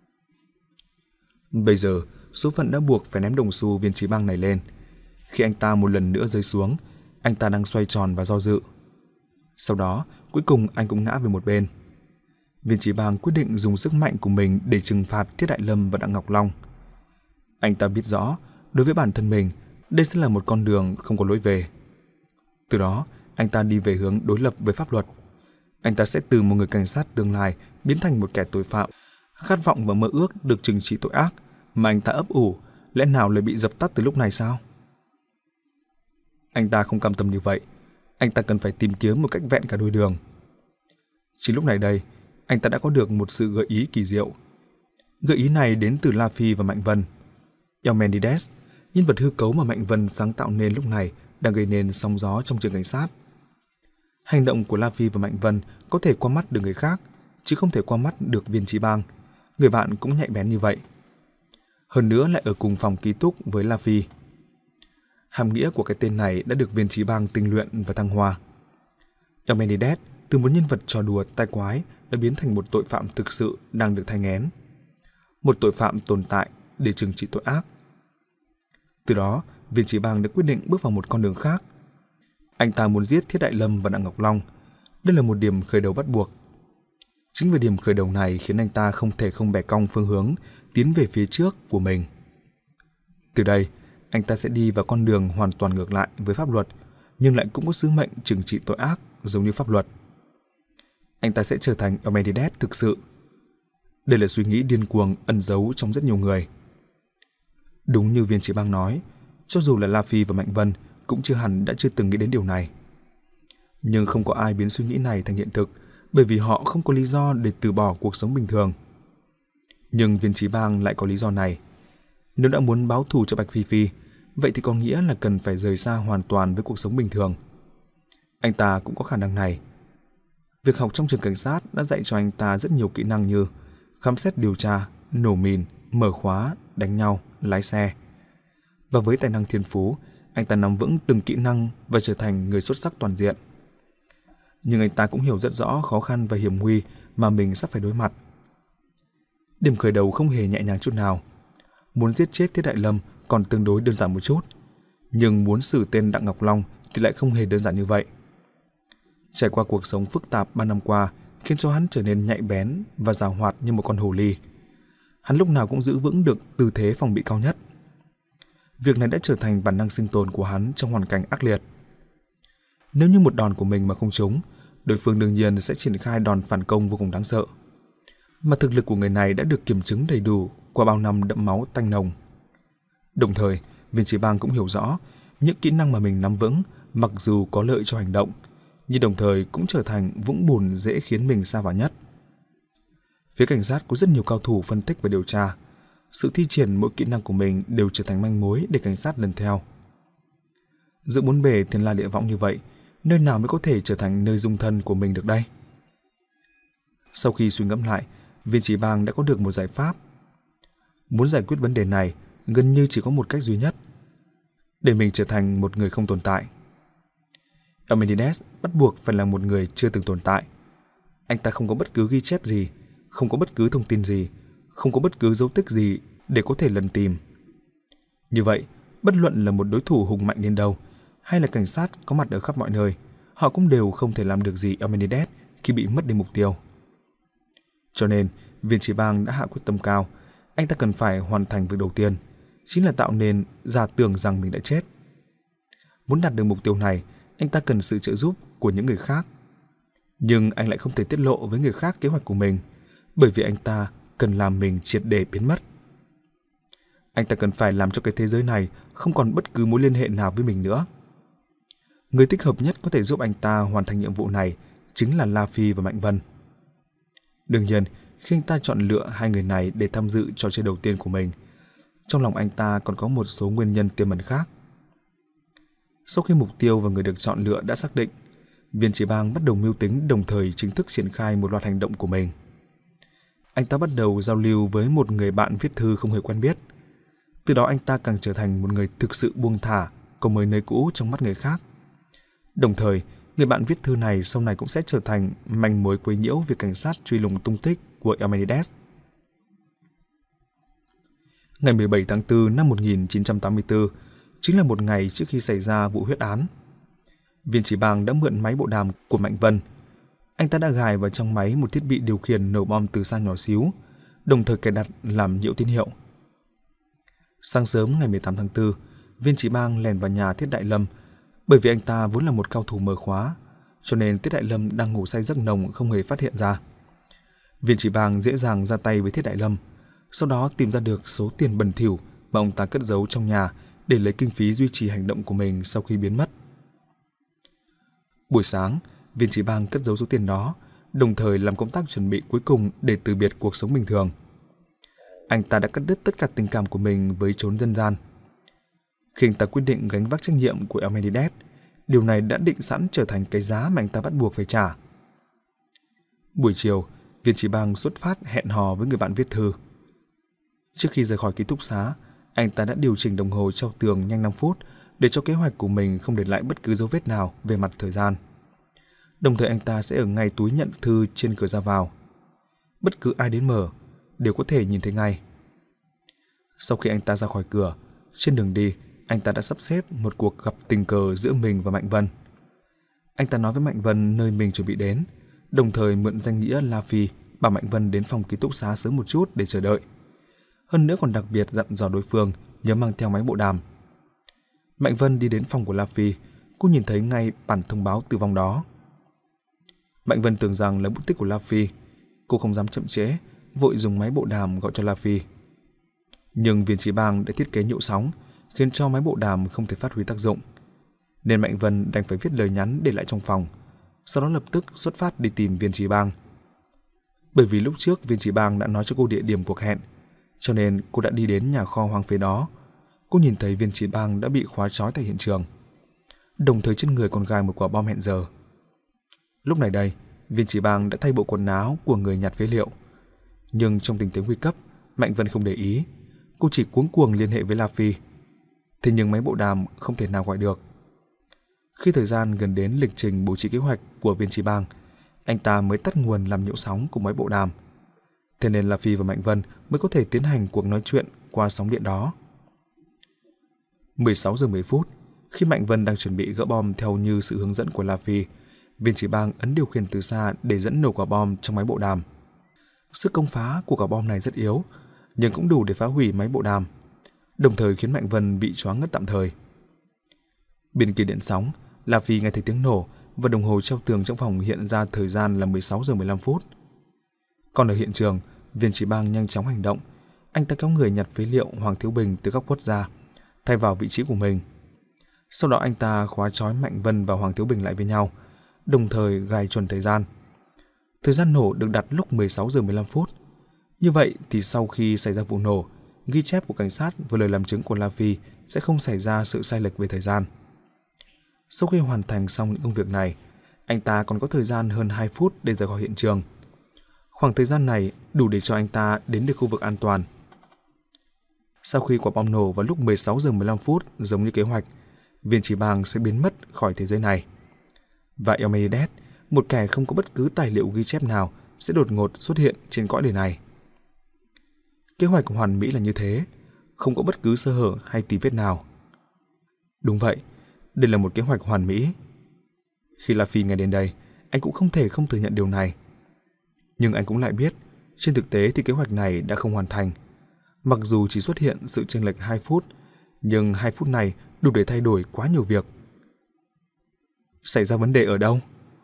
Bây giờ, số phận đã buộc phải ném đồng xu Viên Chí Bang này lên. Khi anh ta một lần nữa rơi xuống, anh ta đang xoay tròn và do dự. Sau đó, cuối cùng anh cũng ngã về một bên. Viên Chí Bang quyết định dùng sức mạnh của mình để trừng phạt Thiết Đại Lâm và Đặng Ngọc Long. Anh ta biết rõ, đối với bản thân mình, đây sẽ là một con đường không có lối về. Từ đó, anh ta đi về hướng đối lập với pháp luật. Anh ta sẽ từ một người cảnh sát tương lai biến thành một kẻ tội phạm, khát vọng và mơ ước được trừng trị tội ác mà anh ta ấp ủ, lẽ nào lại bị dập tắt từ lúc này sao? Anh ta không cam tâm như vậy. Anh ta cần phải tìm kiếm một cách vẹn cả đôi đường. Chỉ lúc này đây, anh ta đã có được một sự gợi ý kỳ diệu. Gợi ý này đến từ La Phi và Mạnh Vân. Eumenides, nhân vật hư cấu mà Mạnh Vân sáng tạo nên lúc này, đang gây nên sóng gió trong trường cảnh sát. Hành động của La Phi và Mạnh Vân có thể qua mắt được người khác, chứ không thể qua mắt được Viên Chí Bang. Người bạn cũng nhạy bén như vậy. Hơn nữa lại ở cùng phòng ký túc với La Phi. Hàm nghĩa của cái tên này đã được Viên Chí Bang tinh luyện và thăng hoa. Eumenides từ một nhân vật trò đùa tai quái đã biến thành một tội phạm thực sự đang được thai nghén. Một tội phạm tồn tại để trừng trị tội ác. Từ đó, Viên Chí Bang đã quyết định bước vào một con đường khác. Anh ta muốn giết Thiết Đại Lâm và Đặng Ngọc Long. Đây là một điểm khởi đầu bắt buộc. Chính vì điểm khởi đầu này khiến anh ta không thể không bẻ cong phương hướng tiến về phía trước của mình. Từ đây, anh ta sẽ đi vào con đường hoàn toàn ngược lại với pháp luật, nhưng lại cũng có sứ mệnh trừng trị tội ác giống như pháp luật. Anh ta sẽ trở thành Eumenides thực sự. Đây là suy nghĩ điên cuồng ẩn giấu trong rất nhiều người. Đúng như Viên Chí Bang nói, cho dù là La Phi và Mạnh Vân cũng chưa hẳn đã chưa từng nghĩ đến điều này. Nhưng không có ai biến suy nghĩ này thành hiện thực, bởi vì họ không có lý do để từ bỏ cuộc sống bình thường. Nhưng Viên Chí Bang lại có lý do này. Nếu đã muốn báo thù cho Bạch Phi Phi, vậy thì có nghĩa là cần phải rời xa hoàn toàn với cuộc sống bình thường. Anh ta cũng có khả năng này. Việc học trong trường cảnh sát đã dạy cho anh ta rất nhiều kỹ năng như khám xét điều tra, nổ mìn, mở khóa, đánh nhau, lái xe. Và với tài năng thiên phú, anh ta nắm vững từng kỹ năng và trở thành người xuất sắc toàn diện. Nhưng anh ta cũng hiểu rất rõ khó khăn và hiểm nguy mà mình sắp phải đối mặt. Điểm khởi đầu không hề nhẹ nhàng chút nào. Muốn giết chết Thiết Đại Lâm còn tương đối đơn giản một chút, nhưng muốn xử tên Đặng Ngọc Long thì lại không hề đơn giản như vậy. Trải qua cuộc sống phức tạp ba năm qua khiến cho hắn trở nên nhạy bén và giàu hoạt như một con hồ ly. Hắn lúc nào cũng giữ vững được tư thế phòng bị cao nhất. Việc này đã trở thành bản năng sinh tồn của hắn trong hoàn cảnh ác liệt. Nếu như một đòn của mình mà không trúng, đối phương đương nhiên sẽ triển khai đòn phản công vô cùng đáng sợ. Mà thực lực của người này đã được kiểm chứng đầy đủ qua bao năm đẫm máu tanh nồng. Đồng thời, Viên Chí Bang cũng hiểu rõ những kỹ năng mà mình nắm vững mặc dù có lợi cho hành động, nhưng đồng thời cũng trở thành vũng bùn dễ khiến mình sa vào nhất. Phía cảnh sát có rất nhiều cao thủ phân tích và điều tra. Sự thi triển mỗi kỹ năng của mình đều trở thành manh mối để cảnh sát lần theo. Giữa bốn bề thiên la địa võng như vậy, nơi nào mới có thể trở thành nơi dung thân của mình được đây? Sau khi suy ngẫm lại, Viên Chí Bang đã có được một giải pháp. Muốn giải quyết vấn đề này, gần như chỉ có một cách duy nhất: để mình trở thành một người không tồn tại. Eumenides bắt buộc phải là một người chưa từng tồn tại. Anh ta không có bất cứ ghi chép gì, không có bất cứ thông tin gì, không có bất cứ dấu tích gì để có thể lần tìm. Như vậy, bất luận là một đối thủ hùng mạnh đến đâu, hay là cảnh sát có mặt ở khắp mọi nơi, họ cũng đều không thể làm được gì Eumenides khi bị mất đi mục tiêu. Cho nên, Viên Chí Bang đã hạ quyết tâm cao. Anh ta cần phải hoàn thành việc đầu tiên, chính là tạo nên giả tưởng rằng mình đã chết. Muốn đạt được mục tiêu này, anh ta cần sự trợ giúp của những người khác. Nhưng anh lại không thể tiết lộ với người khác kế hoạch của mình, bởi vì anh ta cần làm mình triệt để biến mất. Anh ta cần phải làm cho cái thế giới này không còn bất cứ mối liên hệ nào với mình nữa. Người thích hợp nhất có thể giúp anh ta hoàn thành nhiệm vụ này chính là La Phi và Mạnh Vân. Đương nhiên, khi anh ta chọn lựa hai người này để tham dự trò chơi đầu tiên của mình, trong lòng anh ta còn có một số nguyên nhân tiềm ẩn khác. Sau khi mục tiêu và người được chọn lựa đã xác định, Viên Chí Bang bắt đầu mưu tính, đồng thời chính thức triển khai một loạt hành động của mình. Anh ta bắt đầu giao lưu với một người bạn viết thư không hề quen biết. Từ đó anh ta càng trở thành một người thực sự buông thả, có mới nới cũ trong mắt người khác. Đồng thời, người bạn viết thư này sau này cũng sẽ trở thành manh mối quấy nhiễu việc cảnh sát truy lùng tung tích của Emmenides. Ngày mười bảy tháng tư năm một nghìn chín trăm tám mươi tư, chính là một ngày trước khi xảy ra vụ huyết án. Viên Chí Bang đã mượn máy bộ đàm của Mạnh Vân. Anh ta đã gài vào trong máy một thiết bị điều khiển nổ bom từ xa nhỏ xíu, đồng thời cài đặt làm nhiễu tín hiệu. Sáng sớm ngày mười tám tháng tư, Viên Chí Bang lèn vào nhà Tiết Đại Lâm, bởi vì anh ta vốn là một cao thủ mở khóa, cho nên Tiết Đại Lâm đang ngủ say giấc nồng không hề phát hiện ra. Viên Chí Bang dễ dàng ra tay với Tiết Đại Lâm, sau đó tìm ra được số tiền bẩn thỉu mà ông ta cất giấu trong nhà để lấy kinh phí duy trì hành động của mình sau khi biến mất. Buổi sáng, Viên Chí Bang cất giấu số tiền đó, đồng thời làm công tác chuẩn bị cuối cùng để từ biệt cuộc sống bình thường. Anh ta đã cắt đứt tất cả tình cảm của mình với chốn dân gian. Khi anh ta quyết định gánh vác trách nhiệm của Emmenides, điều này đã định sẵn trở thành cái giá mà anh ta bắt buộc phải trả. Buổi chiều, Viên Chí Bang xuất phát hẹn hò với người bạn viết thư. Trước khi rời khỏi ký túc xá, anh ta đã điều chỉnh đồng hồ treo tường nhanh năm phút để cho kế hoạch của mình không để lại bất cứ dấu vết nào về mặt thời gian. Đồng thời anh ta sẽ ở ngay túi nhận thư trên cửa ra vào. Bất cứ ai đến mở đều có thể nhìn thấy ngay. Sau khi anh ta ra khỏi cửa, trên đường đi, anh ta đã sắp xếp một cuộc gặp tình cờ giữa mình và Mạnh Vân. Anh ta nói với Mạnh Vân nơi mình chuẩn bị đến, đồng thời mượn danh nghĩa La Phi bảo Mạnh Vân đến phòng ký túc xá sớm một chút để chờ đợi. Hơn nữa còn đặc biệt dặn dò đối phương nhớ mang theo máy bộ đàm. Mạnh Vân đi đến phòng của La Phi, cô nhìn thấy ngay bản thông báo tử vong đó. Mạnh Vân tưởng rằng là bút tích của La Phi, cô không dám chậm trễ, vội dùng máy bộ đàm gọi cho La Phi. Nhưng Viên Chí Bang đã thiết kế nhiễu sóng, khiến cho máy bộ đàm không thể phát huy tác dụng, nên Mạnh Vân đành phải viết lời nhắn để lại trong phòng, sau đó lập tức xuất phát đi tìm Viên Chí Bang. Bởi vì lúc trước Viên Chí Bang đã nói cho cô địa điểm cuộc hẹn, cho nên cô đã đi đến nhà kho hoang phế đó. Cô nhìn thấy Viên Chí Bang đã bị khóa trói tại hiện trường, đồng thời trên người còn gài một quả bom hẹn giờ. Lúc này đây, Viên Chí Bang đã thay bộ quần áo của người nhặt phế liệu, nhưng trong tình thế nguy cấp, Mạnh Vân không để ý, cô chỉ cuống cuồng liên hệ với La Phi. Thế nhưng máy bộ đàm không thể nào gọi được. Khi thời gian gần đến lịch trình bố trí kế hoạch của Viên Chí Bang, anh ta mới tắt nguồn làm nhiễu sóng của máy bộ đàm. Thế nên La Phi và Mạnh Vân mới có thể tiến hành cuộc nói chuyện qua sóng điện đó. mười sáu giờ mười phút, khi Mạnh Vân đang chuẩn bị gỡ bom theo như sự hướng dẫn của La Phi, Viên Chí Bang ấn điều khiển từ xa để dẫn nổ quả bom trong máy bộ đàm. Sức công phá của quả bom này rất yếu, nhưng cũng đủ để phá hủy máy bộ đàm, đồng thời khiến Mạnh Vân bị choáng ngất tạm thời. Bên kia điện sóng, La Phi nghe thấy tiếng nổ và đồng hồ treo tường trong phòng hiện ra thời gian là mười sáu giờ mười lăm phút. Còn ở hiện trường, Viên Chí Bang nhanh chóng hành động. Anh ta kéo người nhặt phế liệu Hoàng Thiếu Bình từ góc khuất ra, thay vào vị trí của mình. Sau đó anh ta khóa trói Mạnh Vân và Hoàng Thiếu Bình lại với nhau, đồng thời gài chuẩn thời gian. Thời gian nổ được đặt lúc mười sáu giờ mười lăm phút. Như vậy thì sau khi xảy ra vụ nổ, ghi chép của cảnh sát và lời làm chứng của La Phi sẽ không xảy ra sự sai lệch về thời gian. Sau khi hoàn thành xong những công việc này, anh ta còn có thời gian hơn hai phút để rời khỏi hiện trường. Khoảng thời gian này đủ để cho anh ta đến được khu vực an toàn. Sau khi quả bom nổ vào lúc mười sáu giờ mười lăm phút giống như kế hoạch, Viên Chí Bang sẽ biến mất khỏi thế giới này. Và Emmenides, một kẻ không có bất cứ tài liệu ghi chép nào, sẽ đột ngột xuất hiện trên cõi đời này. Kế hoạch hoàn mỹ là như thế, không có bất cứ sơ hở hay tì vết nào. Đúng vậy, đây là một kế hoạch hoàn mỹ. Khi La Phi nghe đến đây, anh cũng không thể không thừa nhận điều này. Nhưng anh cũng lại biết, trên thực tế thì kế hoạch này đã không hoàn thành. Mặc dù chỉ xuất hiện sự chênh lệch hai phút, nhưng hai phút này đủ để thay đổi quá nhiều việc. Xảy ra vấn đề ở đâu?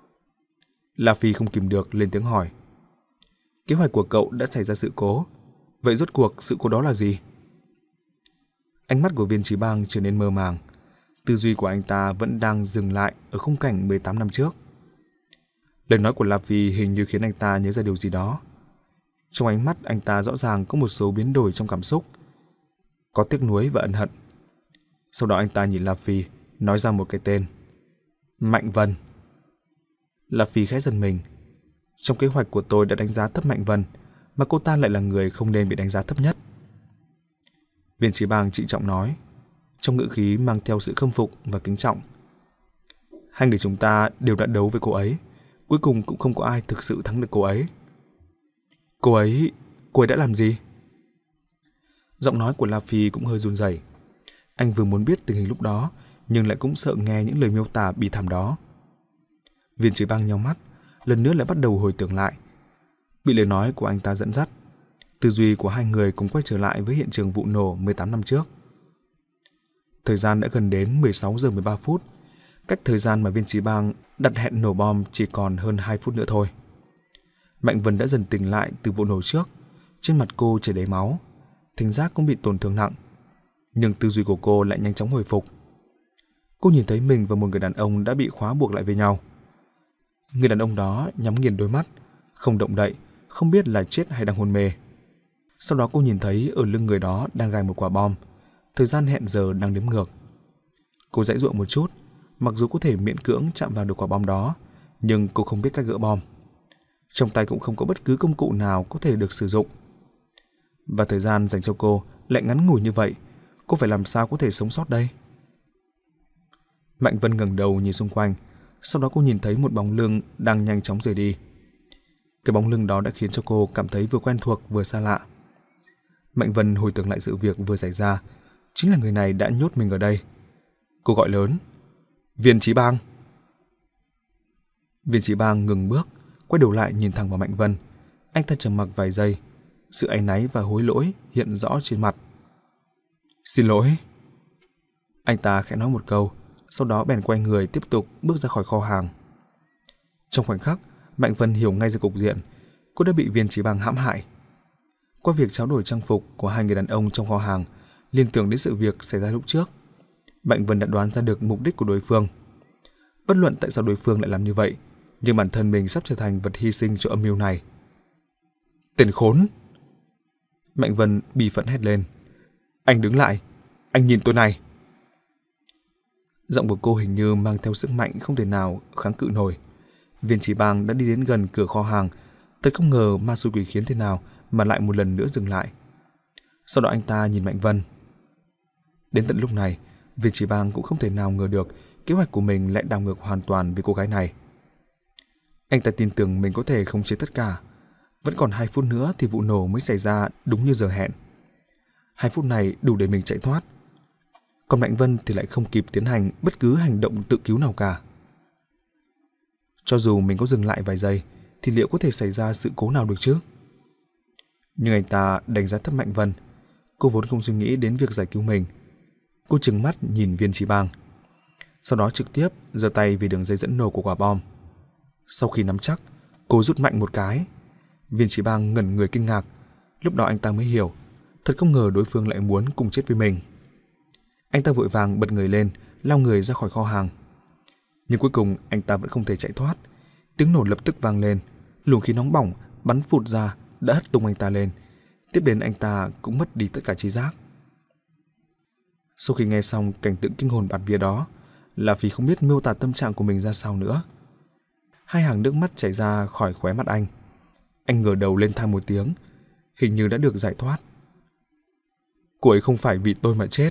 La Phi không kìm được lên tiếng hỏi. Kế hoạch của cậu đã xảy ra sự cố. Vậy rốt cuộc sự cố đó là gì? Ánh mắt của Viên Chí Bang trở nên mơ màng. Tư duy của anh ta vẫn đang dừng lại ở khung cảnh mười tám năm trước. Lời nói của La Phi hình như khiến anh ta nhớ ra điều gì đó. Trong ánh mắt anh ta rõ ràng có một số biến đổi trong cảm xúc, có tiếc nuối và ân hận. Sau đó anh ta nhìn La Phi, nói ra một cái tên: Mạnh Vân. La Phi khẽ giật mình. Trong kế hoạch của tôi đã đánh giá thấp Mạnh Vân, mà cô ta lại là người không nên bị đánh giá thấp nhất. Viên Chí Bang trịnh trọng nói, trong ngữ khí mang theo sự khâm phục và kính trọng. Hai người chúng ta đều đã đấu với cô ấy, cuối cùng cũng không có ai thực sự thắng được cô ấy. Cô ấy, cô ấy đã làm gì? Giọng nói của La Phi cũng hơi run rẩy. Anh vừa muốn biết tình hình lúc đó, nhưng lại cũng sợ nghe những lời miêu tả bi thảm đó. Viên Chí Bang nhíu mắt, lần nữa lại bắt đầu hồi tưởng lại. Bị lời nói của anh ta dẫn dắt, tư duy của hai người cùng quay trở lại với hiện trường vụ nổ mười tám năm trước. Thời gian đã gần đến mười sáu giờ mười ba phút, cách thời gian mà Viên Chí Bang đặt hẹn nổ bom chỉ còn hơn hai phút nữa thôi. Mạnh Vân đã dần tỉnh lại từ vụ nổ trước, trên mặt cô chảy đầy máu, thính giác cũng bị tổn thương nặng, nhưng tư duy của cô lại nhanh chóng hồi phục. Cô nhìn thấy mình và một người đàn ông đã bị khóa buộc lại với nhau. Người đàn ông đó nhắm nghiền đôi mắt, không động đậy, không biết là chết hay đang hôn mê. Sau đó cô nhìn thấy ở lưng người đó đang gài một quả bom, thời gian hẹn giờ đang đếm ngược. Cô giãy giụa một chút, mặc dù có thể miễn cưỡng chạm vào được quả bom đó, nhưng cô không biết cách gỡ bom. Trong tay cũng không có bất cứ công cụ nào có thể được sử dụng. Và thời gian dành cho cô lại ngắn ngủi như vậy, cô phải làm sao có thể sống sót đây? Mạnh Vân ngẩng đầu nhìn xung quanh, sau đó cô nhìn thấy một bóng lưng đang nhanh chóng rời đi. Cái bóng lưng đó đã khiến cho cô cảm thấy vừa quen thuộc vừa xa lạ. Mạnh Vân hồi tưởng lại sự việc vừa xảy ra, chính là người này đã nhốt mình ở đây. Cô gọi lớn, Viên Chí Bang. Viên Chí Bang ngừng bước, quay đầu lại nhìn thẳng vào Mạnh Vân. Anh ta trầm mặc vài giây, sự áy náy và hối lỗi hiện rõ trên mặt. Xin lỗi. Anh ta khẽ nói một câu, sau đó bèn quay người tiếp tục bước ra khỏi kho hàng. Trong khoảnh khắc, Mạnh Vân hiểu ngay ra cục diện, cô đã bị Viên Chí Bang hãm hại. Qua việc trao đổi trang phục của hai người đàn ông trong kho hàng, liên tưởng đến sự việc xảy ra lúc trước, Mạnh Vân đã đoán ra được mục đích của đối phương. Bất luận tại sao đối phương lại làm như vậy, nhưng bản thân mình sắp trở thành vật hy sinh cho âm mưu này. Tên khốn! Mạnh Vân bì phẫn hét lên. Anh đứng lại, anh nhìn tôi này. Giọng của cô hình như mang theo sức mạnh không thể nào kháng cự nổi. Viên Chí Bang đã đi đến gần cửa kho hàng, thật không ngờ ma xui quỷ khiến thế nào mà lại một lần nữa dừng lại. Sau đó anh ta nhìn Mạnh Vân. Đến tận lúc này, Viên Chí Bang cũng không thể nào ngờ được kế hoạch của mình lại đảo ngược hoàn toàn với cô gái này. Anh ta tin tưởng mình có thể khống chế tất cả. Vẫn còn hai phút nữa thì vụ nổ mới xảy ra đúng như giờ hẹn. Hai phút này đủ để mình chạy thoát. Còn Mạnh Vân thì lại không kịp tiến hành bất cứ hành động tự cứu nào cả. Cho dù mình có dừng lại vài giây, thì liệu có thể xảy ra sự cố nào được chứ? Nhưng anh ta đánh giá thấp Mạnh Vân. Cô vốn không suy nghĩ đến việc giải cứu mình. Cô trừng mắt nhìn Viên Chí Bang, sau đó trực tiếp giơ tay về đường dây dẫn nổ của quả bom. Sau khi nắm chắc, cô rút mạnh một cái. Viên Chí Bang ngẩn người kinh ngạc. Lúc đó anh ta mới hiểu, thật không ngờ đối phương lại muốn cùng chết với mình. Anh ta vội vàng bật người lên, lao người ra khỏi kho hàng. Nhưng cuối cùng anh ta vẫn không thể chạy thoát. Tiếng nổ lập tức vang lên, luồng khí nóng bỏng bắn phụt ra đã hất tung anh ta lên. Tiếp đến anh ta cũng mất đi tất cả trí giác. Sau khi nghe xong cảnh tượng kinh hồn bạt vía đó, là vì không biết miêu tả tâm trạng của mình ra sao nữa. Hai hàng nước mắt chảy ra khỏi khóe mắt anh. Anh ngửa đầu lên than một tiếng, hình như đã được giải thoát. Cô ấy không phải vì tôi mà chết.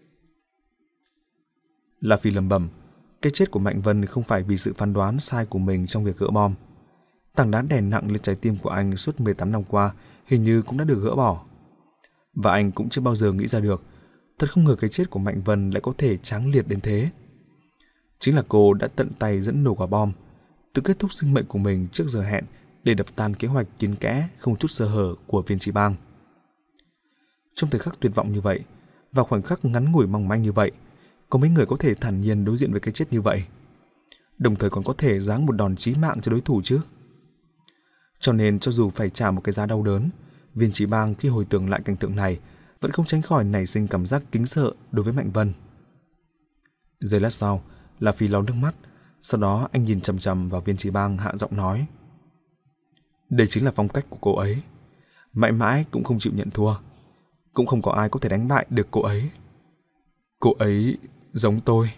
La Phi lẩm bẩm, cái chết của Mạnh Vân không phải vì sự phán đoán sai của mình trong việc gỡ bom. Tảng đá đè nặng lên trái tim của anh suốt mười tám năm qua hình như cũng đã được gỡ bỏ. Và anh cũng chưa bao giờ nghĩ ra được, thật không ngờ cái chết của Mạnh Vân lại có thể tráng liệt đến thế. Chính là cô đã tận tay dẫn nổ quả bom, tự kết thúc sinh mệnh của mình trước giờ hẹn để đập tan kế hoạch kín kẽ không chút sơ hở của Viên Chí Bang. Trong thời khắc tuyệt vọng như vậy, vào khoảnh khắc ngắn ngủi mong manh như vậy, có mấy người có thể thản nhiên đối diện với cái chết như vậy, đồng thời còn có thể giáng một đòn chí mạng cho đối thủ chứ? Cho nên cho dù phải trả một cái giá đau đớn, Viên Chí Bang khi hồi tưởng lại cảnh tượng này vẫn không tránh khỏi nảy sinh cảm giác kính sợ đối với Mạnh Vân. Giây lát sau, La Phi lau nước mắt, sau đó anh nhìn chằm chằm vào Viên Chí Bang hạ giọng nói: đây chính là phong cách của cô ấy, mãi mãi cũng không chịu nhận thua, cũng không có ai có thể đánh bại được cô ấy. Cô ấy giống tôi.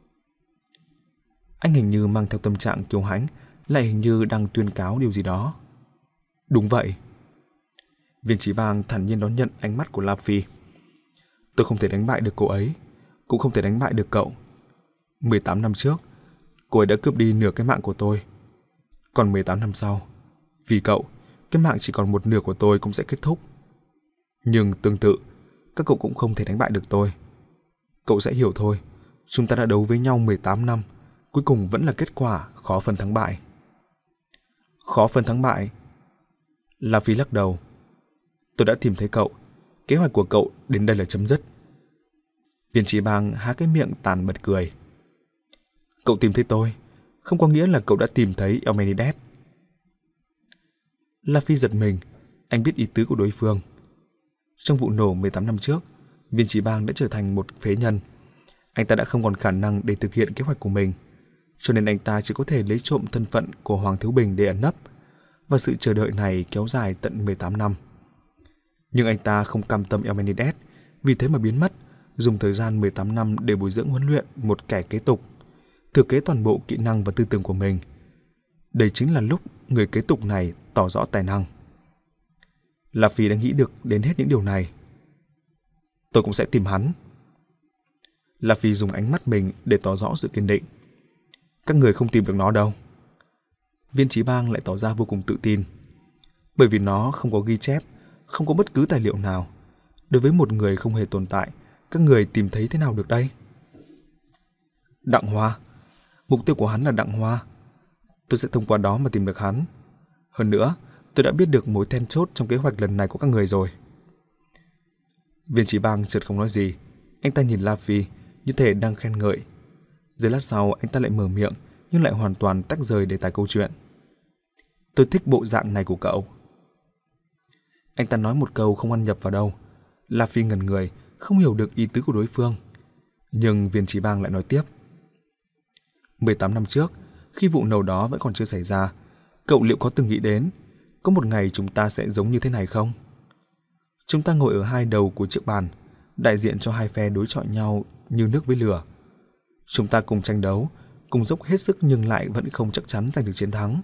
Anh hình như mang theo tâm trạng kiêu hãnh, lại hình như đang tuyên cáo điều gì đó. Đúng vậy. Viên Chí Bang thản nhiên đón nhận ánh mắt của La Phi. Tôi không thể đánh bại được cô ấy, cũng không thể đánh bại được cậu. mười tám năm trước, cô ấy đã cướp đi nửa cái mạng của tôi. Còn mười tám năm sau, vì cậu, cái mạng chỉ còn một nửa của tôi cũng sẽ kết thúc. Nhưng tương tự, các cậu cũng không thể đánh bại được tôi. Cậu sẽ hiểu thôi, chúng ta đã đấu với nhau mười tám năm, cuối cùng vẫn là kết quả khó phân thắng bại. Khó phân thắng bại? La Phi lắc đầu. Tôi đã tìm thấy cậu, kế hoạch của cậu đến đây là chấm dứt. Viên Chí Bang há cái miệng tàn bật cười. Cậu tìm thấy tôi, không có nghĩa là cậu đã tìm thấy Eumenides. La Phi giật mình, anh biết ý tứ của đối phương. Trong vụ nổ mười tám năm trước, Viên Chí Bang đã trở thành một phế nhân. Anh ta đã không còn khả năng để thực hiện kế hoạch của mình, cho nên anh ta chỉ có thể lấy trộm thân phận của Hoàng Thiếu Bình để ẩn nấp, và sự chờ đợi này kéo dài tận mười tám năm. Nhưng anh ta không cam tâm Eumenides, vì thế mà biến mất, dùng thời gian mười tám năm để bồi dưỡng huấn luyện một kẻ kế tục, thừa kế toàn bộ kỹ năng và tư tưởng của mình. Đây chính là lúc người kế tục này tỏ rõ tài năng. La Phi đã nghĩ được đến hết những điều này. Tôi cũng sẽ tìm hắn. La Phi dùng ánh mắt mình để tỏ rõ sự kiên định. Các người không tìm được nó đâu. Viên Chí Bang lại tỏ ra vô cùng tự tin. Bởi vì nó không có ghi chép, không có bất cứ tài liệu nào. Đối với một người không hề tồn tại, các người tìm thấy thế nào được đây? Đặng Hoa. Mục tiêu của hắn là Đặng Hoa. Tôi sẽ thông qua đó mà tìm được hắn. Hơn nữa, tôi đã biết được mối then chốt trong kế hoạch lần này của các người rồi. Viên Chí Bang chợt không nói gì. Anh ta nhìn La Phi như thể đang khen ngợi. Giây lát sau anh ta lại mở miệng, nhưng lại hoàn toàn tách rời đề tài câu chuyện. Tôi thích bộ dạng này của cậu. Anh ta nói một câu không ăn nhập vào đâu. La Phi ngẩn người, không hiểu được ý tứ của đối phương. Nhưng Viên Chí Bang lại nói tiếp. mười tám năm trước, khi vụ nổ đó vẫn còn chưa xảy ra, cậu liệu có từng nghĩ đến có một ngày chúng ta sẽ giống như thế này không? Chúng ta ngồi ở hai đầu của chiếc bàn, đại diện cho hai phe đối chọi nhau như nước với lửa. Chúng ta cùng tranh đấu, cùng dốc hết sức nhưng lại vẫn không chắc chắn giành được chiến thắng.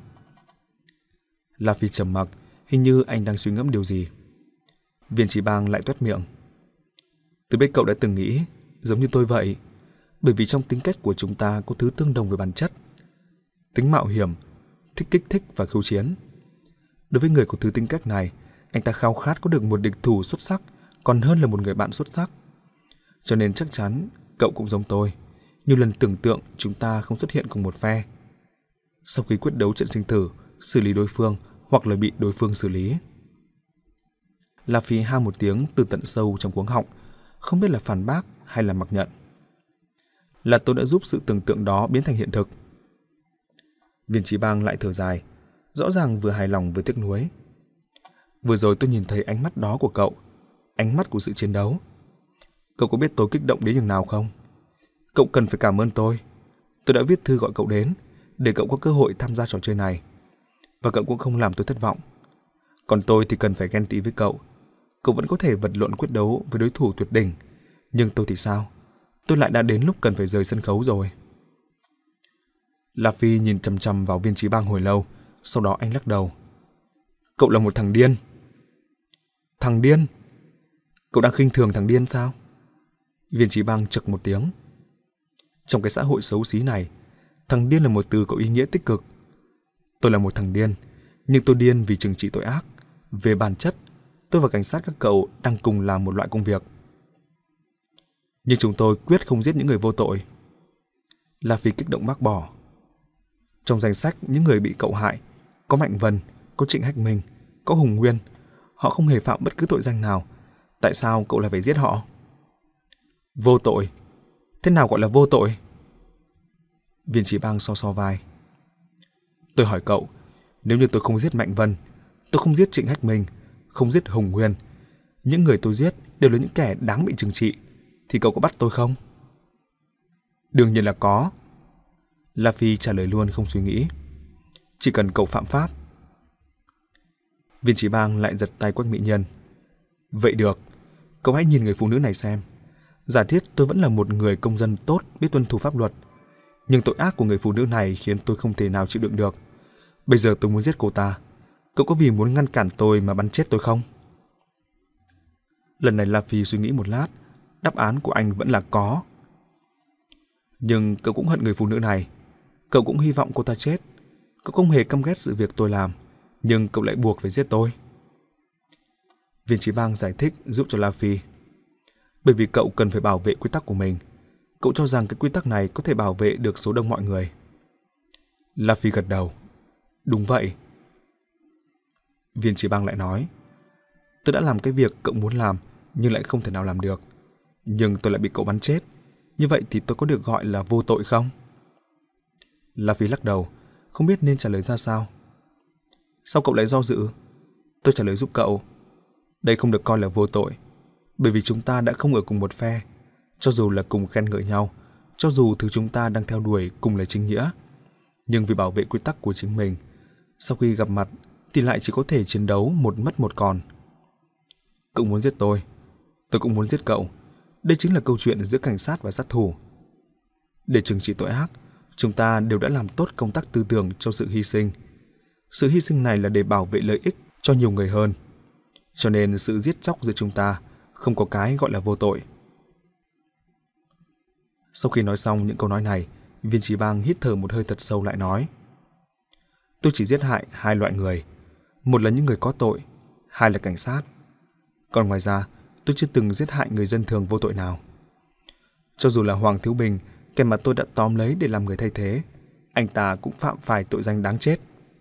La Phi trầm mặc, hình như anh đang suy ngẫm điều gì. Viên Chí Bang lại toét miệng. Tôi biết cậu đã từng nghĩ giống như tôi vậy, bởi vì trong tính cách của chúng ta có thứ tương đồng về bản chất. Tính mạo hiểm, thích kích thích và khiêu chiến. Đối với người có thứ tính cách này, anh ta khao khát có được một địch thủ xuất sắc còn hơn là một người bạn xuất sắc. Cho nên chắc chắn cậu cũng giống tôi. Nhiều lần tưởng tượng chúng ta không xuất hiện cùng một phe. Sau khi quyết đấu trận sinh tử, xử lý đối phương hoặc là bị đối phương xử lý. La Phi ha một tiếng từ tận sâu trong cuống họng, không biết là phản bác hay là mặc nhận. Là tôi đã giúp sự tưởng tượng đó biến thành hiện thực. Viên Chí Bang lại thở dài, rõ ràng vừa hài lòng vừa tiếc nuối. Vừa rồi tôi nhìn thấy ánh mắt đó của cậu, ánh mắt của sự chiến đấu. Cậu có biết tôi kích động đến nhường nào không? Cậu cần phải cảm ơn tôi. Tôi đã viết thư gọi cậu đến, để cậu có cơ hội tham gia trò chơi này. Và cậu cũng không làm tôi thất vọng. Còn tôi thì cần phải ghen tị với cậu. Cậu vẫn có thể vật lộn quyết đấu với đối thủ tuyệt đỉnh. Nhưng tôi thì sao? Tôi lại đã đến lúc cần phải rời sân khấu rồi. La Phi nhìn chằm chằm vào Viên Chí Bang hồi lâu, sau đó anh lắc đầu. Cậu là một thằng điên. Thằng điên? Cậu đang khinh thường thằng điên sao? Viên Chí Bang chực một tiếng. Trong cái xã hội xấu xí này, thằng điên là một từ có ý nghĩa tích cực. Tôi là một thằng điên, nhưng tôi điên vì trừng trị tội ác. Về bản chất, tôi và cảnh sát các cậu đang cùng làm một loại công việc. Nhưng chúng tôi quyết không giết những người vô tội. La Phi kích động bác bỏ. Trong danh sách những người bị cậu hại, có Mạnh Vân, có Trịnh Hách Minh, có Hùng Nguyên. Họ không hề phạm bất cứ tội danh nào. Tại sao cậu lại phải giết họ? Vô tội? Thế nào gọi là vô tội? Viên Chí Bang so so vai. Tôi hỏi cậu, nếu như tôi không giết Mạnh Vân, tôi không giết Trịnh Hách Minh, không giết Hùng Nguyên, những người tôi giết đều là những kẻ đáng bị trừng trị, thì cậu có bắt tôi không? Đương nhiên là có. La Phi trả lời luôn không suy nghĩ. Chỉ cần cậu phạm pháp. Viên Chí Bang lại giật tay Quách Mỹ Nhân. Vậy được, cậu hãy nhìn người phụ nữ này xem. Giả thiết tôi vẫn là một người công dân tốt, biết tuân thủ pháp luật, nhưng tội ác của người phụ nữ này khiến tôi không thể nào chịu đựng được. Bây giờ tôi muốn giết cô ta. Cậu có vì muốn ngăn cản tôi mà bắn chết tôi không? Lần này La Phi suy nghĩ một lát, Đáp án của anh vẫn là có. Nhưng cậu cũng hận người phụ nữ này. Cậu cũng hy vọng cô ta chết. Cậu không hề căm ghét sự việc tôi làm, nhưng cậu lại buộc phải giết tôi. Viên Chí Bang giải thích giúp cho La Phi. Bởi vì cậu cần phải bảo vệ quy tắc của mình. Cậu cho rằng cái quy tắc này có thể bảo vệ được số đông mọi người. La Phi gật đầu. Đúng vậy. Viên Chí Bang lại nói. Tôi đã làm cái việc cậu muốn làm, nhưng lại không thể nào làm được. Nhưng tôi lại bị cậu bắn chết. Như vậy thì tôi có được gọi là vô tội không? La Phi lắc đầu, không biết nên trả lời ra sao. Sao cậu lại do dự? Tôi trả lời giúp cậu. Đây không được coi là vô tội, bởi vì chúng ta đã không ở cùng một phe. Cho dù là cùng khen ngợi nhau, cho dù thứ chúng ta đang theo đuổi cùng là chính nghĩa, nhưng vì bảo vệ quy tắc của chính mình, sau khi gặp mặt thì lại chỉ có thể chiến đấu một mất một còn. Cậu muốn giết tôi, tôi cũng muốn giết cậu. Đây chính là câu chuyện giữa cảnh sát và sát thủ. Để trừng trị tội ác, chúng ta đều đã làm tốt công tác tư tưởng cho sự hy sinh. Sự hy sinh này là để bảo vệ lợi ích cho nhiều người hơn. Cho nên sự giết chóc giữa chúng ta không có cái gọi là vô tội. Sau khi nói xong những câu nói này, Viên Chí Bang hít thở một hơi thật sâu lại nói. Tôi chỉ giết hại hai loại người. Một là những người có tội, hai là cảnh sát. Còn ngoài ra, tôi chưa từng giết hại người dân thường vô tội nào. Cho dù là Hoàng Thiếu Bình, kẻ mà tôi đã tóm lấy để làm người thay thế, anh ta cũng phạm phải tội danh đáng chết.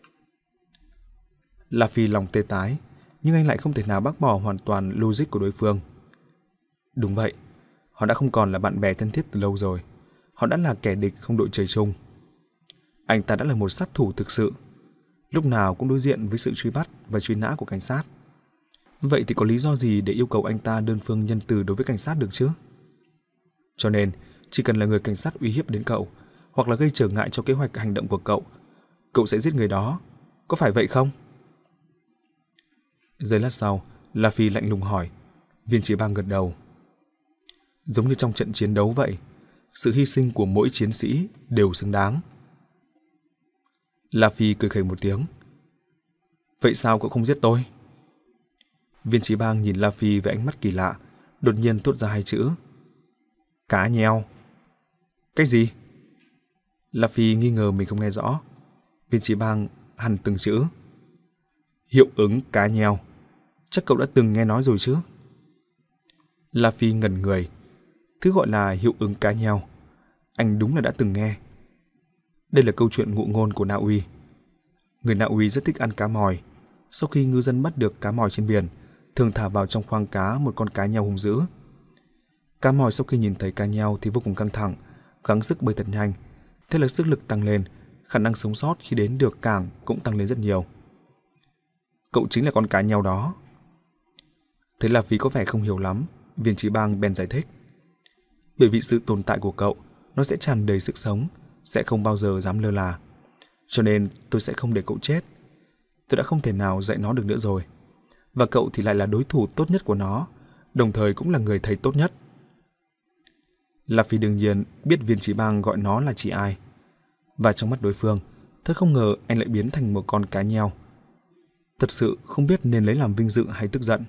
La Phi lòng tê tái, nhưng anh lại không thể nào bác bỏ hoàn toàn logic của đối phương. Đúng vậy, họ đã không còn là bạn bè thân thiết từ lâu rồi. Họ đã là kẻ địch không đội trời chung. Anh ta đã là một sát thủ thực sự, lúc nào cũng đối diện với sự truy bắt và truy nã của cảnh sát. Vậy thì có lý do gì để yêu cầu anh ta đơn phương nhân từ đối với cảnh sát được chứ? Cho nên, chỉ cần là người cảnh sát uy hiếp đến cậu, hoặc là gây trở ngại cho kế hoạch hành động của cậu, cậu sẽ giết người đó. Có phải vậy không? Giây lát sau, La Phi lạnh lùng hỏi. Viên Chí Bang gật đầu. Giống như trong trận chiến đấu vậy, sự hy sinh của mỗi chiến sĩ đều xứng đáng. La Phi cười khẩy một tiếng. Vậy sao cậu không giết tôi? Viên Chí Bang nhìn La Phi với ánh mắt kỳ lạ, đột nhiên thốt ra hai chữ. Cá nheo. Cái gì? La Phi nghi ngờ mình không nghe rõ. Viên Chí Bang hằn từng chữ. Hiệu ứng cá nheo. Chắc cậu đã từng nghe nói rồi chứ? La Phi ngẩn người. Thứ gọi là hiệu ứng cá nheo, anh đúng là đã từng nghe. Đây là câu chuyện ngụ ngôn của Na Uy. Người Na Uy rất thích ăn cá mòi. Sau khi ngư dân bắt được cá mòi trên biển, thường thả vào trong khoang cá một con cá nheo hung dữ. Cá mòi sau khi nhìn thấy cá nheo thì vô cùng căng thẳng, gắng sức bơi thật nhanh. Thế là sức lực tăng lên, khả năng sống sót khi đến được cảng cũng tăng lên rất nhiều. Cậu chính là con cá nheo đó. Thế là vì có vẻ không hiểu lắm, Viên Chí Bang bèn giải thích. Bởi vì sự tồn tại của cậu, nó sẽ tràn đầy sức sống, sẽ không bao giờ dám lơ là. Cho nên tôi sẽ không để cậu chết. Tôi đã không thể nào dạy nó được nữa rồi. Và cậu thì lại là đối thủ tốt nhất của nó, đồng thời cũng là người thầy tốt nhất. La Phi đương nhiên biết Viên Chí Bang gọi nó là chị ai. Và trong mắt đối phương, thật không ngờ anh lại biến thành một con cá nheo. Thật sự không biết nên lấy làm vinh dự hay tức giận.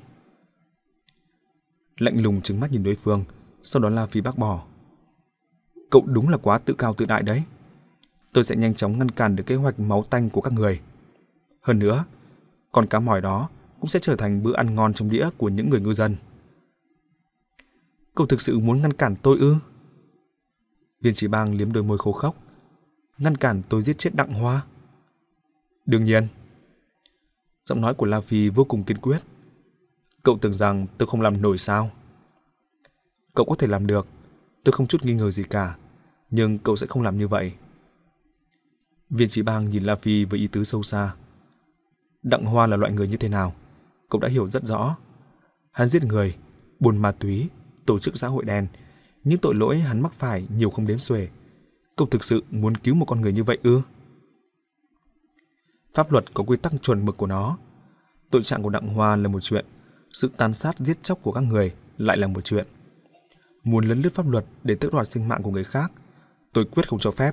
Lạnh lùng trừng mắt nhìn đối phương, sau đó La Phi bác bỏ. Cậu đúng là quá tự cao tự đại đấy. Tôi sẽ nhanh chóng ngăn cản được kế hoạch máu tanh của các người. Hơn nữa, con cá mòi đó cũng sẽ trở thành bữa ăn ngon trong đĩa của những người ngư dân. Cậu thực sự muốn ngăn cản tôi ư? Viên Chí Bang liếm đôi môi khô khốc. Ngăn cản tôi giết chết Đặng Hoa? Đương nhiên. Giọng nói của La Phi vô cùng kiên quyết. Cậu tưởng rằng tôi không làm nổi sao? Cậu có thể làm được, tôi không chút nghi ngờ gì cả. Nhưng cậu sẽ không làm như vậy. Viên Chí Bang nhìn La Phi với ý tứ sâu xa. Đặng Hoa là loại người như thế nào, cậu đã hiểu rất rõ. Hắn giết người, buôn ma túy, tổ chức xã hội đen. Những tội lỗi hắn mắc phải nhiều không đếm xuể. Cậu thực sự muốn cứu một con người như vậy ư? Pháp luật có quy tắc chuẩn mực của nó. Tội trạng của Đặng Hoa là một chuyện, sự tàn sát giết chóc của các người lại là một chuyện. Muốn lấn lướt pháp luật để tước đoạt sinh mạng của người khác, tôi quyết không cho phép.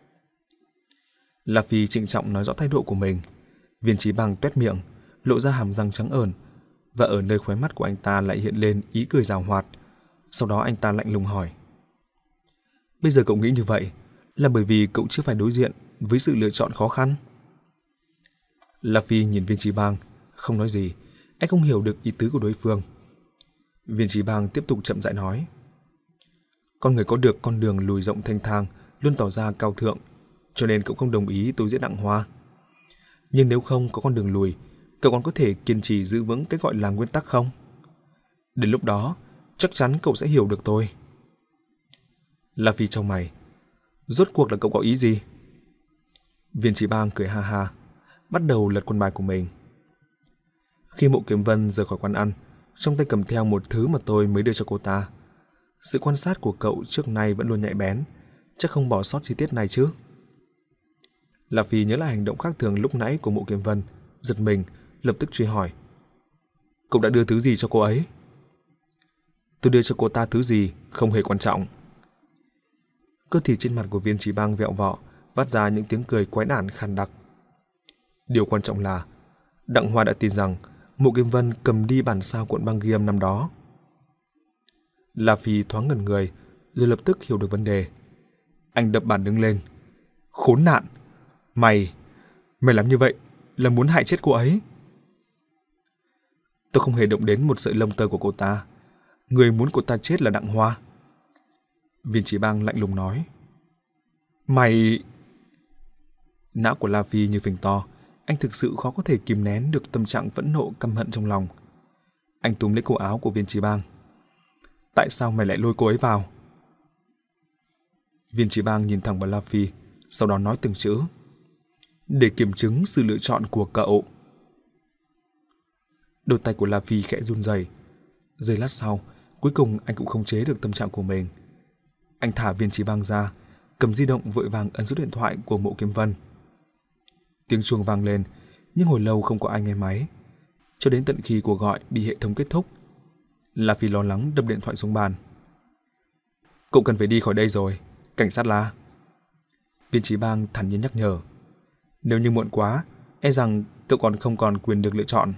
La Phi trịnh trọng nói rõ thái độ của mình. Viên Chí Bang toét miệng, lộ ra hàm răng trắng ởn, và ở nơi khóe mắt của anh ta lại hiện lên ý cười giảo hoạt. Sau đó anh ta lạnh lùng hỏi: Bây giờ cậu nghĩ như vậy là bởi vì cậu chưa phải đối diện với sự lựa chọn khó khăn? La Phi nhìn Viên Chí Bang, không nói gì. Anh không hiểu được ý tứ của đối phương. Viên Chí Bang tiếp tục chậm rãi nói: Con người có được con đường lùi rộng thanh thang luôn tỏ ra cao thượng, cho nên cậu không đồng ý tôi giết Đặng Hoa. Nhưng nếu không có con đường lùi, cậu còn có thể kiên trì giữ vững cái gọi là nguyên tắc không? Đến lúc đó, chắc chắn cậu sẽ hiểu được tôi. La Phi chau mày: Rốt cuộc là cậu có ý gì? Viên Chí Bang cười ha ha, bắt đầu lật quân bài của mình. Khi Mộ Kiếm Vân rời khỏi quán ăn, trong tay cầm theo một thứ mà tôi mới đưa cho cô ta. Sự quan sát của cậu trước nay vẫn luôn nhạy bén, chắc không bỏ sót chi tiết này chứ? La Phi nhớ lại hành động khác thường lúc nãy của Mộ Kiếm Vân, giật mình, lập tức truy hỏi: Cậu đã đưa thứ gì cho cô ấy? Tôi đưa cho cô ta thứ gì không hề quan trọng. Cơ thể trên mặt của Viên Chí Bang vẹo vọ, vắt ra những tiếng cười quái đản khàn đặc. Điều quan trọng là Đặng Hoa đã tin rằng Mộ Kiếm Vân cầm đi bản sao cuộn băng ghi âm năm đó. La Phi thoáng ngẩn người, rồi lập tức hiểu được vấn đề. Anh đập bàn đứng lên: Khốn nạn! Mày... Mày làm như vậy là muốn hại chết cô ấy. Tôi không hề động đến một sợi lông tơ của cô ta. Người muốn cô ta chết là Đặng Hoa. Viên Chí Bang lạnh lùng nói: Mày... Não của La Phi như phình to. Anh thực sự khó có thể kìm nén được tâm trạng phẫn nộ căm hận trong lòng. Anh túm lấy cổ áo của Viên Chí Bang: Tại sao mày lại lôi cô ấy vào? Viên Chí Bang nhìn thẳng vào La Phi, sau đó nói từng chữ: Để kiểm chứng sự lựa chọn của cậu. Đôi tay của La Phi khẽ run rẩy. Giây lát sau, cuối cùng anh cũng khống chế được tâm trạng của mình. Anh thả Viên Chí Bang ra, cầm di động vội vàng ấn số điện thoại của Mộ Kiếm Vân. Tiếng chuông vang lên, nhưng hồi lâu không có ai nghe máy, cho đến tận khi cuộc gọi bị hệ thống kết thúc. La Phi lo lắng đập điện thoại xuống bàn: Cậu cần phải đi khỏi đây rồi, cảnh sát La. Viên Chí Bang thản nhiên nhắc nhở: Nếu như muộn quá, e rằng cậu còn không còn quyền được lựa chọn.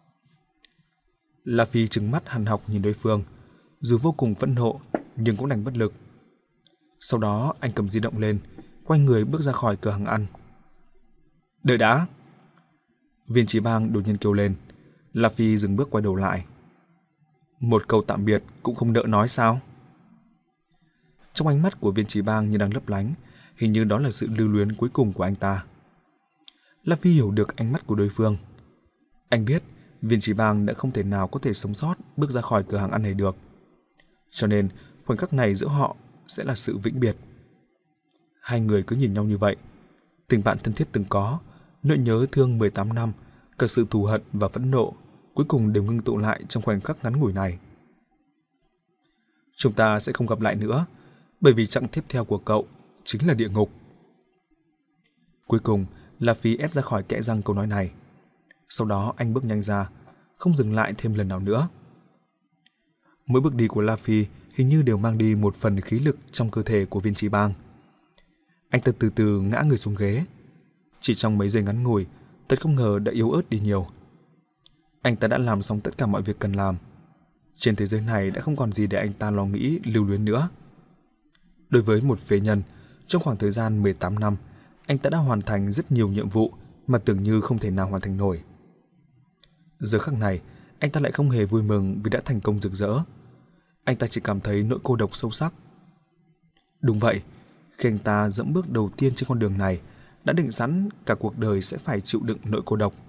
La Phi trừng mắt hằn học nhìn đối phương, dù vô cùng phẫn nộ nhưng cũng đành bất lực. Sau đó anh cầm di động lên, quay người bước ra khỏi cửa hàng ăn. Đợi đã! Viên Chí Bang đột nhiên kêu lên. La Phi dừng bước quay đầu lại. Một câu tạm biệt cũng không nỡ nói sao? Trong ánh mắt của Viên Chí Bang như đang lấp lánh, hình như đó là sự lưu luyến cuối cùng của anh ta. La Phi hiểu được ánh mắt của đối phương. Anh biết Viên Chí Bang đã không thể nào có thể sống sót bước ra khỏi cửa hàng ăn này được. Cho nên khoảnh khắc này giữa họ sẽ là sự vĩnh biệt. Hai người cứ nhìn nhau như vậy. Tình bạn thân thiết từng có, nỗi nhớ thương mười tám năm, cả sự thù hận và phẫn nộ cuối cùng đều ngưng tụ lại trong khoảnh khắc ngắn ngủi này. Chúng ta sẽ không gặp lại nữa, bởi vì chặng tiếp theo của cậu chính là địa ngục. Cuối cùng, La Phi ép ra khỏi kẽ răng câu nói này. Sau đó anh bước nhanh ra, không dừng lại thêm lần nào nữa. Mỗi bước đi của La Phi hình như đều mang đi một phần khí lực trong cơ thể của Viên Chí Bang. Anh ta từ từ ngã người xuống ghế. Chỉ trong mấy giây ngắn ngủi, thật không ngờ đã yếu ớt đi nhiều. Anh ta đã làm xong tất cả mọi việc cần làm. Trên thế giới này đã không còn gì để anh ta lo nghĩ lưu luyến nữa. Đối với một phế nhân, trong khoảng thời gian mười tám năm, anh ta đã hoàn thành rất nhiều nhiệm vụ mà tưởng như không thể nào hoàn thành nổi. Giờ khắc này, anh ta lại không hề vui mừng vì đã thành công rực rỡ. Anh ta chỉ cảm thấy nỗi cô độc sâu sắc. Đúng vậy, khi anh ta dẫm bước đầu tiên trên con đường này, đã định sẵn cả cuộc đời sẽ phải chịu đựng nỗi cô độc.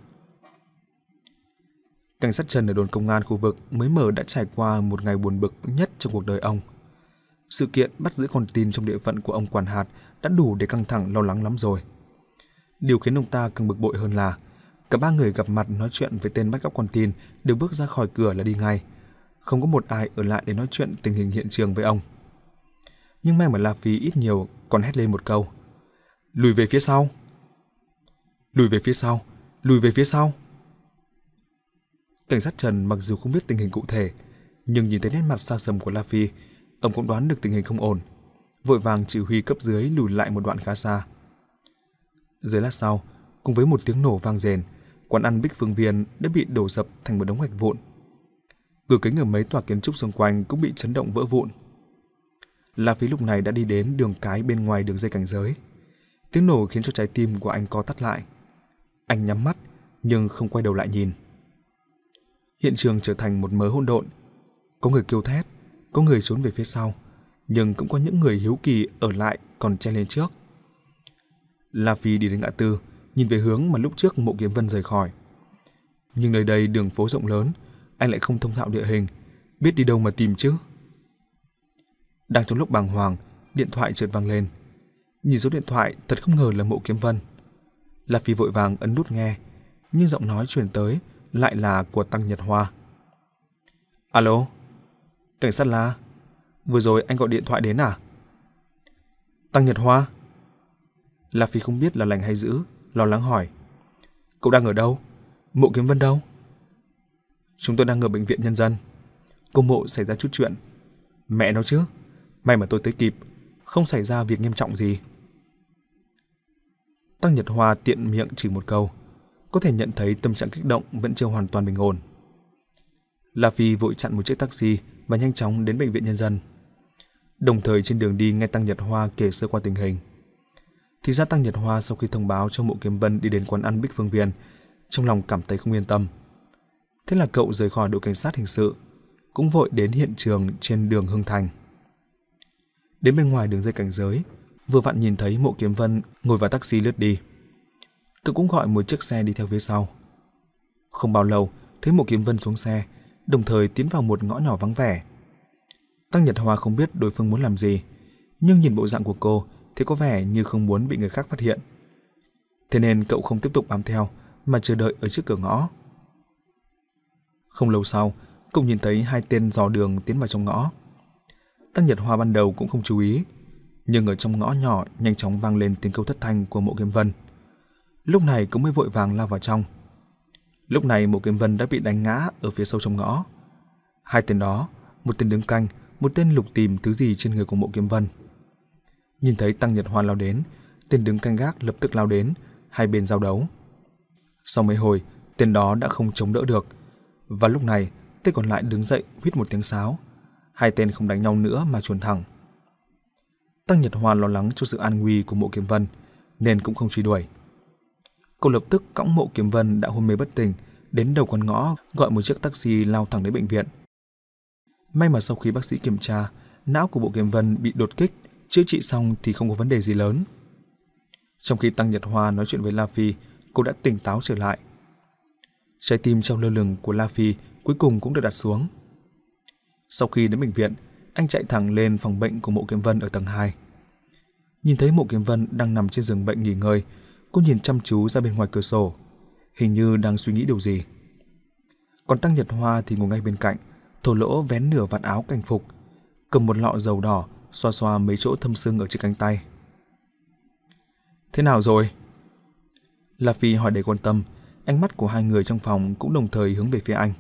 Cảnh sát Trần ở đồn công an khu vực mới mở đã trải qua một ngày buồn bực nhất trong cuộc đời ông. Sự kiện bắt giữ con tin trong địa phận của ông quản hạt đã đủ để căng thẳng lo lắng lắm rồi. Điều khiến ông ta càng bực bội hơn là cả ba người gặp mặt nói chuyện với tên bắt cóc con tin đều bước ra khỏi cửa là đi ngay. Không có một ai ở lại để nói chuyện tình hình hiện trường với ông. Nhưng may mà La Phi ít nhiều còn hét lên một câu: Lùi về phía sau! Lùi về phía sau! Lùi về phía sau! Cảnh sát Trần mặc dù không biết tình hình cụ thể, nhưng nhìn thấy nét mặt xa sầm của La Phi, ông cũng đoán được tình hình không ổn, vội vàng chỉ huy cấp dưới lùi lại một đoạn khá xa. Dưới lát sau, cùng với một tiếng nổ vang rền, quán ăn Bích Phương Viên đã bị đổ sập thành một đống gạch vụn. Cửa kính ở mấy tòa kiến trúc xung quanh cũng bị chấn động vỡ vụn. La Phi lúc này đã đi đến đường cái bên ngoài đường dây cảnh giới. Tiếng nổ khiến cho trái tim của anh co thắt lại. Anh nhắm mắt nhưng không quay đầu lại nhìn. Hiện trường trở thành một mớ hỗn độn. Có người kêu thét, có người trốn về phía sau, nhưng cũng có những người hiếu kỳ ở lại còn chen lên trước. La Phi đi đến ngã tư, nhìn về hướng mà lúc trước Mộ Kiếm Vân rời khỏi. Nhưng nơi đây đường phố rộng lớn, anh lại không thông thạo địa hình, biết đi đâu mà tìm chứ. Đang trong lúc bàng hoàng, điện thoại chợt vang lên. Nhìn số điện thoại, thật không ngờ là Mộ Kiếm Vân. La Phi vội vàng ấn nút nghe, nhưng giọng nói truyền tới lại là của Tăng Nhật Hoa. Alo, cảnh sát La, vừa rồi anh gọi điện thoại đến à? Tăng Nhật Hoa. La Phi không biết là lành hay dữ, lo lắng hỏi. Cậu đang ở đâu? Mộ Kiếm Vân đâu? Chúng tôi đang ở bệnh viện nhân dân. Cô Mộ xảy ra chút chuyện. Mẹ nó chứ, may mà tôi tới kịp, không xảy ra việc nghiêm trọng gì. Tăng Nhật Hoa tiện miệng chỉ một câu, có thể nhận thấy tâm trạng kích động vẫn chưa hoàn toàn bình ổn. La Phi vội chặn một chiếc taxi và nhanh chóng đến bệnh viện nhân dân. Đồng thời trên đường đi nghe Tăng Nhật Hoa kể sơ qua tình hình. Thì ra Tăng Nhật Hoa sau khi thông báo cho Mộ Kiếm Vân đi đến quán ăn Bích Phương Viên, trong lòng cảm thấy không yên tâm. Thế là cậu rời khỏi đội cảnh sát hình sự, cũng vội đến hiện trường trên đường Hưng Thành. Đến bên ngoài đường dây cảnh giới, vừa vặn nhìn thấy Mộ Kiếm Vân ngồi vào taxi lướt đi. Cậu cũng gọi một chiếc xe đi theo phía sau. Không bao lâu, thấy Mộ Kiếm Vân xuống xe, đồng thời tiến vào một ngõ nhỏ vắng vẻ. Tăng Nhật Hoa không biết đối phương muốn làm gì, nhưng nhìn bộ dạng của cô thì có vẻ như không muốn bị người khác phát hiện. Thế nên cậu không tiếp tục bám theo, mà chờ đợi ở trước cửa ngõ. Không lâu sau, cậu nhìn thấy hai tên dò đường tiến vào trong ngõ. Tăng Nhật Hoa ban đầu cũng không chú ý, nhưng ở trong ngõ nhỏ nhanh chóng vang lên tiếng kêu thất thanh của Mộ Kiếm Vân. Lúc này cũng mới vội vàng lao vào trong. Lúc này Mộ Kiếm Vân đã bị đánh ngã ở phía sâu trong ngõ. Hai tên đó, một tên đứng canh, một tên lục tìm thứ gì trên người của Mộ Kiếm Vân. Nhìn thấy Tăng Nhật Hoa lao đến, tên đứng canh gác lập tức lao đến, hai bên giao đấu. Sau mấy hồi, tên đó đã không chống đỡ được, và lúc này tên còn lại đứng dậy huýt một tiếng sáo. Hai tên không đánh nhau nữa mà chuồn thẳng. Tăng Nhật Hoa lo lắng cho sự an nguy của Mộ Kiếm Vân nên cũng không truy đuổi. Cô lập tức cõng Mộ Kiếm Vân đã hôn mê bất tỉnh đến đầu con ngõ, gọi một chiếc taxi lao thẳng đến bệnh viện. May mà sau khi bác sĩ kiểm tra, não của Mộ Kiếm Vân bị đột kích, chữa trị xong thì không có vấn đề gì lớn. Trong khi Tăng Nhật Hoa nói chuyện với La Phi, cô đã tỉnh táo trở lại. Trái tim treo lơ lửng của La Phi cuối cùng cũng được đặt xuống. Sau khi đến bệnh viện, anh chạy thẳng lên phòng bệnh của Mộ Kiếm Vân ở tầng hai. Nhìn thấy Mộ Kiếm Vân đang nằm trên giường bệnh nghỉ ngơi, cô nhìn chăm chú ra bên ngoài cửa sổ, hình như đang suy nghĩ điều gì. Còn Tăng Nhật Hoa thì ngồi ngay bên cạnh, thô lỗ vén nửa vạt áo cảnh phục, cầm một lọ dầu đỏ xoa xoa mấy chỗ thâm sưng ở trên cánh tay. Thế nào rồi? La Phi hỏi đầy quan tâm, ánh mắt của hai người trong phòng cũng đồng thời hướng về phía anh.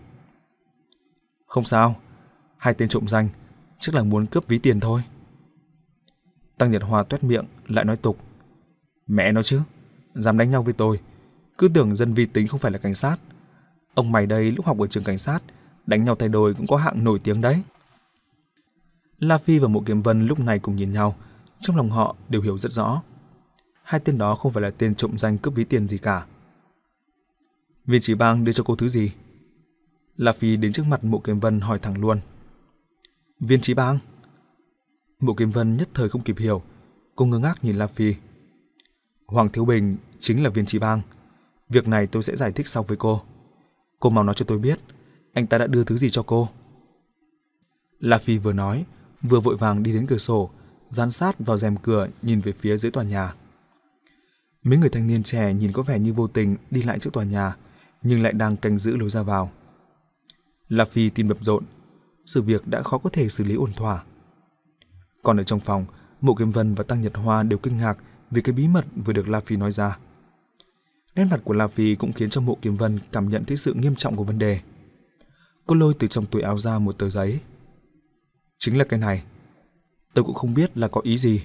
Không sao, hai tên trộm danh, chắc là muốn cướp ví tiền thôi. Tăng Nhật Hoa toét miệng lại nói tục. Mẹ nó chứ, dám đánh nhau với tôi, cứ tưởng dân vi tính không phải là cảnh sát. Ông mày đây lúc học ở trường cảnh sát, đánh nhau thay đôi cũng có hạng nổi tiếng đấy. La Phi và Mộ Kiếm Vân lúc này cùng nhìn nhau, trong lòng họ đều hiểu rất rõ. Hai tên đó không phải là tên trộm danh cướp ví tiền gì cả. Viên Chí Bang đưa cho cô thứ gì? La Phi đến trước mặt Mộ Kiếm Vân hỏi thẳng luôn. Viên Chí Bang? Mộ Kiếm Vân nhất thời không kịp hiểu, cô ngơ ngác nhìn La Phi. Hoàng Thiếu Bình chính là Viên Chí Bang. Việc này tôi sẽ giải thích sau với cô. Cô mau nói cho tôi biết, anh ta đã đưa thứ gì cho cô? La Phi vừa nói, vừa vội vàng đi đến cửa sổ, dán sát vào rèm cửa nhìn về phía dưới tòa nhà. Mấy người thanh niên trẻ nhìn có vẻ như vô tình đi lại trước tòa nhà, nhưng lại đang canh giữ lối ra vào. La Phi tim đập rộn, sự việc đã khó có thể xử lý ổn thỏa. Còn ở trong phòng, Mộ Kiếm Vân và Tăng Nhật Hoa đều kinh ngạc vì cái bí mật vừa được La Phi nói ra. Nét mặt của La Phi cũng khiến cho Mộ Kiếm Vân cảm nhận thấy sự nghiêm trọng của vấn đề. Cô lôi từ trong túi áo ra một tờ giấy. Chính là cái này. Tôi cũng không biết là có ý gì.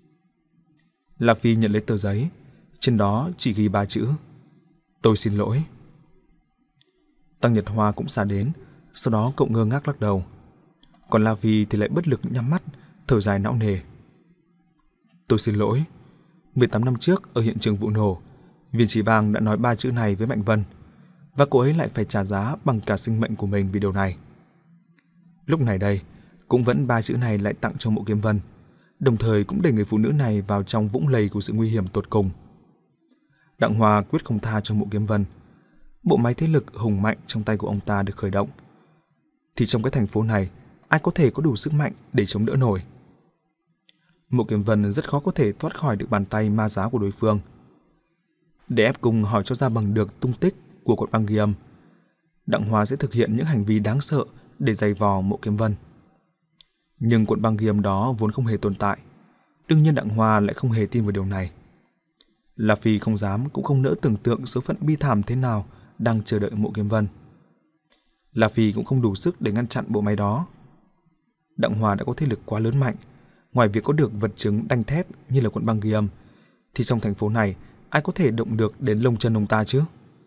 La Phi nhận lấy tờ giấy, trên đó chỉ ghi ba chữ: tôi xin lỗi. Tăng Nhật Hoa cũng xa đến, Sau đó cậu ngơ ngác lắc đầu. Còn La Vi thì lại bất lực nhắm mắt, thở dài não nề. Tôi xin lỗi. mười tám năm trước ở hiện trường vụ nổ, Viên Chí Bang đã nói ba chữ này với Mạnh Vân, và cô ấy lại phải trả giá bằng cả sinh mệnh của mình vì điều này. Lúc này đây, cũng vẫn ba chữ này lại tặng cho Mộ Kiếm Vân, đồng thời cũng đẩy người phụ nữ này vào trong vũng lầy của sự nguy hiểm tột cùng. Đặng Hoa quyết không tha cho Mộ Kiếm Vân. Bộ máy thế lực hùng mạnh trong tay của ông ta được khởi động, thì trong cái thành phố này, ai có thể có đủ sức mạnh để chống đỡ nổi. Mộ Kiếm Vân rất khó có thể thoát khỏi được bàn tay ma giá của đối phương. Để ép cung hỏi cho ra bằng được tung tích của quận băng ghi âm, Đặng Hoa sẽ thực hiện những hành vi đáng sợ để giày vò Mộ Kiếm Vân. Nhưng quận băng ghi âm đó vốn không hề tồn tại, đương nhiên Đặng Hoa lại không hề tin vào điều này. La Phi không dám cũng không nỡ tưởng tượng số phận bi thảm thế nào đang chờ đợi Mộ Kiếm Vân. La Phi cũng không đủ sức để ngăn chặn bộ máy đó. Đặng Hoa đã có thế lực quá lớn mạnh, ngoài việc có được vật chứng đanh thép như là quận băng ghi âm, thì trong thành phố này ai có thể động được đến lông chân ông ta chứ?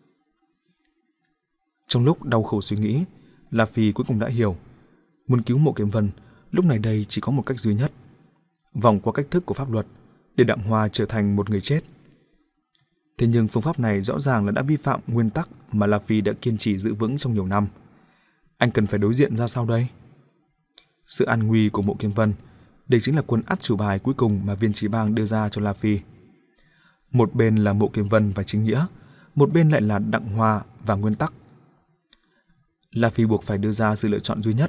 Trong lúc đau khổ suy nghĩ, La Phi cuối cùng đã hiểu, muốn cứu Mộ Kiếm Vân, lúc này đây chỉ có một cách duy nhất: vòng qua cách thức của pháp luật để Đặng Hoa trở thành một người chết. Thế nhưng phương pháp này rõ ràng là đã vi phạm nguyên tắc mà La Phi đã kiên trì giữ vững trong nhiều năm. Anh cần phải đối diện ra sao đây? Sự an nguy của Mộ Kiếm Vân, đây chính là quân át chủ bài cuối cùng mà Viên Chí Bang đưa ra cho La Phi. Một bên là Mộ Kiếm Vân và chính nghĩa, một bên lại là Đặng Hoa và nguyên tắc. La Phi buộc phải đưa ra sự lựa chọn duy nhất.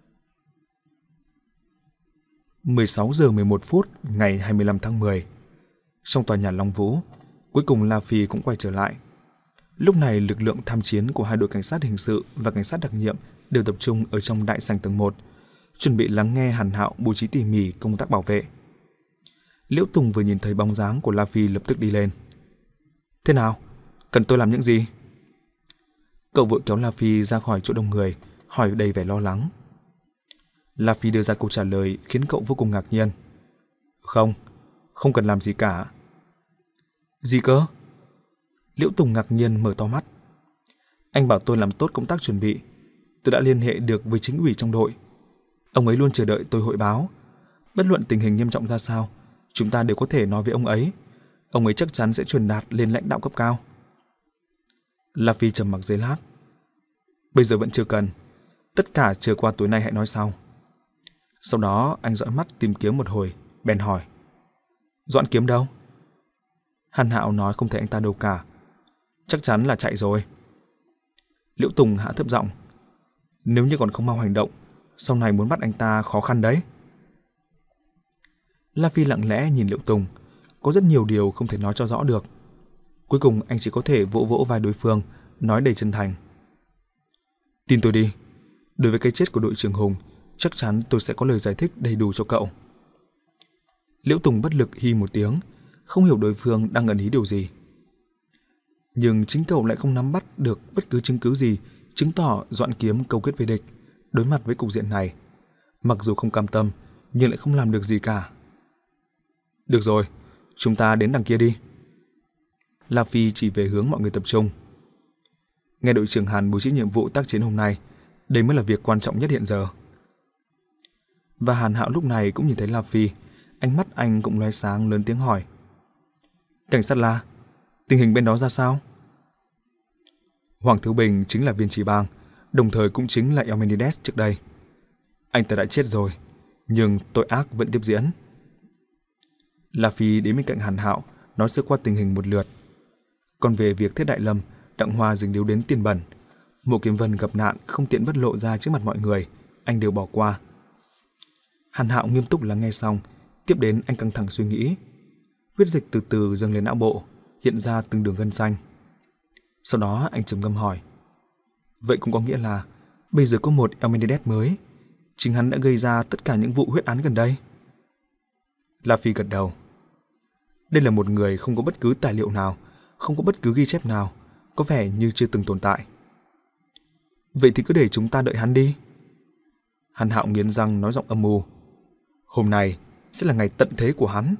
mười sáu giờ mười một phút ngày hai mươi lăm tháng mười, trong tòa nhà Long Vũ, cuối cùng La Phi cũng quay trở lại. Lúc này lực lượng tham chiến của hai đội cảnh sát hình sự và cảnh sát đặc nhiệm đều tập trung ở trong đại sảnh tầng một, chuẩn bị lắng nghe Hàn Hạo bố trí tỉ mỉ công tác bảo vệ. Liễu Tùng vừa nhìn thấy bóng dáng của La Phi lập tức đi lên. Thế nào? Cần tôi làm những gì? Cậu vội kéo La Phi ra khỏi chỗ đông người, hỏi đầy vẻ lo lắng. La Phi đưa ra câu trả lời khiến cậu vô cùng ngạc nhiên. Không, không cần làm gì cả. Gì cơ? Liễu Tùng ngạc nhiên mở to mắt. Anh bảo tôi làm tốt công tác chuẩn bị. Tôi đã liên hệ được với chính ủy trong đội. Ông ấy luôn chờ đợi tôi hội báo. Bất luận tình hình nghiêm trọng ra sao, chúng ta đều có thể nói với ông ấy. Ông ấy chắc chắn sẽ truyền đạt lên lãnh đạo cấp cao. La Phi trầm mặc giây lát. Bây giờ vẫn chưa cần. Tất cả chờ qua tối nay hãy nói sau. Sau đó anh dõi mắt tìm kiếm một hồi, bèn hỏi. Doãn Kiếm đâu? Hàn Hạo nói không thấy anh ta đâu cả. Chắc chắn là chạy rồi. Liễu Tùng hạ thấp giọng. Nếu như còn không mau hành động, sau này muốn bắt anh ta khó khăn đấy. La Phi lặng lẽ nhìn Liễu Tùng. Có rất nhiều điều không thể nói cho rõ được. Cuối cùng anh chỉ có thể vỗ vỗ vai đối phương, nói đầy chân thành. Tin tôi đi. Đối với cái chết của đội trưởng Hùng, chắc chắn tôi sẽ có lời giải thích đầy đủ cho cậu. Liễu Tùng bất lực hi một tiếng, không hiểu đối phương đang ẩn ý điều gì. Nhưng chính cậu lại không nắm bắt được bất cứ chứng cứ gì chứng tỏ Doãn Kiếm câu kết với địch. Đối mặt với cục diện này, mặc dù không cam tâm nhưng lại không làm được gì cả. Được rồi, chúng ta đến đằng kia đi. La Phi chỉ về hướng mọi người tập trung. Nghe đội trưởng Hàn bố trí nhiệm vụ tác chiến hôm nay, đây mới là việc quan trọng nhất hiện giờ. Và Hàn Hạo lúc này cũng nhìn thấy La Phi, ánh mắt anh cũng lóe sáng, lớn tiếng hỏi. Cảnh sát La, tình hình bên đó ra sao? Hoàng Thiếu Bình chính là Viên Chí Bang, đồng thời cũng chính là Eumenides trước đây. Anh ta đã chết rồi, nhưng tội ác vẫn tiếp diễn. La Phi đến bên cạnh Hàn Hạo, nói sơ qua tình hình một lượt. Còn về việc Thiết Đại Lâm, Đặng Hoa dính líu đến tiền bẩn, Mộ Kiếm Vân gặp nạn không tiện bất lộ ra trước mặt mọi người, anh đều bỏ qua. Hàn Hạo nghiêm túc lắng nghe xong, tiếp đến anh căng thẳng suy nghĩ. Huyết dịch từ từ dâng lên não bộ, hiện ra từng đường gân xanh. Sau đó anh trầm ngâm hỏi. Vậy cũng có nghĩa là bây giờ có một Eumenides mới, chính hắn đã gây ra tất cả những vụ huyết án gần đây? La Phi gật đầu. Đây là một người không có bất cứ tài liệu nào, không có bất cứ ghi chép nào, có vẻ như chưa từng tồn tại. Vậy thì cứ để chúng ta đợi hắn đi. Hàn Hạo nghiến răng nói giọng âm mưu. Hôm nay sẽ là ngày tận thế của hắn.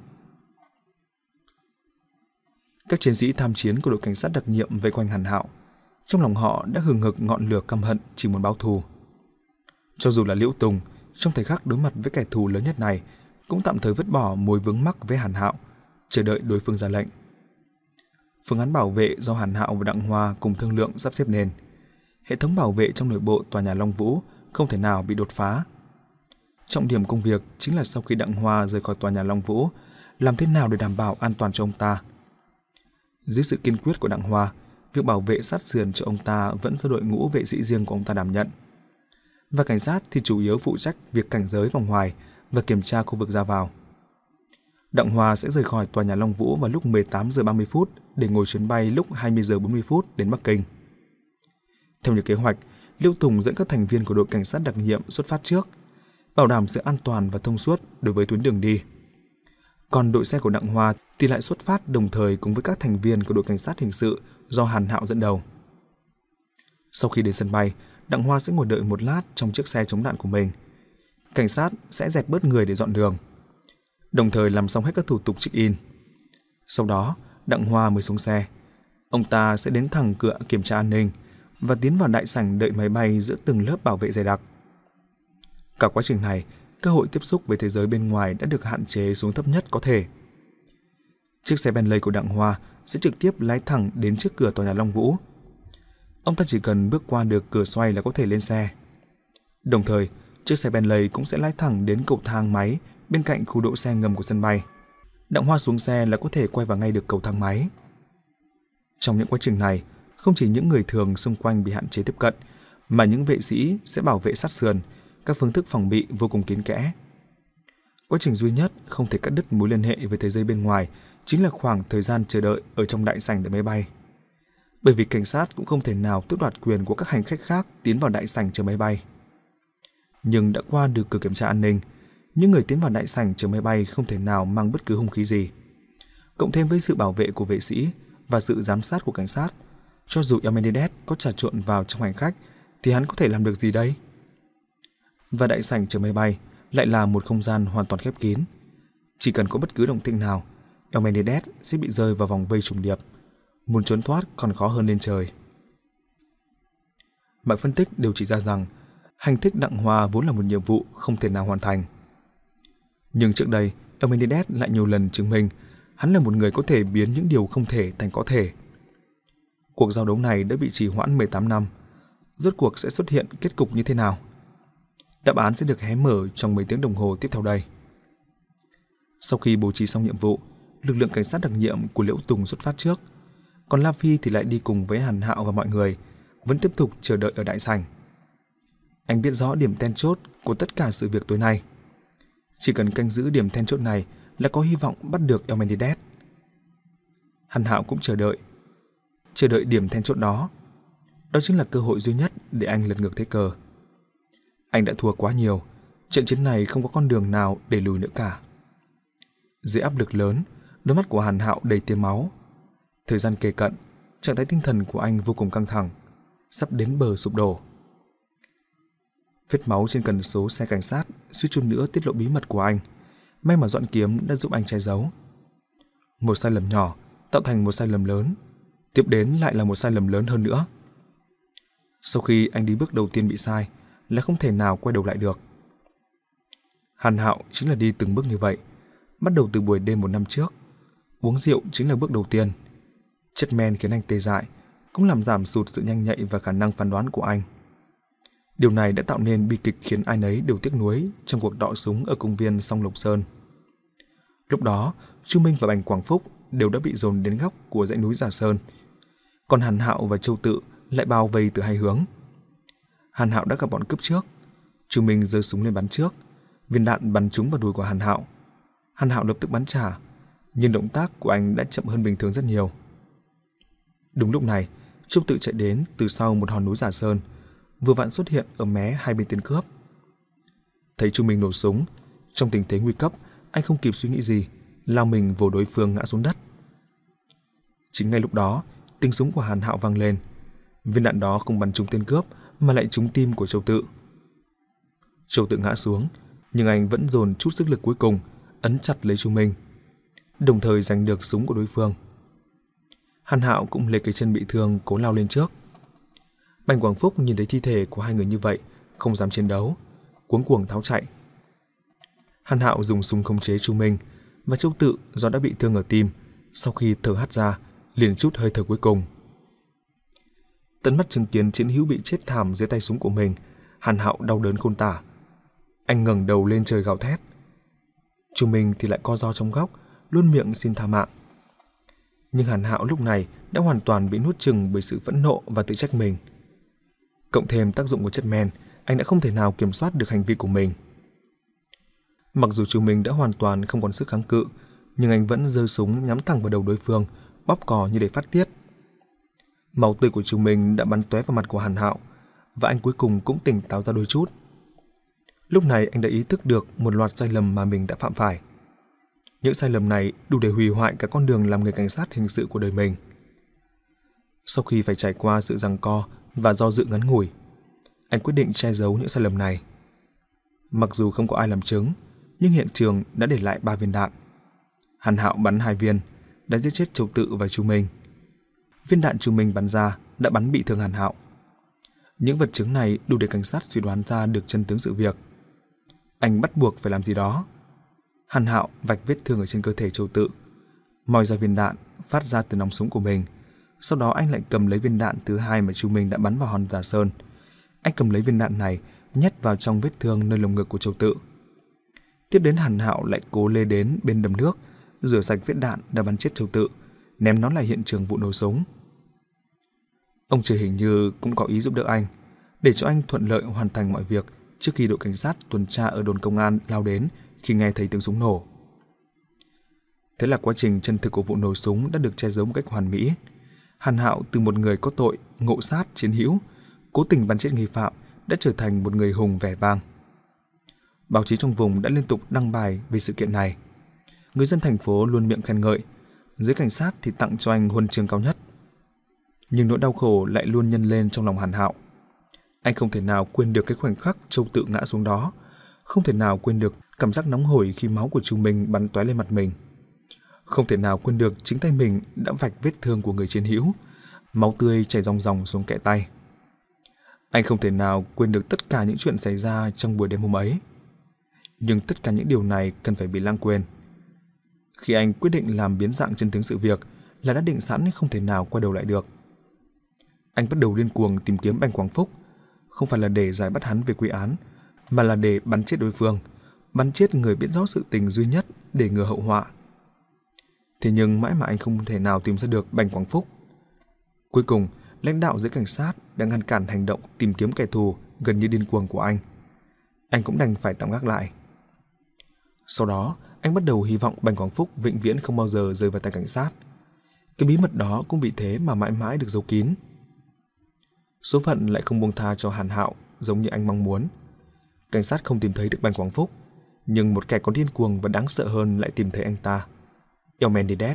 Các chiến sĩ tham chiến của đội cảnh sát đặc nhiệm vây quanh Hàn Hạo. Trong lòng họ đã hừng hực ngọn lửa căm hận chỉ muốn báo thù. Cho dù là Liễu Tùng, trong thời khắc đối mặt với kẻ thù lớn nhất này, cũng tạm thời vứt bỏ mối vướng mắc với Hàn Hạo, chờ đợi đối phương ra lệnh. Phương án bảo vệ do Hàn Hạo và Đặng Hoa cùng thương lượng sắp xếp nên. Hệ thống bảo vệ trong nội bộ tòa nhà Long Vũ không thể nào bị đột phá. Trọng điểm công việc chính là sau khi Đặng Hoa rời khỏi tòa nhà Long Vũ, làm thế nào để đảm bảo an toàn cho ông ta. Dưới sự kiên quyết của Đặng Hoa, việc bảo vệ sát sườn cho ông ta vẫn do đội ngũ vệ sĩ riêng của ông ta đảm nhận. Và cảnh sát thì chủ yếu phụ trách việc cảnh giới vòng ngoài và kiểm tra khu vực ra vào. Đặng Hoa sẽ rời khỏi tòa nhà Long Vũ vào lúc mười tám giờ ba mươi phút để ngồi chuyến bay lúc hai mươi giờ bốn mươi phút đến Bắc Kinh. Theo như kế hoạch, Liễu Tùng dẫn các thành viên của đội cảnh sát đặc nhiệm xuất phát trước, bảo đảm sự an toàn và thông suốt đối với tuyến đường đi. Còn đội xe của Đặng Hoa thì lại xuất phát đồng thời cùng với các thành viên của đội cảnh sát hình sự do Hàn Hạo dẫn đầu. Sau khi đến sân bay, Đặng Hoa sẽ ngồi đợi một lát trong chiếc xe chống đạn của mình. Cảnh sát sẽ dẹp bớt người để dọn đường, đồng thời làm xong hết các thủ tục check-in. Sau đó, Đặng Hoa mới xuống xe. Ông ta sẽ đến thẳng cửa kiểm tra an ninh và tiến vào đại sảnh đợi máy bay giữa từng lớp bảo vệ dày đặc. Cả quá trình này, cơ hội tiếp xúc với thế giới bên ngoài đã được hạn chế xuống thấp nhất có thể. Chiếc xe Bentley của Đặng Hoa sẽ trực tiếp lái thẳng đến trước cửa tòa nhà Long Vũ. Ông ta chỉ cần bước qua được cửa xoay là có thể lên xe. Đồng thời, chiếc xe Bentley cũng sẽ lái thẳng đến cầu thang máy bên cạnh khu đỗ xe ngầm của sân bay. Đặng Hoa xuống xe là có thể quay vào ngay được cầu thang máy. Trong những quá trình này, không chỉ những người thường xung quanh bị hạn chế tiếp cận, mà những vệ sĩ sẽ bảo vệ sát sườn, các phương thức phòng bị vô cùng kín kẽ. Quá trình duy nhất không thể cắt đứt mối liên hệ với thế giới bên ngoài chính là khoảng thời gian chờ đợi ở trong đại sảnh đợi máy bay. Bởi vì cảnh sát cũng không thể nào tước đoạt quyền của các hành khách khác tiến vào đại sảnh chờ máy bay. Nhưng đã qua được cửa kiểm tra an ninh, những người tiến vào đại sảnh chờ máy bay không thể nào mang bất cứ hung khí gì. Cộng thêm với sự bảo vệ của vệ sĩ và sự giám sát của cảnh sát, cho dù El Menendez có trà trộn vào trong hành khách thì hắn có thể làm được gì đây? Và đại sảnh chờ máy bay lại là một không gian hoàn toàn khép kín. Chỉ cần có bất cứ động tĩnh nào, El Menendez sẽ bị rơi vào vòng vây trùng điệp. Muốn trốn thoát còn khó hơn lên trời. Mọi phân tích đều chỉ ra rằng hành thích Đặng Hoa vốn là một nhiệm vụ không thể nào hoàn thành. Nhưng trước đây, El Menendez lại nhiều lần chứng minh hắn là một người có thể biến những điều không thể thành có thể. Cuộc giao đấu này đã bị trì hoãn mười tám năm. Rốt cuộc sẽ xuất hiện kết cục như thế nào? Đáp án sẽ được hé mở trong mấy tiếng đồng hồ tiếp theo đây. Sau khi bố trí xong nhiệm vụ, lực lượng cảnh sát đặc nhiệm của Liễu Tùng xuất phát trước, còn La Phi thì lại đi cùng với Hàn Hạo và mọi người, vẫn tiếp tục chờ đợi ở đại sảnh. Anh biết rõ điểm then chốt của tất cả sự việc tối nay. Chỉ cần canh giữ điểm then chốt này là có hy vọng bắt được El Menendez. Hàn Hạo cũng chờ đợi. Chờ đợi điểm then chốt đó. Đó chính là cơ hội duy nhất để anh lật ngược thế cờ. Anh đã thua quá nhiều. Trận chiến này không có con đường nào để lùi nữa cả. Dưới áp lực lớn, đôi mắt của Hàn Hạo đầy tia máu. Thời gian kề cận, trạng thái tinh thần của anh vô cùng căng thẳng, sắp đến bờ sụp đổ. Vết máu trên cần số xe cảnh sát suýt chút nữa tiết lộ bí mật của anh. May mà Doãn Kiếm đã giúp anh che giấu. Một sai lầm nhỏ tạo thành một sai lầm lớn, tiếp đến lại là một sai lầm lớn hơn nữa. Sau khi anh đi bước đầu tiên bị sai, là không thể nào quay đầu lại được. Hàn Hạo chính là đi từng bước như vậy, bắt đầu từ buổi đêm một năm trước. Uống rượu chính là bước đầu tiên. Chất men khiến anh tê dại, cũng làm giảm sụt sự nhanh nhạy và khả năng phán đoán của anh. Điều này đã tạo nên bi kịch khiến ai nấy đều tiếc nuối trong cuộc đọ súng ở công viên Song Lộc Sơn. Lúc đó, Chu Minh và Bành Quảng Phúc đều đã bị dồn đến góc của dãy núi Giả Sơn, còn Hàn Hạo và Châu Tự lại bao vây từ hai hướng. Hàn Hạo đã gặp bọn cướp trước. Chu Minh giơ súng lên bắn trước, viên đạn bắn trúng vào đùi của Hàn Hạo. Hàn Hạo lập tức bắn trả, nhưng động tác của anh đã chậm hơn bình thường rất nhiều. Đúng lúc này, Châu Tự chạy đến từ sau một hòn núi Giả Sơn, vừa vặn xuất hiện ở mé hai bên tên cướp. Thấy Chu Minh nổ súng, trong tình thế nguy cấp, anh không kịp suy nghĩ gì, lao mình vồ đối phương ngã xuống đất. Chính ngay lúc đó, tiếng súng của Hàn Hạo vang lên. Viên đạn đó không bắn trúng tên cướp mà lại trúng tim của Châu Tự. Châu Tự ngã xuống, nhưng anh vẫn dồn chút sức lực cuối cùng, ấn chặt lấy Chu Minh, đồng thời giành được súng của đối phương. Hàn Hạo cũng lê cái chân bị thương cố lao lên trước. Bành Quảng Phúc nhìn thấy thi thể của hai người như vậy, không dám chiến đấu, cuống cuồng tháo chạy. Hàn Hạo dùng súng khống chế Chu Minh, và Châu Tự do đã bị thương ở tim, sau khi thở hắt ra, liền chút hơi thở cuối cùng. Tận mắt chứng kiến chiến hữu bị chết thảm dưới tay súng của mình, Hàn Hạo đau đớn khôn tả. Anh ngẩng đầu lên trời gào thét. Chu Minh thì lại co ro trong góc, luôn miệng xin tha mạng. Nhưng Hàn Hạo lúc này đã hoàn toàn bị nuốt chửng bởi sự phẫn nộ và tự trách mình. Cộng thêm tác dụng của chất men, anh đã không thể nào kiểm soát được hành vi của mình. Mặc dù Chu Minh đã hoàn toàn không còn sức kháng cự, nhưng anh vẫn giơ súng nhắm thẳng vào đầu đối phương, bóp cò như để phát tiết. Máu tươi của Chu Minh đã bắn tóe vào mặt của Hàn Hạo, và anh cuối cùng cũng tỉnh táo ra đôi chút. Lúc này anh đã ý thức được một loạt sai lầm mà mình đã phạm phải. Những sai lầm này đủ để hủy hoại cả con đường làm người cảnh sát hình sự của đời mình. Sau khi phải trải qua sự giằng co và do dự ngắn ngủi, anh quyết định che giấu những sai lầm này. Mặc dù không có ai làm chứng, nhưng hiện trường đã để lại ba viên đạn. Hàn Hạo bắn hai viên, đã giết chết Châu Tự và Chu Minh. Viên đạn Chu Minh bắn ra đã bắn bị thương Hàn Hạo. Những vật chứng này đủ để cảnh sát suy đoán ra được chân tướng sự việc. Anh bắt buộc phải làm gì đó. Hàn Hạo vạch vết thương ở trên cơ thể Châu Tự, moi ra viên đạn phát ra từ nòng súng của mình. Sau đó anh lại cầm lấy viên đạn thứ hai mà Chu Minh đã bắn vào hòn Giả Sơn. Anh cầm lấy viên đạn này nhét vào trong vết thương nơi lồng ngực của Châu Tự. Tiếp đến Hàn Hạo lại cố lê đến bên đầm nước, rửa sạch vết đạn đã bắn chết Châu Tự, ném nó lại hiện trường vụ nổ súng. Ông trời hình như cũng có ý giúp đỡ anh, để cho anh thuận lợi hoàn thành mọi việc trước khi đội cảnh sát tuần tra ở đồn công an lao đến khi nghe thấy tiếng súng nổ. Thế là quá trình chân thực của vụ nổ súng đã được che giấu một cách hoàn mỹ. Hàn Hạo từ một người có tội ngộ sát chiến hữu, cố tình bắn chết nghi phạm, đã trở thành một người hùng vẻ vang. Báo chí trong vùng đã liên tục đăng bài về sự kiện này. Người dân thành phố luôn miệng khen ngợi, giới cảnh sát thì tặng cho anh huân chương cao nhất. Nhưng nỗi đau khổ lại luôn nhân lên trong lòng Hàn Hạo. Anh không thể nào quên được cái khoảnh khắc Châu Tự ngã xuống đó, không thể nào quên được cảm giác nóng hổi khi máu của Chu Minh bắn tóe lên mặt mình, không thể nào quên được chính tay mình đã vạch vết thương của người chiến hữu, máu tươi chảy ròng ròng xuống kẽ tay. Anh không thể nào quên được tất cả những chuyện xảy ra trong buổi đêm hôm ấy. Nhưng tất cả những điều này cần phải bị lãng quên. Khi anh quyết định làm biến dạng chân tướng sự việc là đã định sẵn không thể nào quay đầu lại được. Anh bắt đầu điên cuồng tìm kiếm Bành Quảng Phúc, không phải là để giải bắt hắn về quy án, mà là để bắn chết đối phương, bắn chết người biết rõ sự tình duy nhất để ngừa hậu họa. Thế nhưng mãi mà anh không thể nào tìm ra được Bành Quảng Phúc. Cuối cùng, lãnh đạo giới cảnh sát đã ngăn cản hành động tìm kiếm kẻ thù gần như điên cuồng của anh. Anh cũng đành phải tạm gác lại. Sau đó, anh bắt đầu hy vọng Bành Quảng Phúc vĩnh viễn không bao giờ rơi vào tay cảnh sát. Cái bí mật đó cũng vì thế mà mãi mãi được giấu kín. Số phận lại không buông tha cho Hàn Hạo giống như anh mong muốn. Cảnh sát không tìm thấy được Bành Quảng Phúc, nhưng một kẻ còn điên cuồng và đáng sợ hơn lại tìm thấy anh ta, Elmendidez.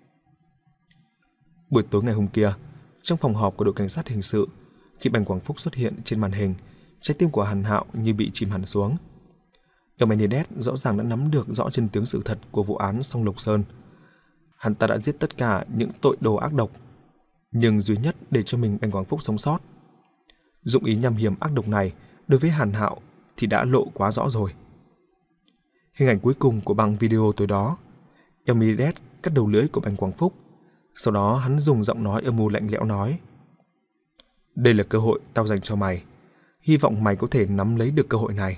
Buổi tối ngày hôm kia, trong phòng họp của đội cảnh sát hình sự, khi Bành Quảng Phúc xuất hiện trên màn hình, trái tim của Hàn Hạo như bị chìm hẳn xuống. Elmendidez rõ ràng đã nắm được rõ chân tướng sự thật của vụ án Song Lộc Sơn. Hắn ta đã giết tất cả những tội đồ ác độc, nhưng duy nhất để cho mình Bành Quảng Phúc sống sót. Dụng ý nham hiểm ác độc này đối với Hàn Hạo thì đã lộ quá rõ rồi. Hình ảnh cuối cùng của băng video tối đó, Elmendidez cắt đầu lưỡi của Bành Quảng Phúc. Sau đó hắn dùng giọng nói âm u lạnh lẽo nói: "Đây là cơ hội tao dành cho mày. Hy vọng mày có thể nắm lấy được cơ hội này."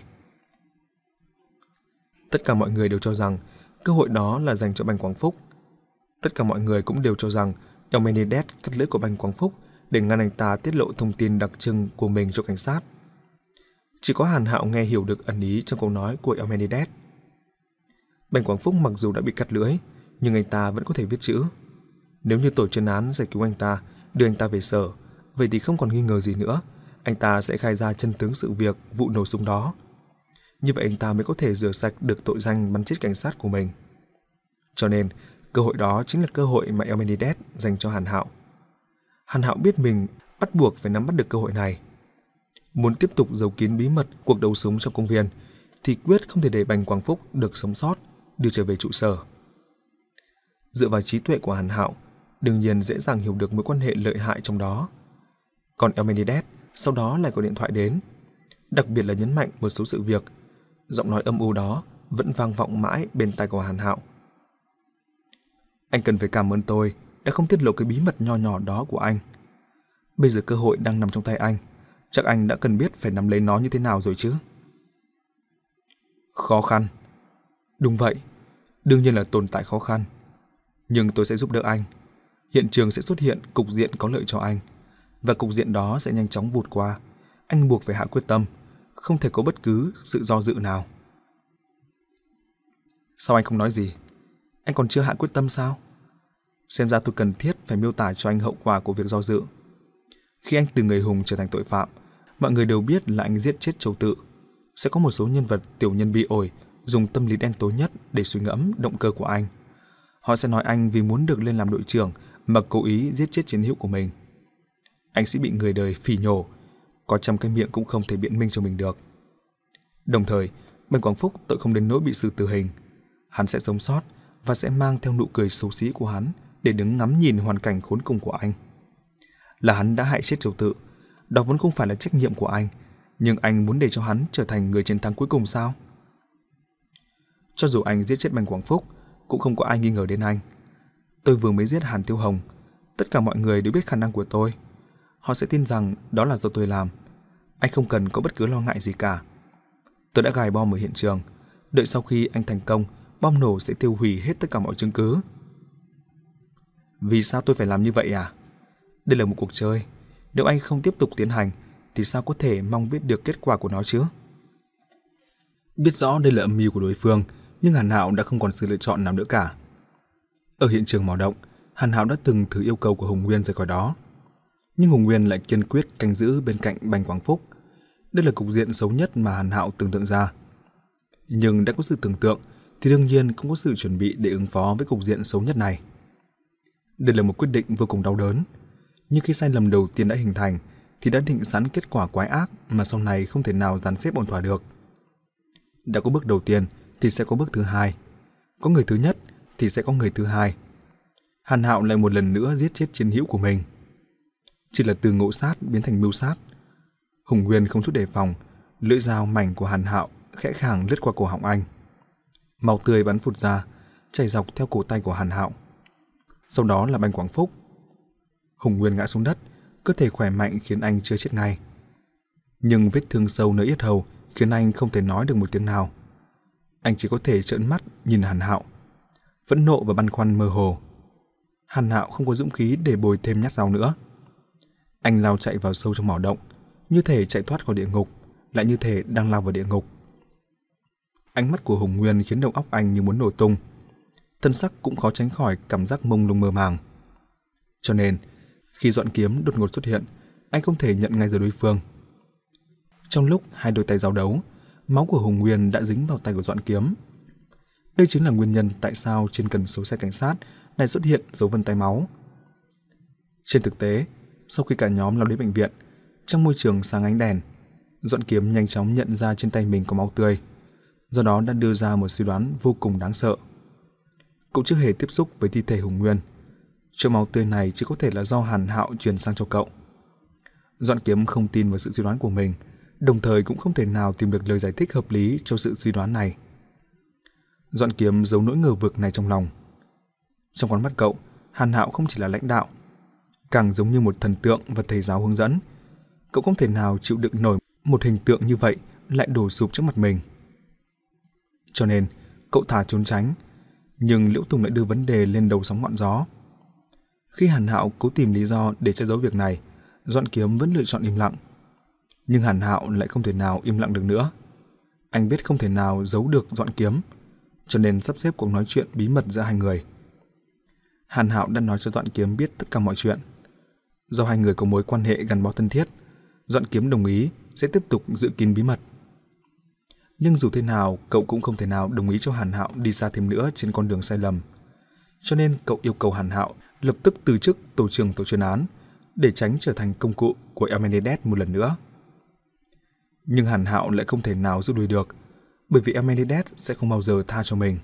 Tất cả mọi người đều cho rằng cơ hội đó là dành cho Bành Quảng Phúc. Tất cả mọi người cũng đều cho rằng Elmendidez cắt lưỡi của Bành Quảng Phúc để ngăn anh ta tiết lộ thông tin đặc trưng của mình cho cảnh sát. Chỉ có Hàn Hạo nghe hiểu được ẩn ý trong câu nói của Elmendidez. Bành Quảng Phúc mặc dù đã bị cắt lưỡi, nhưng anh ta vẫn có thể viết chữ. Nếu như tổ chuyên án giải cứu anh ta, đưa anh ta về sở, vậy thì không còn nghi ngờ gì nữa, anh ta sẽ khai ra chân tướng sự việc vụ nổ súng đó. Như vậy anh ta mới có thể rửa sạch được tội danh bắn chết cảnh sát của mình. Cho nên, cơ hội đó chính là cơ hội mà Elmendidez dành cho Hàn Hạo. Hàn Hạo biết mình bắt buộc phải nắm bắt được cơ hội này. Muốn tiếp tục giấu kín bí mật cuộc đấu súng trong công viên, thì quyết không thể để Bành Quảng Phúc được sống sót, đưa trở về trụ sở. Dựa vào trí tuệ của Hàn Hạo, đương nhiên dễ dàng hiểu được mối quan hệ lợi hại trong đó. Còn Elmendidez sau đó lại có điện thoại đến. đặc biệt là nhấn mạnh một số sự việc. Giọng nói âm u đó vẫn vang vọng mãi bên tai của Hàn Hạo. Anh cần phải cảm ơn tôi đã không tiết lộ cái bí mật nho nhỏ đó của anh. Bây giờ cơ hội đang nằm trong tay anh, chắc anh đã cần biết phải nắm lấy nó như thế nào rồi chứ. Khó khăn. Đúng vậy, đương nhiên là tồn tại khó khăn. Nhưng tôi sẽ giúp đỡ anh. Hiện trường sẽ xuất hiện cục diện có lợi cho anh. Và cục diện đó sẽ nhanh chóng vụt qua. Anh buộc phải hạ quyết tâm. Không thể có bất cứ sự do dự nào. Sao anh không nói gì? Anh còn chưa hạ quyết tâm sao? Xem ra tôi cần thiết phải miêu tả cho anh hậu quả của việc do dự. Khi anh từ người hùng trở thành tội phạm, mọi người đều biết là anh giết chết Châu Tự. Sẽ có một số nhân vật tiểu nhân bị ổi dùng tâm lý đen tối nhất để suy ngẫm động cơ của anh. Họ sẽ nói anh vì muốn được lên làm đội trưởng mà cố ý giết chết chiến hữu của mình. Anh sẽ bị người đời phỉ nhổ, có trăm cái miệng cũng không thể biện minh cho mình được. Đồng thời, Bành Quảng Phúc tội không đến nỗi bị xử tử hình. Hắn sẽ sống sót và sẽ mang theo nụ cười xấu xí của hắn để đứng ngắm nhìn hoàn cảnh khốn cùng của anh. Là hắn đã hại chết Châu Tự, đó vẫn không phải là trách nhiệm của anh, nhưng anh muốn để cho hắn trở thành người chiến thắng cuối cùng sao? Cho dù anh giết chết Bành Quảng Phúc, cũng không có ai nghi ngờ đến anh. Tôi vừa mới giết Hàn Tiêu Hồng, tất cả mọi người đều biết khả năng của tôi. Họ sẽ tin rằng đó là do tôi làm. Anh không cần có bất cứ lo ngại gì cả. Tôi đã gài bom ở hiện trường, đợi sau khi anh thành công, bom nổ sẽ tiêu hủy hết tất cả mọi chứng cứ. Vì sao tôi phải làm như vậy à? Đây là một cuộc chơi. Nếu anh không tiếp tục tiến hành, thì sao có thể mong biết được kết quả của nó chứ? Biết rõ đây là âm mưu của đối phương, nhưng Hàn Hạo đã không còn sự lựa chọn nào nữa cả. Ở hiện trường mỏ động, Hàn Hạo đã từng thử yêu cầu của Hùng Nguyên rời khỏi đó. Nhưng Hùng Nguyên lại kiên quyết canh giữ bên cạnh Bành Quảng Phúc. Đây là cục diện xấu nhất mà Hàn Hạo tưởng tượng ra. Nhưng đã có sự tưởng tượng, thì đương nhiên cũng có sự chuẩn bị để ứng phó với cục diện xấu nhất này. Đây là một quyết định vô cùng đau đớn. Nhưng khi sai lầm đầu tiên đã hình thành, thì đã định sẵn kết quả quái ác mà sau này không thể nào dàn xếp ổn thỏa được. Đã có bước đầu tiên thì sẽ có bước thứ hai. Có người thứ nhất thì sẽ có người thứ hai. Hàn Hạo lại một lần nữa giết chết chiến hữu của mình. Chỉ là từ ngộ sát biến thành mưu sát. Hùng Nguyên không chút đề phòng, lưỡi dao mảnh của Hàn Hạo khẽ khàng lướt qua cổ họng anh. Máu tươi bắn phụt ra, chảy dọc theo cổ tay của Hàn Hạo. Sau đó là Bành Quảng Phúc. Hùng Nguyên ngã xuống đất, cơ thể khỏe mạnh khiến anh chưa chết ngay. Nhưng vết thương sâu nơi yết hầu khiến anh không thể nói được một tiếng nào. Anh chỉ có thể trợn mắt nhìn Hàn Hạo, phẫn nộ và băn khoăn mơ hồ. Hàn Hạo không có dũng khí để bồi thêm nhát dao nữa. Anh lao chạy vào sâu trong mỏ động, như thể chạy thoát khỏi địa ngục, lại như thể đang lao vào địa ngục. Ánh mắt của Hùng Nguyên khiến đầu óc anh như muốn nổ tung. Thân sắc cũng khó tránh khỏi cảm giác mông lung mơ màng. Cho nên, khi Dọn Kiếm đột ngột xuất hiện, anh không thể nhận ngay giờ đối phương. Trong lúc hai đôi tay giao đấu, máu của Hùng Nguyên đã dính vào tay của Dọn Kiếm. Đây chính là nguyên nhân tại sao trên cần số xe cảnh sát lại xuất hiện dấu vân tay máu. Trên thực tế, sau khi cả nhóm lao đến bệnh viện, trong môi trường sáng ánh đèn, Dọn Kiếm nhanh chóng nhận ra trên tay mình có máu tươi, do đó đã đưa ra một suy đoán vô cùng đáng sợ. Cậu chưa hề tiếp xúc với thi thể Hùng Nguyên. Chỗ máu tươi này chỉ có thể là do Hàn Hạo truyền sang cho cậu. Dọn Kiếm không tin vào sự suy đoán của mình, đồng thời cũng không thể nào tìm được lời giải thích hợp lý cho sự suy đoán này. Dọn Kiếm giấu nỗi ngờ vực này trong lòng. Trong con mắt cậu, Hàn Hạo không chỉ là lãnh đạo, càng giống như một thần tượng và thầy giáo hướng dẫn. Cậu không thể nào chịu đựng nổi một hình tượng như vậy lại đổ sụp trước mặt mình. Cho nên, cậu thà trốn tránh, nhưng Liễu Tùng lại đưa vấn đề lên đầu sóng ngọn gió. Khi Hàn Hạo cố tìm lý do để che giấu việc này, Dọn Kiếm vẫn lựa chọn im lặng. Nhưng Hàn Hạo lại không thể nào im lặng được nữa. Anh biết không thể nào giấu được Dọn Kiếm, cho nên sắp xếp cuộc nói chuyện bí mật giữa hai người. Hàn Hạo đã nói cho Dọn Kiếm biết tất cả mọi chuyện. Do hai người có mối quan hệ gắn bó thân thiết, Dọn Kiếm đồng ý sẽ tiếp tục giữ kín bí mật. Nhưng dù thế nào, cậu cũng không thể nào đồng ý cho Hàn Hạo đi xa thêm nữa trên con đường sai lầm. Cho nên cậu yêu cầu Hàn Hạo lập tức từ chức tổ trưởng tổ chuyên án để tránh trở thành công cụ của Elmenedez một lần nữa. Nhưng Hàn Hạo lại không thể nào rút đuổi được, bởi vì Elmenedez sẽ không bao giờ tha cho mình.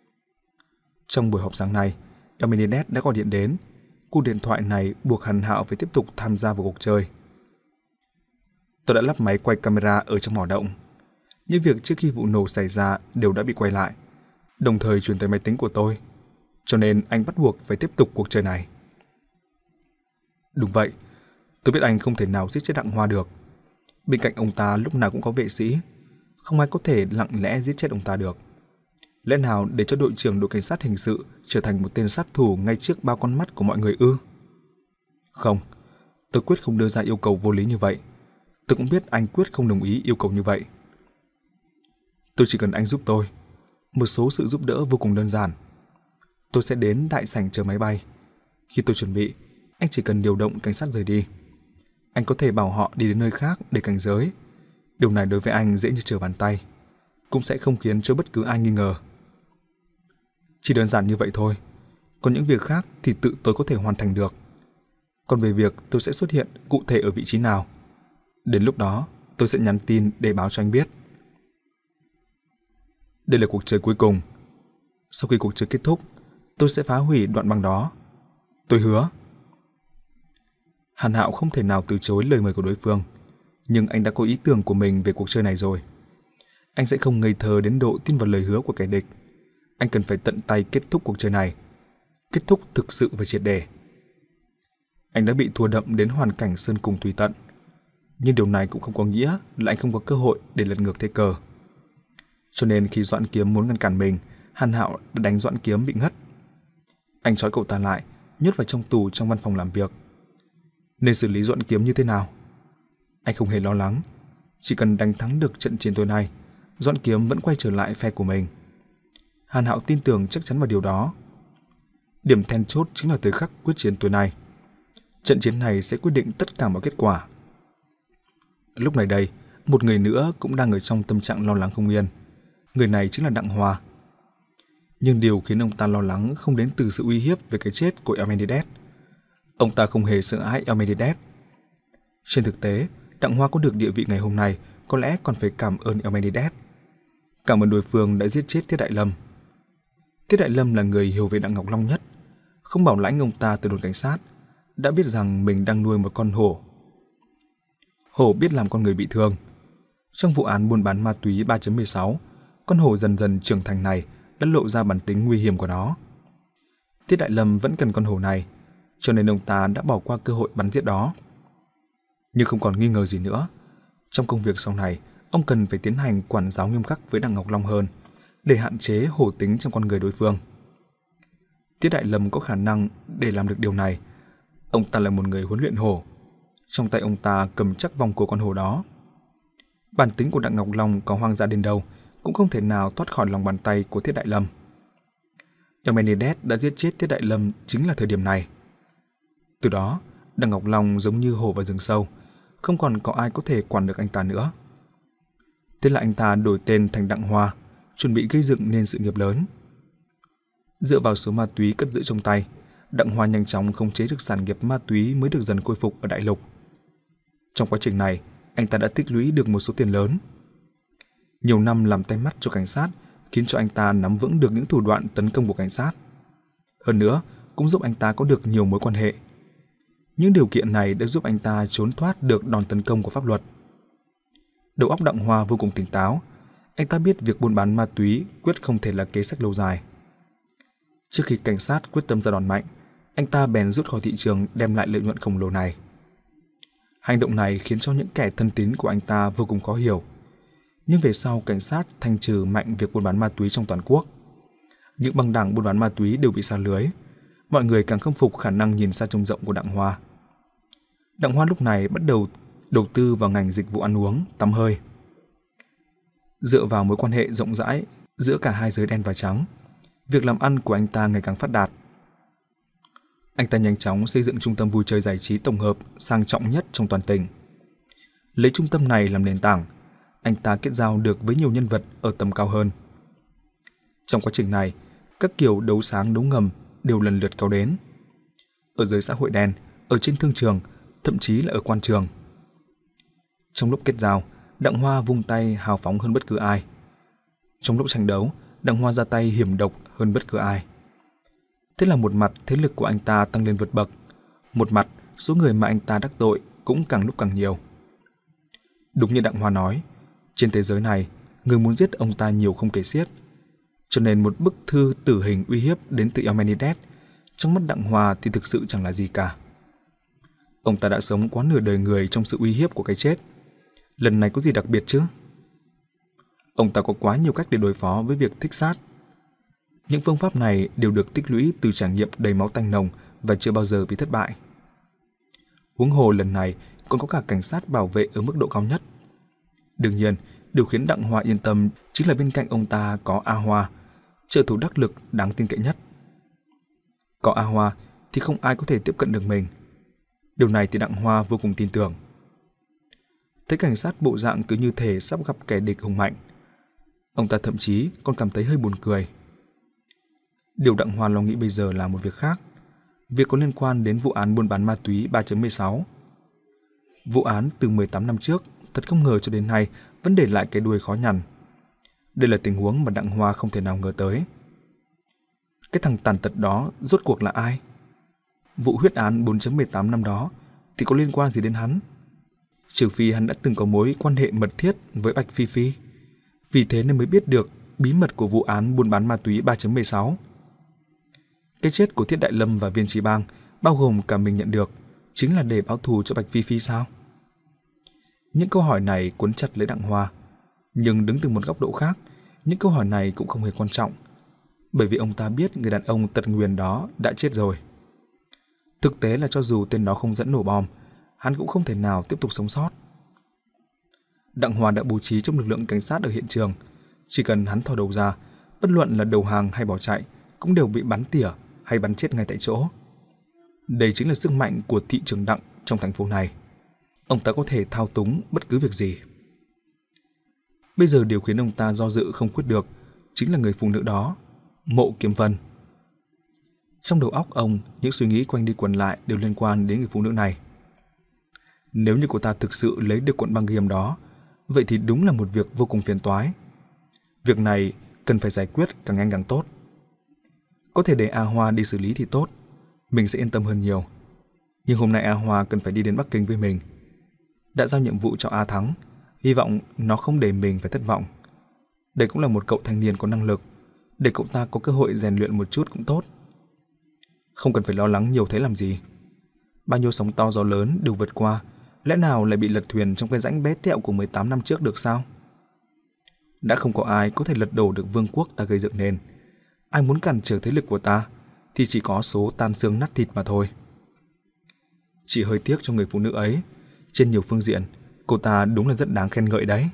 Trong buổi họp sáng nay, Elmenedez đã gọi điện đến. Cuộc điện thoại này buộc Hàn Hạo phải tiếp tục tham gia vào cuộc chơi. Tôi đã lắp máy quay camera ở trong mỏ động. Những việc trước khi vụ nổ xảy ra đều đã bị quay lại, đồng thời truyền tới máy tính của tôi. Cho nên anh bắt buộc phải tiếp tục cuộc chơi này. Đúng vậy, tôi biết anh không thể nào giết chết Đặng Hoa được. Bên cạnh ông ta lúc nào cũng có vệ sĩ, không ai có thể lặng lẽ giết chết ông ta được. Lẽ nào để cho đội trưởng đội cảnh sát hình sự trở thành một tên sát thủ ngay trước bao con mắt của mọi người ư? Không, tôi quyết không đưa ra yêu cầu vô lý như vậy. Tôi cũng biết anh quyết không đồng ý yêu cầu như vậy. Tôi chỉ cần anh giúp tôi. Một số sự giúp đỡ vô cùng đơn giản. Tôi sẽ đến đại sảnh chờ máy bay. Khi tôi chuẩn bị, anh chỉ cần điều động cảnh sát rời đi. Anh có thể bảo họ đi đến nơi khác để cảnh giới. Điều này đối với anh dễ như trở bàn tay, cũng sẽ không khiến cho bất cứ ai nghi ngờ. Chỉ đơn giản như vậy thôi. Còn những việc khác thì tự tôi có thể hoàn thành được. Còn về việc tôi sẽ xuất hiện cụ thể ở vị trí nào, đến lúc đó tôi sẽ nhắn tin để báo cho anh biết. Đây là cuộc chơi cuối cùng. Sau khi cuộc chơi kết thúc, tôi sẽ phá hủy đoạn băng đó. Tôi hứa. Hàn Hạo không thể nào từ chối lời mời của đối phương, nhưng anh đã có ý tưởng của mình về cuộc chơi này rồi. Anh sẽ không ngây thơ đến độ tin vào lời hứa của kẻ địch. Anh cần phải tận tay kết thúc cuộc chơi này, kết thúc thực sự và triệt để. Anh đã bị thua đậm đến hoàn cảnh sơn cùng thủy tận, nhưng điều này cũng không có nghĩa là anh không có cơ hội để lật ngược thế cờ. Cho nên khi Doãn Kiếm muốn ngăn cản mình, Hàn Hạo đã đánh Doãn Kiếm bị ngất. Anh trói cậu ta lại, nhốt vào trong tù trong văn phòng làm việc. Nên xử lý Doãn Kiếm như thế nào? Anh không hề lo lắng. Chỉ cần đánh thắng được trận chiến tối nay, Doãn Kiếm vẫn quay trở lại phe của mình. Hàn Hạo tin tưởng chắc chắn vào điều đó. Điểm then chốt chính là thời khắc quyết chiến tối nay. Trận chiến này sẽ quyết định tất cả mọi kết quả. Lúc này đây, một người nữa cũng đang ở trong tâm trạng lo lắng không yên. Người này chính là Đặng Hoa. Nhưng điều khiến ông ta lo lắng không đến từ sự uy hiếp về cái chết của Elmendez. Ông ta không hề sợ hãi Elmendez. Trên thực tế, Đặng Hoa có được địa vị ngày hôm nay có lẽ còn phải cảm ơn Elmendez. Cảm ơn đối phương đã giết chết Tiết Đại Lâm. Tiết Đại Lâm là người hiểu về Đặng Ngọc Long nhất, không bảo lãnh ông ta từ đồn cảnh sát, đã biết rằng mình đang nuôi một con hổ. Hổ biết làm con người bị thương. Trong vụ án buôn bán ma túy ba chấm mười sáu, con hổ dần dần trưởng thành này đã lộ ra bản tính nguy hiểm của nó. Tiết Đại Lâm vẫn cần con hổ này, cho nên ông ta đã bỏ qua cơ hội bắn giết đó. Nhưng không còn nghi ngờ gì nữa, trong công việc sau này, ông cần phải tiến hành quản giáo nghiêm khắc với Đặng Ngọc Long hơn, để hạn chế hổ tính trong con người đối phương. Tiết Đại Lâm có khả năng để làm được điều này. Ông ta là một người huấn luyện hổ. Trong tay ông ta cầm chắc vòng cổ con hổ đó. Bản tính của Đặng Ngọc Long có hoang dã đến đâu cũng không thể nào thoát khỏi lòng bàn tay của Tiết Đại Lâm. Elmendez đã giết chết Tiết Đại Lâm chính là thời điểm này. Từ đó, Đặng Ngọc Long giống như hổ vào rừng sâu, không còn có ai có thể quản được anh ta nữa. Thế là anh ta đổi tên thành Đặng Hoa, chuẩn bị gây dựng nên sự nghiệp lớn. Dựa vào số ma túy cất giữ trong tay, Đặng Hoa nhanh chóng khống chế được sản nghiệp ma túy mới được dần khôi phục ở đại lục. Trong quá trình này, anh ta đã tích lũy được một số tiền lớn. Nhiều năm làm tay mắt cho cảnh sát khiến cho anh ta nắm vững được những thủ đoạn tấn công của cảnh sát. Hơn nữa, cũng giúp anh ta có được nhiều mối quan hệ. Những điều kiện này đã giúp anh ta trốn thoát được đòn tấn công của pháp luật. Đầu óc Đặng Hoa vô cùng tỉnh táo. Anh ta biết việc buôn bán ma túy quyết không thể là kế sách lâu dài. Trước khi cảnh sát quyết tâm ra đòn mạnh, anh ta bèn rút khỏi thị trường đem lại lợi nhuận khổng lồ này. Hành động này khiến cho những kẻ thân tín của anh ta vô cùng khó hiểu. Nhưng về sau cảnh sát thanh trừ mạnh việc buôn bán ma túy trong toàn quốc. Những băng đảng buôn bán ma túy đều bị sa lưới. Mọi người càng khâm phục khả năng nhìn xa trông rộng của Đặng Hoa. Đặng Hoa lúc này bắt đầu đầu tư vào ngành dịch vụ ăn uống, tắm hơi. Dựa vào mối quan hệ rộng rãi giữa cả hai giới đen và trắng, việc làm ăn của anh ta ngày càng phát đạt. Anh ta nhanh chóng xây dựng trung tâm vui chơi giải trí tổng hợp sang trọng nhất trong toàn tỉnh. Lấy trung tâm này làm nền tảng, anh ta kết giao được với nhiều nhân vật ở tầm cao hơn. Trong quá trình này, các kiểu đấu sáng đấu ngầm đều lần lượt kéo đến. Ở giới xã hội đen, ở trên thương trường, thậm chí là ở quan trường. Trong lúc kết giao, Đặng Hoa vung tay hào phóng hơn bất cứ ai. Trong lúc tranh đấu, Đặng Hoa ra tay hiểm độc hơn bất cứ ai. Thế là một mặt thế lực của anh ta tăng lên vượt bậc, một mặt số người mà anh ta đắc tội cũng càng lúc càng nhiều. Đúng như Đặng Hoa nói, trên thế giới này, người muốn giết ông ta nhiều không kể xiết. Cho nên một bức thư tử hình uy hiếp đến từ Ioannidis, trong mắt Đặng Hoa thì thực sự chẳng là gì cả. Ông ta đã sống quá nửa đời người trong sự uy hiếp của cái chết. Lần này có gì đặc biệt chứ? Ông ta có quá nhiều cách để đối phó với việc thích sát. Những phương pháp này đều được tích lũy từ trải nghiệm đầy máu tanh nồng và chưa bao giờ bị thất bại. Huống hồ lần này còn có cả cảnh sát bảo vệ ở mức độ cao nhất. Đương nhiên, điều khiến Đặng Hoa yên tâm chính là bên cạnh ông ta có A Hoa, trợ thủ đắc lực đáng tin cậy nhất. Có A Hoa thì không ai có thể tiếp cận được mình. Điều này thì Đặng Hoa vô cùng tin tưởng. Thấy cảnh sát bộ dạng cứ như thể sắp gặp kẻ địch hùng mạnh, ông ta thậm chí còn cảm thấy hơi buồn cười. Điều Đặng Hoa lo nghĩ bây giờ là một việc khác, việc có liên quan đến vụ án buôn bán ma túy ba chấm mười sáu. Vụ án từ mười tám năm trước, thật không ngờ cho đến nay vẫn để lại cái đuôi khó nhằn. Đây là tình huống mà Đặng Hoa không thể nào ngờ tới. Cái thằng tàn tật đó rốt cuộc là ai? Vụ huyết án bốn chấm mười tám năm đó thì có liên quan gì đến hắn? Trừ phi hắn đã từng có mối quan hệ mật thiết với Bạch Phi Phi, vì thế nên mới biết được bí mật của vụ án buôn bán ma túy ba chấm mười sáu. Cái chết của Thiết Đại Lâm và Viên Trí Bang, bao gồm cả mình nhận được, chính là để báo thù cho Bạch Phi Phi sao? Những câu hỏi này cuốn chặt lấy Đặng Hoa, nhưng đứng từ một góc độ khác, những câu hỏi này cũng không hề quan trọng, bởi vì ông ta biết người đàn ông tật nguyền đó đã chết rồi. Thực tế là cho dù tên đó không dẫn nổ bom, hắn cũng không thể nào tiếp tục sống sót. Đặng Hoa đã bố trí trong lực lượng cảnh sát ở hiện trường, chỉ cần hắn thò đầu ra, bất luận là đầu hàng hay bỏ chạy, cũng đều bị bắn tỉa hay bắn chết ngay tại chỗ. Đây chính là sức mạnh của thị trường Đặng trong thành phố này. Ông ta có thể thao túng bất cứ việc gì. Bây giờ điều khiến ông ta do dự không quyết được chính là người phụ nữ đó, Mộ Kiếm Vân. Trong đầu óc ông, những suy nghĩ quanh đi quẩn lại đều liên quan đến người phụ nữ này. Nếu như cô ta thực sự lấy được cuộn băng ghiêm đó, vậy thì đúng là một việc vô cùng phiền toái. Việc này cần phải giải quyết càng nhanh càng tốt. Có thể để A Hoa đi xử lý thì tốt, mình sẽ yên tâm hơn nhiều. Nhưng hôm nay A Hoa cần phải đi đến Bắc Kinh với mình. Đã giao nhiệm vụ cho A Thắng, hy vọng nó không để mình phải thất vọng. Đây cũng là một cậu thanh niên có năng lực, để cậu ta có cơ hội rèn luyện một chút cũng tốt. Không cần phải lo lắng nhiều thế làm gì. Bao nhiêu sóng to gió lớn đều vượt qua, lẽ nào lại bị lật thuyền trong cái rãnh bé tẹo của mười tám năm trước được sao? Đã không có ai có thể lật đổ được vương quốc ta gây dựng nên. Ai muốn cản trở thế lực của ta thì chỉ có số tan xương nát thịt mà thôi. Chỉ hơi tiếc cho người phụ nữ ấy, trên nhiều phương diện, cô ta đúng là rất đáng khen ngợi đấy.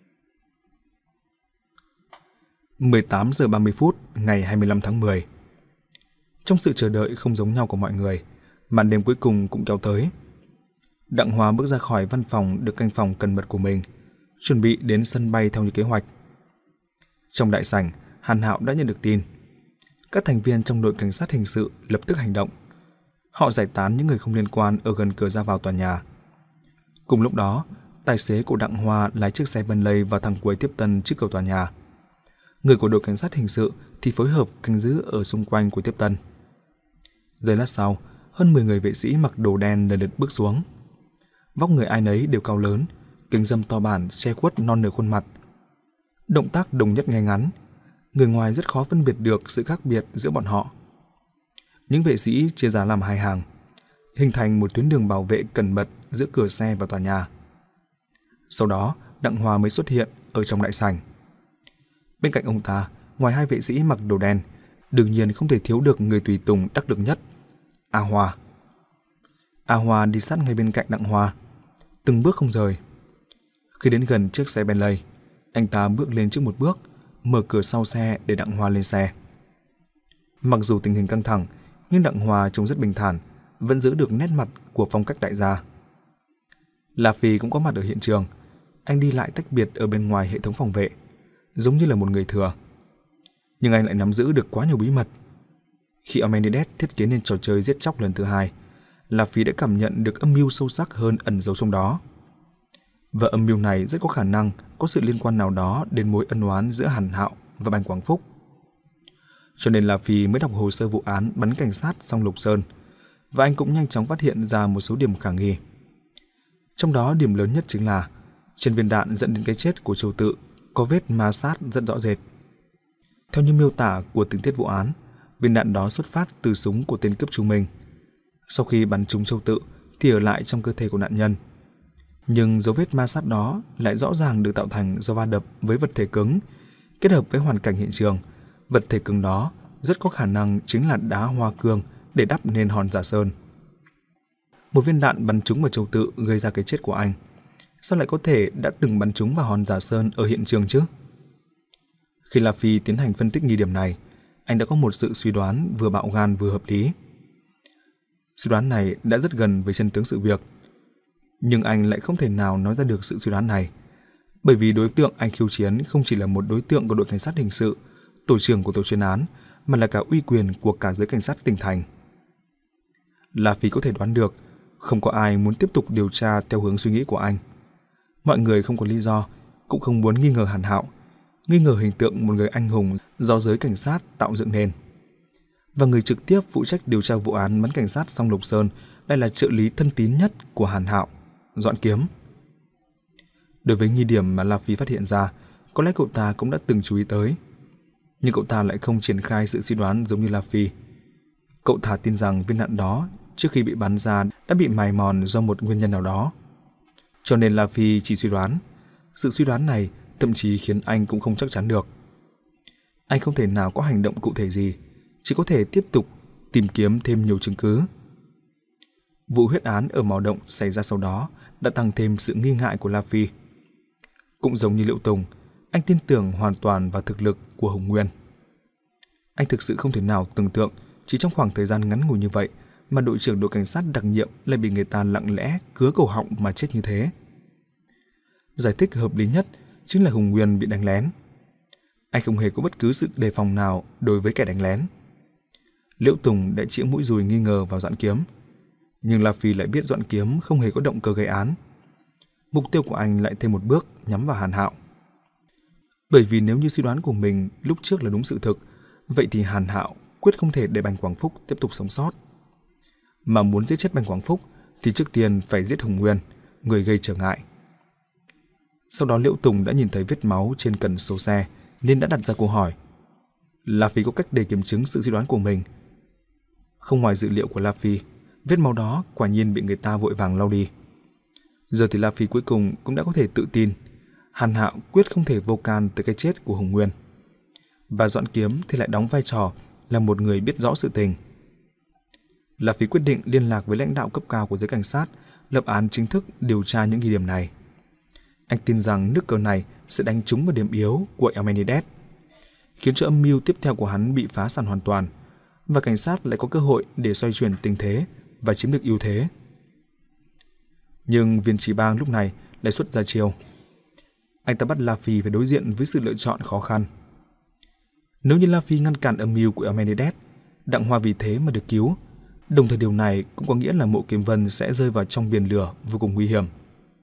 mười tám giờ ba mươi phút ngày hai mươi lăm tháng mười. Trong sự chờ đợi không giống nhau của mọi người, màn đêm cuối cùng cũng kéo tới. Đặng Hoa bước ra khỏi văn phòng được canh phòng cẩn mật của mình, chuẩn bị đến sân bay theo như kế hoạch. Trong đại sảnh, Hàn Hạo đã nhận được tin. Các thành viên trong đội cảnh sát hình sự lập tức hành động. Họ giải tán những người không liên quan ở gần cửa ra vào tòa nhà. Cùng lúc đó, tài xế của Đặng Hoa lái chiếc xe Bentley vào thẳng quầy tiếp tân trước cửa tòa nhà. Người của đội cảnh sát hình sự thì phối hợp canh giữ ở xung quanh của tiếp tân. Giây lát sau, hơn mười người vệ sĩ mặc đồ đen lần lượt bước xuống. Vóc người ai nấy đều cao lớn, kính râm to bản che khuất non nửa khuôn mặt. Động tác đồng nhất ngay ngắn, người ngoài rất khó phân biệt được sự khác biệt giữa bọn họ. Những vệ sĩ chia ra làm hai hàng, hình thành một tuyến đường bảo vệ cẩn mật giữa cửa xe và tòa nhà. Sau đó, Đặng Hoa mới xuất hiện ở trong đại sảnh. Bên cạnh ông ta, ngoài hai vệ sĩ mặc đồ đen, đương nhiên không thể thiếu được người tùy tùng đắc lực nhất, A Hoa. A Hoa đi sát ngay bên cạnh Đặng Hoa, từng bước không rời. Khi đến gần chiếc xe Bentley, anh ta bước lên trước một bước, mở cửa sau xe để Đặng Hoa lên xe. Mặc dù tình hình căng thẳng, nhưng Đặng Hoa trông rất bình thản, vẫn giữ được nét mặt của phong cách đại gia. La Phi cũng có mặt ở hiện trường. Anh đi lại tách biệt ở bên ngoài hệ thống phòng vệ, giống như là một người thừa. Nhưng anh lại nắm giữ được quá nhiều bí mật. Khi Ioannidis thiết kế nên trò chơi giết chóc lần thứ hai, La Phi đã cảm nhận được âm mưu sâu sắc hơn ẩn giấu trong đó. Và âm mưu này rất có khả năng có sự liên quan nào đó đến mối ân oán giữa Hàn Hạo và Bành Quảng Phúc. Cho nên La Phi mới đọc hồ sơ vụ án bắn cảnh sát Song Lục Sơn, và anh cũng nhanh chóng phát hiện ra một số điểm khả nghi. Trong đó điểm lớn nhất chính là Trên viên đạn dẫn đến cái chết của Châu Tự có vết ma sát rất rõ rệt. Theo như miêu tả của tình tiết vụ án, viên đạn đó xuất phát từ súng của tên cướp Chu Minh. Sau khi bắn trúng Châu Tự thì ở lại trong cơ thể của nạn nhân. Nhưng dấu vết ma sát đó lại rõ ràng được tạo thành do va đập với vật thể cứng, kết hợp với hoàn cảnh hiện trường. Vật thể cứng đó rất có khả năng chính là đá hoa cương để đắp nên hòn Giả Sơn. Một viên đạn bắn trúng vào Châu Tự gây ra cái chết của anh. Sao lại có thể đã từng bắn trúng vào hòn Giả Sơn ở hiện trường chứ? Khi La Phi tiến hành phân tích nghi điểm này, anh đã có một sự suy đoán vừa bạo gan vừa hợp lý. Suy đoán này đã rất gần với chân tướng sự việc. Nhưng anh lại không thể nào nói ra được sự suy đoán này, bởi vì đối tượng anh khiêu chiến không chỉ là một đối tượng của đội cảnh sát hình sự, tổ trưởng của tổ chuyên án, mà là cả uy quyền của cả giới cảnh sát tỉnh thành. La Phi có thể đoán được không có ai muốn tiếp tục điều tra theo hướng suy nghĩ của anh. Mọi người không có lý do, cũng không muốn nghi ngờ Hàn Hạo, nghi ngờ hình tượng một người anh hùng do giới cảnh sát tạo dựng nên. Và người trực tiếp phụ trách điều tra vụ án bắn cảnh sát Song Lộc Sơn lại là trợ lý thân tín nhất của Hàn Hạo, Doãn Kiếm. Đối với nghi điểm mà La Phi phát hiện ra, có lẽ cậu ta cũng đã từng chú ý tới. Nhưng cậu ta lại không triển khai sự suy đoán giống như La Phi. Cậu thà tin rằng viên đạn đó trước khi bị bắn ra đã bị mài mòn do một nguyên nhân nào đó. Cho nên La Phi chỉ suy đoán. Sự suy đoán này thậm chí khiến anh cũng không chắc chắn được. Anh không thể nào có hành động cụ thể gì, chỉ có thể tiếp tục tìm kiếm thêm nhiều chứng cứ. Vụ huyết án ở Mao Động xảy ra sau đó đã tăng thêm sự nghi ngại của La Phi. Cũng giống như Liễu Tùng, anh tin tưởng hoàn toàn vào thực lực của Hồng Nguyên. Anh thực sự không thể nào tưởng tượng chỉ trong khoảng thời gian ngắn ngủi như vậy mà đội trưởng đội cảnh sát đặc nhiệm lại bị người ta lặng lẽ cứa cổ họng mà chết như thế. Giải thích hợp lý nhất chính là Hồng Nguyên bị đánh lén. Anh không hề có bất cứ sự đề phòng nào đối với kẻ đánh lén. Liễu Tùng đã chĩa mũi dùi nghi ngờ vào Doãn Kiếm, nhưng La Phi lại biết Doãn Kiếm không hề có động cơ gây án. Mục tiêu của anh lại thêm một bước nhắm vào Hàn Hạo. Bởi vì nếu như suy đoán của mình lúc trước là đúng sự thực, vậy thì Hàn Hạo quyết không thể để Bành Quảng Phúc tiếp tục sống sót. Mà muốn giết chết Bành Quảng Phúc thì trước tiên phải giết Hồng Nguyên, người gây trở ngại. Sau đó Liễu Tùng đã nhìn thấy vết máu trên cần số xe nên đã đặt ra câu hỏi. La Phi có cách để kiểm chứng sự suy đoán của mình. Không ngoài dự liệu của La Phi, vết máu đó quả nhiên bị người ta vội vàng lau đi. Giờ thì La Phi cuối cùng cũng đã có thể tự tin Hàn Hạo quyết không thể vô can tới cái chết của Hồng Nguyên. Và Doãn Kiếm thì lại đóng vai trò là một người biết rõ sự tình. La Phi quyết định liên lạc với lãnh đạo cấp cao của giới cảnh sát, lập án chính thức điều tra những nghi điểm này. Anh tin rằng nước cờ này sẽ đánh trúng vào điểm yếu của Amenidez, khiến cho âm mưu tiếp theo của hắn bị phá sản hoàn toàn, và cảnh sát lại có cơ hội để xoay chuyển tình thế và chiếm được ưu thế. Nhưng Viên Chí Bang lúc này lại xuất ra chiêu. Anh ta bắt La Phi phải đối diện với sự lựa chọn khó khăn. Nếu như La Phi ngăn cản âm mưu của Amenidez, Đặng Hoa vì thế mà được cứu, đồng thời điều này cũng có nghĩa là Mộ Kiếm Vân sẽ rơi vào trong biển lửa vô cùng nguy hiểm.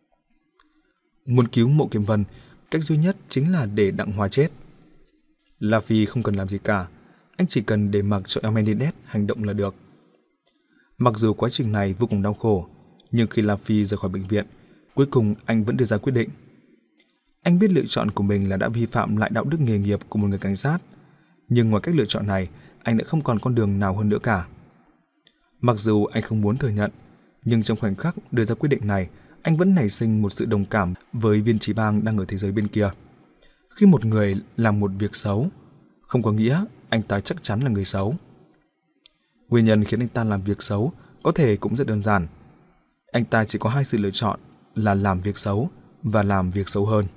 Muốn cứu Mộ Kiếm Vân, cách duy nhất chính là để Đặng Hoa chết. La Phi không cần làm gì cả, anh chỉ cần để mặc cho Amenidez hành động là được. Mặc dù quá trình này vô cùng đau khổ, nhưng khi La Phi rời khỏi bệnh viện, cuối cùng anh vẫn đưa ra quyết định. Anh biết lựa chọn của mình là đã vi phạm lại đạo đức nghề nghiệp của một người cảnh sát, nhưng ngoài cách lựa chọn này, anh đã không còn con đường nào hơn nữa cả. Mặc dù anh không muốn thừa nhận, nhưng trong khoảnh khắc đưa ra quyết định này, anh vẫn nảy sinh một sự đồng cảm với Viên Chí Bang đang ở thế giới bên kia. Khi một người làm một việc xấu, không có nghĩa anh ta chắc chắn là người xấu. Nguyên nhân khiến anh ta làm việc xấu có thể cũng rất đơn giản. Anh ta chỉ có hai sự lựa chọn là làm việc xấu và làm việc xấu hơn.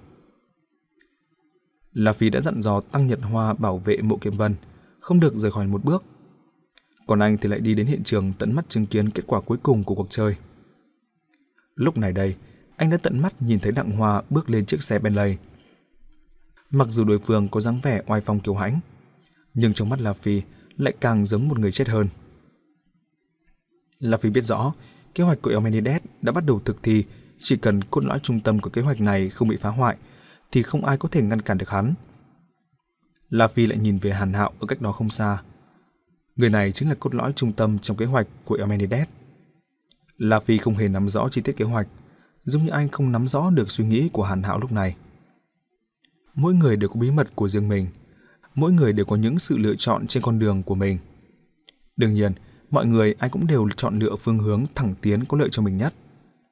La Phi đã dặn dò Tăng Nhật Hoa bảo vệ Mộ Kiếm Vân, không được rời khỏi một bước. Còn anh thì lại đi đến hiện trường tận mắt chứng kiến kết quả cuối cùng của cuộc chơi. Lúc này đây, anh đã tận mắt nhìn thấy Đặng Hoa bước lên chiếc xe Bentley. Mặc dù đối phương có dáng vẻ oai phong kiêu hãnh, nhưng trong mắt La Phi lại càng giống một người chết hơn. La Phi biết rõ, kế hoạch của Amenidez đã bắt đầu thực thi, chỉ cần cốt lõi trung tâm của kế hoạch này không bị phá hoại, thì không ai có thể ngăn cản được hắn. La Phi lại nhìn về Hàn Hạo ở cách đó không xa. Người này chính là cốt lõi trung tâm trong kế hoạch của Amenidez. La Phi không hề nắm rõ chi tiết kế hoạch, giống như anh không nắm rõ được suy nghĩ của Hàn Hạo lúc này. Mỗi người đều có bí mật của riêng mình, mỗi người đều có những sự lựa chọn trên con đường của mình. Đương nhiên, mọi người ai cũng đều chọn lựa phương hướng thẳng tiến có lợi cho mình nhất.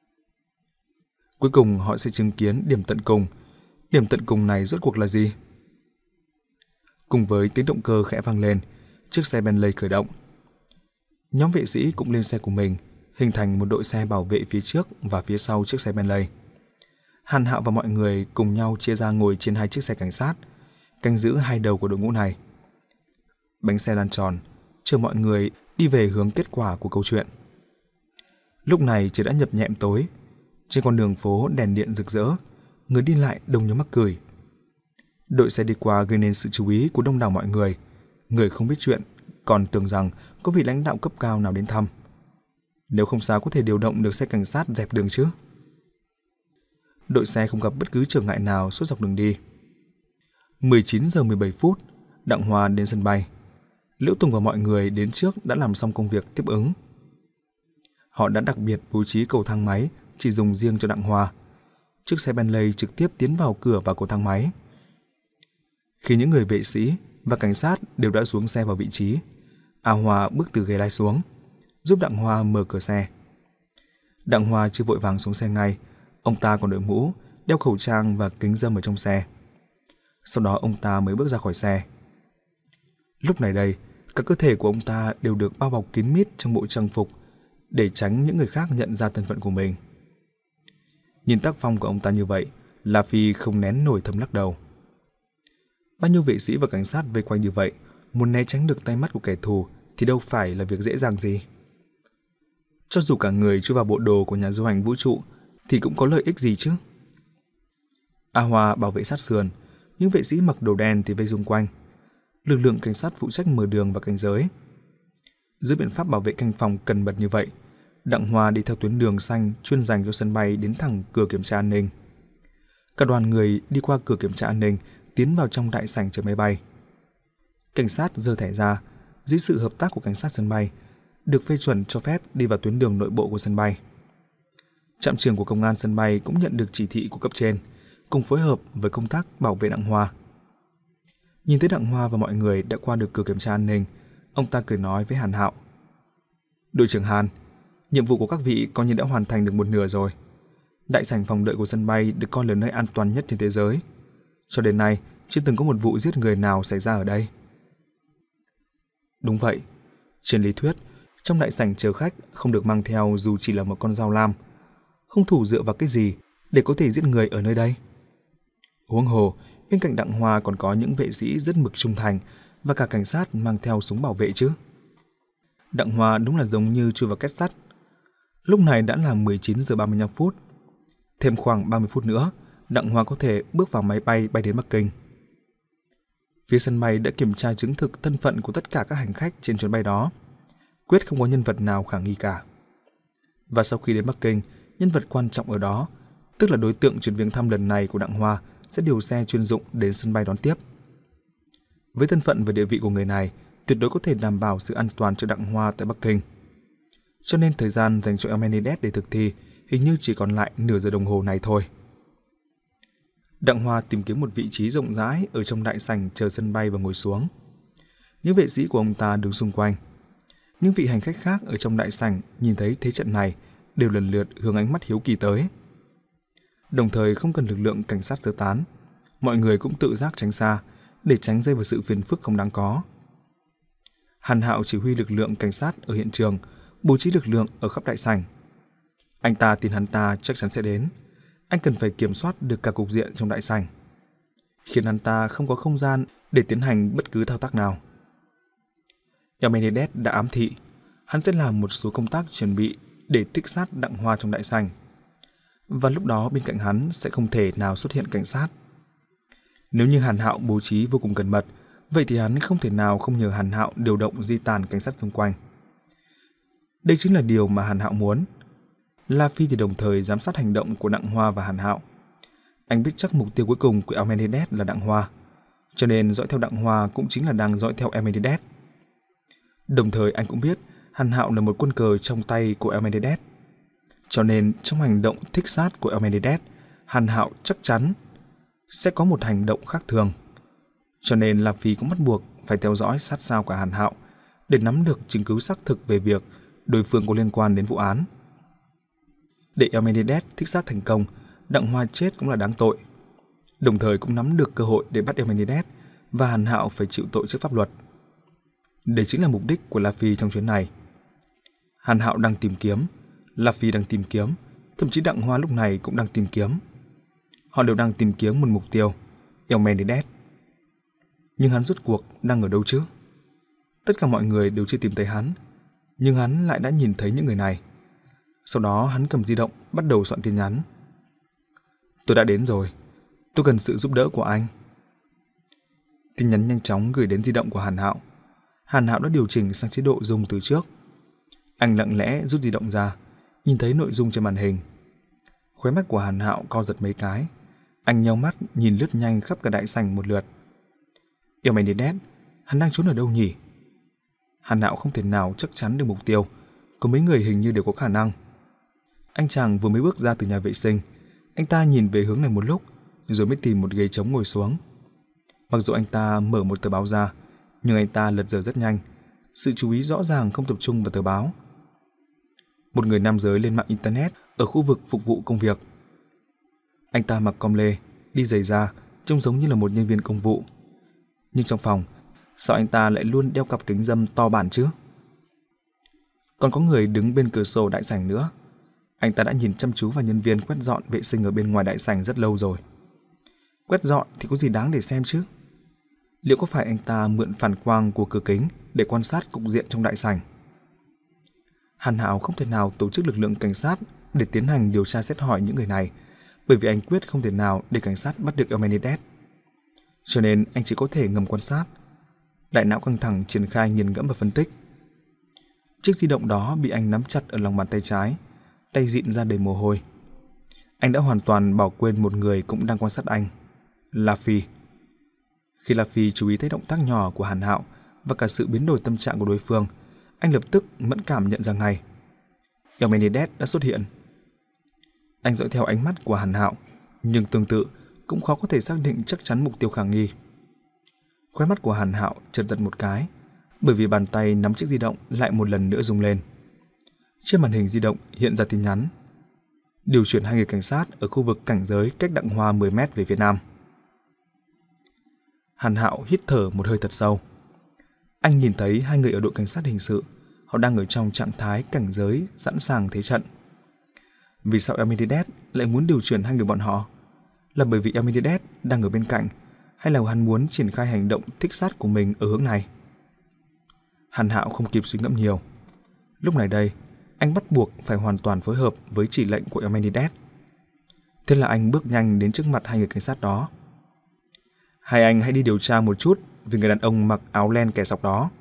Cuối cùng họ sẽ chứng kiến điểm tận cùng. Điểm tận cùng này rốt cuộc là gì? Cùng với tiếng động cơ khẽ vang lên, chiếc xe Bentley khởi động. Nhóm vệ sĩ cũng lên xe của mình, hình thành một đội xe bảo vệ phía trước và phía sau chiếc xe Bentley. Hàn Hạo và mọi người cùng nhau chia ra ngồi trên hai chiếc xe cảnh sát, canh giữ hai đầu của đội ngũ này. Bánh xe lăn tròn, chờ mọi người đi về hướng kết quả của câu chuyện. Lúc này trời đã nhập nhẹm tối, trên con đường phố đèn điện rực rỡ, người đi lại đông như mắc cười. Đội xe đi qua gây nên sự chú ý của đông đảo mọi người. Người không biết chuyện còn tưởng rằng có vị lãnh đạo cấp cao nào đến thăm. Nếu không sao có thể điều động được xe cảnh sát dẹp đường chứ? Đội xe không gặp bất cứ trở ngại nào suốt dọc đường đi. mười chín giờ mười bảy phút, Đặng Hoa đến sân bay. Liễu Tùng và mọi người đến trước đã làm xong công việc tiếp ứng. Họ đã đặc biệt bố trí cầu thang máy chỉ dùng riêng cho Đặng Hoa. Chiếc xe Bentley trực tiếp tiến vào cửa và cầu thang máy. Khi những người vệ sĩ và cảnh sát đều đã xuống xe vào vị trí, A Hoa bước từ ghế lái xuống, giúp Đặng Hoa mở cửa xe. Đặng Hoa chưa vội vàng xuống xe ngay, ông ta còn đội mũ, đeo khẩu trang và kính râm ở trong xe. Sau đó ông ta mới bước ra khỏi xe. Lúc này đây, cả cơ thể của ông ta đều được bao bọc kín mít trong bộ trang phục để tránh những người khác nhận ra thân phận của mình. Nhìn tác phong của ông ta như vậy, La Phi không nén nổi thầm lắc đầu. Bao nhiêu vệ sĩ và cảnh sát vây quanh như vậy, muốn né tránh được tay mắt của kẻ thù thì đâu phải là việc dễ dàng gì. Cho dù cả người chui vào bộ đồ của nhà du hành vũ trụ thì cũng có lợi ích gì chứ. A Hoa bảo vệ sát sườn, những vệ sĩ mặc đồ đen thì vây xung quanh. Lực lượng cảnh sát phụ trách mở đường và cảnh giới. Dưới biện pháp bảo vệ canh phòng cần mật như vậy, Đặng Hoa đi theo tuyến đường xanh chuyên dành cho sân bay đến thẳng cửa kiểm tra an ninh. Cả đoàn người đi qua cửa kiểm tra an ninh, tiến vào trong đại sảnh chờ máy bay. Cảnh sát giơ thẻ ra, dưới sự hợp tác của cảnh sát sân bay, được phê chuẩn cho phép đi vào tuyến đường nội bộ của sân bay. Trạm trưởng của công an sân bay cũng nhận được chỉ thị của cấp trên, cùng phối hợp với công tác bảo vệ Đặng Hoa. Nhìn thấy Đặng Hoa và mọi người đã qua được cửa kiểm tra an ninh, ông ta cười nói với Hàn Hạo: "Đội trưởng Hàn, nhiệm vụ của các vị coi như đã hoàn thành được một nửa rồi. Đại sảnh phòng đợi của sân bay được coi là nơi an toàn nhất trên thế giới. Cho đến nay, chưa từng có một vụ giết người nào xảy ra ở đây." Đúng vậy. Trên lý thuyết, trong đại sảnh chờ khách không được mang theo dù chỉ là một con dao lam. Hung thủ dựa vào cái gì để có thể giết người ở nơi đây? Huống hồ, bên cạnh Đặng Hoa còn có những vệ sĩ rất mực trung thành và cả cảnh sát mang theo súng bảo vệ chứ. Đặng Hoa đúng là giống như chui vào két sắt. Lúc này đã là mười chín giờ ba mươi lăm phút. Thêm khoảng ba mươi phút nữa, Đặng Hoa có thể bước vào máy bay bay đến Bắc Kinh. Phía sân bay đã kiểm tra chứng thực thân phận của tất cả các hành khách trên chuyến bay đó. Quyết không có nhân vật nào khả nghi cả. Và sau khi đến Bắc Kinh, nhân vật quan trọng ở đó, tức là đối tượng chuyến viếng thăm lần này của Đặng Hoa, sẽ điều xe chuyên dụng đến sân bay đón tiếp. Với thân phận và địa vị của người này, tuyệt đối có thể đảm bảo sự an toàn cho Đặng Hoa tại Bắc Kinh. Cho nên thời gian dành cho Amenidès để thực thi hình như chỉ còn lại nửa giờ đồng hồ này thôi. Đặng Hoa tìm kiếm một vị trí rộng rãi ở trong đại sảnh chờ sân bay và ngồi xuống. Những vệ sĩ của ông ta đứng xung quanh. Những vị hành khách khác ở trong đại sảnh nhìn thấy thế trận này đều lần lượt hướng ánh mắt hiếu kỳ tới. Đồng thời không cần lực lượng cảnh sát sơ tán, mọi người cũng tự giác tránh xa để tránh rơi vào sự phiền phức không đáng có. Hàn Hạo chỉ huy lực lượng cảnh sát ở hiện trường, bố trí lực lượng ở khắp đại sảnh. Anh ta tin hắn ta chắc chắn sẽ đến. Anh cần phải kiểm soát được cả cục diện trong đại sảnh, khiến hắn ta không có không gian để tiến hành bất cứ thao tác nào. Amenidès đã ám thị, hắn sẽ làm một số công tác chuẩn bị để tích sát Đặng Hoa trong đại sảnh. Và lúc đó bên cạnh hắn sẽ không thể nào xuất hiện cảnh sát. Nếu như Hàn Hạo bố trí vô cùng cẩn mật, vậy thì hắn không thể nào không nhờ Hàn Hạo điều động di tản cảnh sát xung quanh. Đây chính là điều mà Hàn Hạo muốn. La Phi thì đồng thời giám sát hành động của Đặng Hoa và Hàn Hạo. Anh biết chắc mục tiêu cuối cùng của Amenidès là Đặng Hoa, cho nên dõi theo Đặng Hoa cũng chính là đang dõi theo Amenidès. Đồng thời anh cũng biết Hàn Hạo là một quân cờ trong tay của Amenidès. Cho nên trong hành động thích sát của Elmendidez, Hàn Hạo chắc chắn sẽ có một hành động khác thường. Cho nên La Phi cũng bắt buộc phải theo dõi sát sao cả Hàn Hạo để nắm được chứng cứ xác thực về việc đối phương có liên quan đến vụ án. Để Elmendidez thích sát thành công, Đặng Hoa chết cũng là đáng tội. Đồng thời cũng nắm được cơ hội để bắt Elmendidez và Hàn Hạo phải chịu tội trước pháp luật. Đây chính là mục đích của La Phi trong chuyến này. Hàn Hạo đang tìm kiếm, La Phi đang tìm kiếm, thậm chí Đặng Hoa lúc này cũng đang tìm kiếm. Họ đều đang tìm kiếm một mục tiêu, Elmendidez. Nhưng hắn rốt cuộc đang ở đâu chứ? Tất cả mọi người đều chưa tìm thấy hắn, nhưng hắn lại đã nhìn thấy những người này. Sau đó hắn cầm di động bắt đầu soạn tin nhắn. Tôi đã đến rồi, tôi cần sự giúp đỡ của anh. Tin nhắn nhanh chóng gửi đến di động của Hàn Hạo. Hàn Hạo đã điều chỉnh sang chế độ zoom từ trước. Anh lặng lẽ rút di động ra, nhìn thấy nội dung trên màn hình. Khóe mắt của Hàn Hạo co giật mấy cái. Anh nheo mắt nhìn lướt nhanh khắp cả đại sảnh một lượt. Elmendidez, hắn đang trốn ở đâu nhỉ? Hàn Hạo không thể nào chắc chắn được mục tiêu. Có mấy người hình như đều có khả năng. Anh chàng vừa mới bước ra từ nhà vệ sinh. Anh ta nhìn về hướng này một lúc, rồi mới tìm một ghế trống ngồi xuống. Mặc dù anh ta mở một tờ báo ra, nhưng anh ta lật dở rất nhanh. Sự chú ý rõ ràng không tập trung vào tờ báo. Một người nam giới lên mạng internet ở khu vực phục vụ công việc. Anh ta mặc com lê, đi giày da, trông giống như là một nhân viên công vụ. Nhưng trong phòng, sao anh ta lại luôn đeo cặp kính râm to bản chứ? Còn có người đứng bên cửa sổ đại sảnh nữa. Anh ta đã nhìn chăm chú vào nhân viên quét dọn vệ sinh ở bên ngoài đại sảnh rất lâu rồi. Quét dọn thì có gì đáng để xem chứ? Liệu có phải anh ta mượn phản quang của cửa kính để quan sát cục diện trong đại sảnh? Hàn Hạo không thể nào tổ chức lực lượng cảnh sát để tiến hành điều tra xét hỏi những người này, bởi vì anh quyết không thể nào để cảnh sát bắt được Elmendidez. Cho nên anh chỉ có thể ngầm quan sát. Đại não căng thẳng triển khai nghiền ngẫm và phân tích. Chiếc di động đó bị anh nắm chặt ở lòng bàn tay trái, tay dịn ra đầy mồ hôi. Anh đã hoàn toàn bỏ quên một người cũng đang quan sát anh, La Phi. Khi La Phi chú ý thấy động tác nhỏ của Hàn Hạo và cả sự biến đổi tâm trạng của đối phương, anh lập tức mẫn cảm nhận ra ngay. Elmendidez đã xuất hiện. Anh dõi theo ánh mắt của Hàn Hạo, nhưng tương tự cũng khó có thể xác định chắc chắn mục tiêu khả nghi. Khóe mắt của Hàn Hạo chợt giật một cái, bởi vì bàn tay nắm chiếc di động lại một lần nữa rung lên. Trên màn hình di động hiện ra tin nhắn: điều chuyển hai người cảnh sát ở khu vực cảnh giới cách Đặng Hoa mười mét về phía nam. Hàn Hạo hít thở một hơi thật sâu. Anh nhìn thấy hai người ở đội cảnh sát hình sự, họ đang ở trong trạng thái cảnh giới sẵn sàng thế trận. Vì sao Elmendidez lại muốn điều chuyển hai người bọn họ? Là bởi vì Elmendidez đang ở bên cạnh, hay là hắn muốn triển khai hành động thích sát của mình ở hướng này? Hàn Hạo không kịp suy ngẫm nhiều. Lúc này đây, anh bắt buộc phải hoàn toàn phối hợp với chỉ lệnh của Elmendidez. Thế là anh bước nhanh đến trước mặt hai người cảnh sát đó. Hai anh hãy đi điều tra một chút về người đàn ông mặc áo len kẻ sọc đó.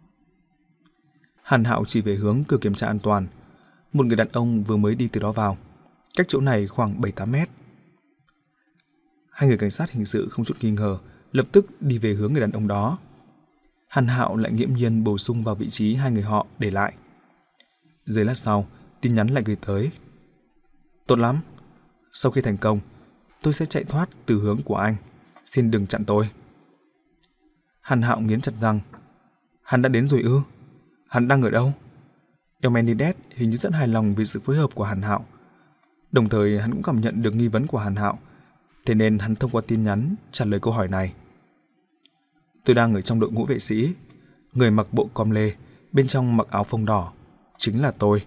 Hàn Hạo chỉ về hướng cửa kiểm tra an toàn. Một người đàn ông vừa mới đi từ đó vào, cách chỗ này khoảng bảy tám mét. Hai người cảnh sát hình sự không chút nghi ngờ lập tức đi về hướng người đàn ông đó. Hàn Hạo lại nghiễm nhiên bổ sung vào vị trí hai người họ để lại. Giây lát sau, tin nhắn lại gửi tới: tốt lắm, sau khi thành công, tôi sẽ chạy thoát từ hướng của anh. Xin đừng chặn tôi. Hàn Hạo nghiến chặt răng. Hắn đã đến rồi ư? Hắn đang ở đâu? Elmendidez hình như rất hài lòng vì sự phối hợp của Hàn Hạo. Đồng thời hắn cũng cảm nhận được nghi vấn của Hàn Hạo, thế nên hắn thông qua tin nhắn trả lời câu hỏi này. Tôi đang ở trong đội ngũ vệ sĩ, người mặc bộ com lê, bên trong mặc áo phông đỏ, chính là tôi.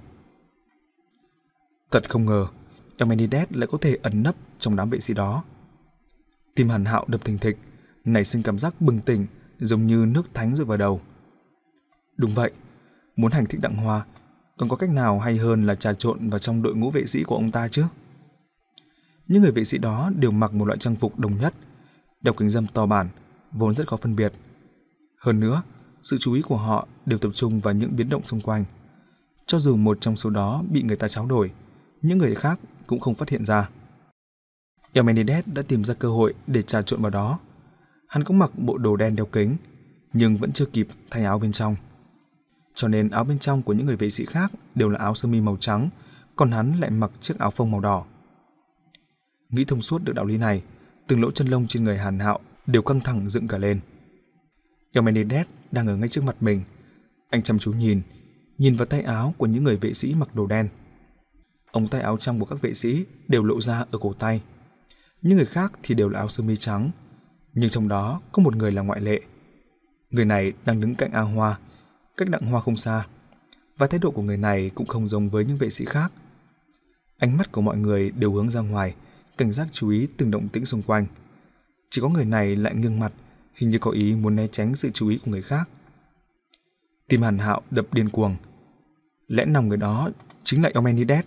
Thật không ngờ, Elmendidez lại có thể ẩn nấp trong đám vệ sĩ đó. Tim Hàn Hạo đập thình thịch, nảy sinh cảm giác bừng tỉnh, giống như nước thánh rơi vào đầu. Đúng vậy, muốn hành thích Đặng Hoa, còn có cách nào hay hơn là trà trộn vào trong đội ngũ vệ sĩ của ông ta chứ? Những người vệ sĩ đó đều mặc một loại trang phục đồng nhất, đeo kính râm to bản, vốn rất khó phân biệt. Hơn nữa, sự chú ý của họ đều tập trung vào những biến động xung quanh. Cho dù một trong số đó bị người ta tráo đổi, những người khác cũng không phát hiện ra. Elmendidez đã tìm ra cơ hội để trà trộn vào đó. Hắn cũng mặc bộ đồ đen đeo kính, nhưng vẫn chưa kịp thay áo bên trong. Cho nên áo bên trong của những người vệ sĩ khác đều là áo sơ mi màu trắng, còn hắn lại mặc chiếc áo phông màu đỏ. Nghĩ thông suốt được đạo lý này, từng lỗ chân lông trên người Hàn Hạo đều căng thẳng dựng cả lên. Eumenides đang ở ngay trước mặt mình. Anh chăm chú nhìn, nhìn vào tay áo của những người vệ sĩ mặc đồ đen. Ống tay áo trong của các vệ sĩ đều lộ ra ở cổ tay. Những người khác thì đều là áo sơ mi trắng, nhưng trong đó có một người là ngoại lệ. Người này đang đứng cạnh A Hoa, cách Đặng Hoa không xa, và thái độ của người này cũng không giống với những vệ sĩ khác. Ánh mắt của mọi người đều hướng ra ngoài, cảnh giác chú ý từng động tĩnh xung quanh. Chỉ có người này lại nghiêng mặt, hình như có ý muốn né tránh sự chú ý của người khác. Tim Hàn Hạo đập điên cuồng. Lẽ nào người đó chính là Eumenides?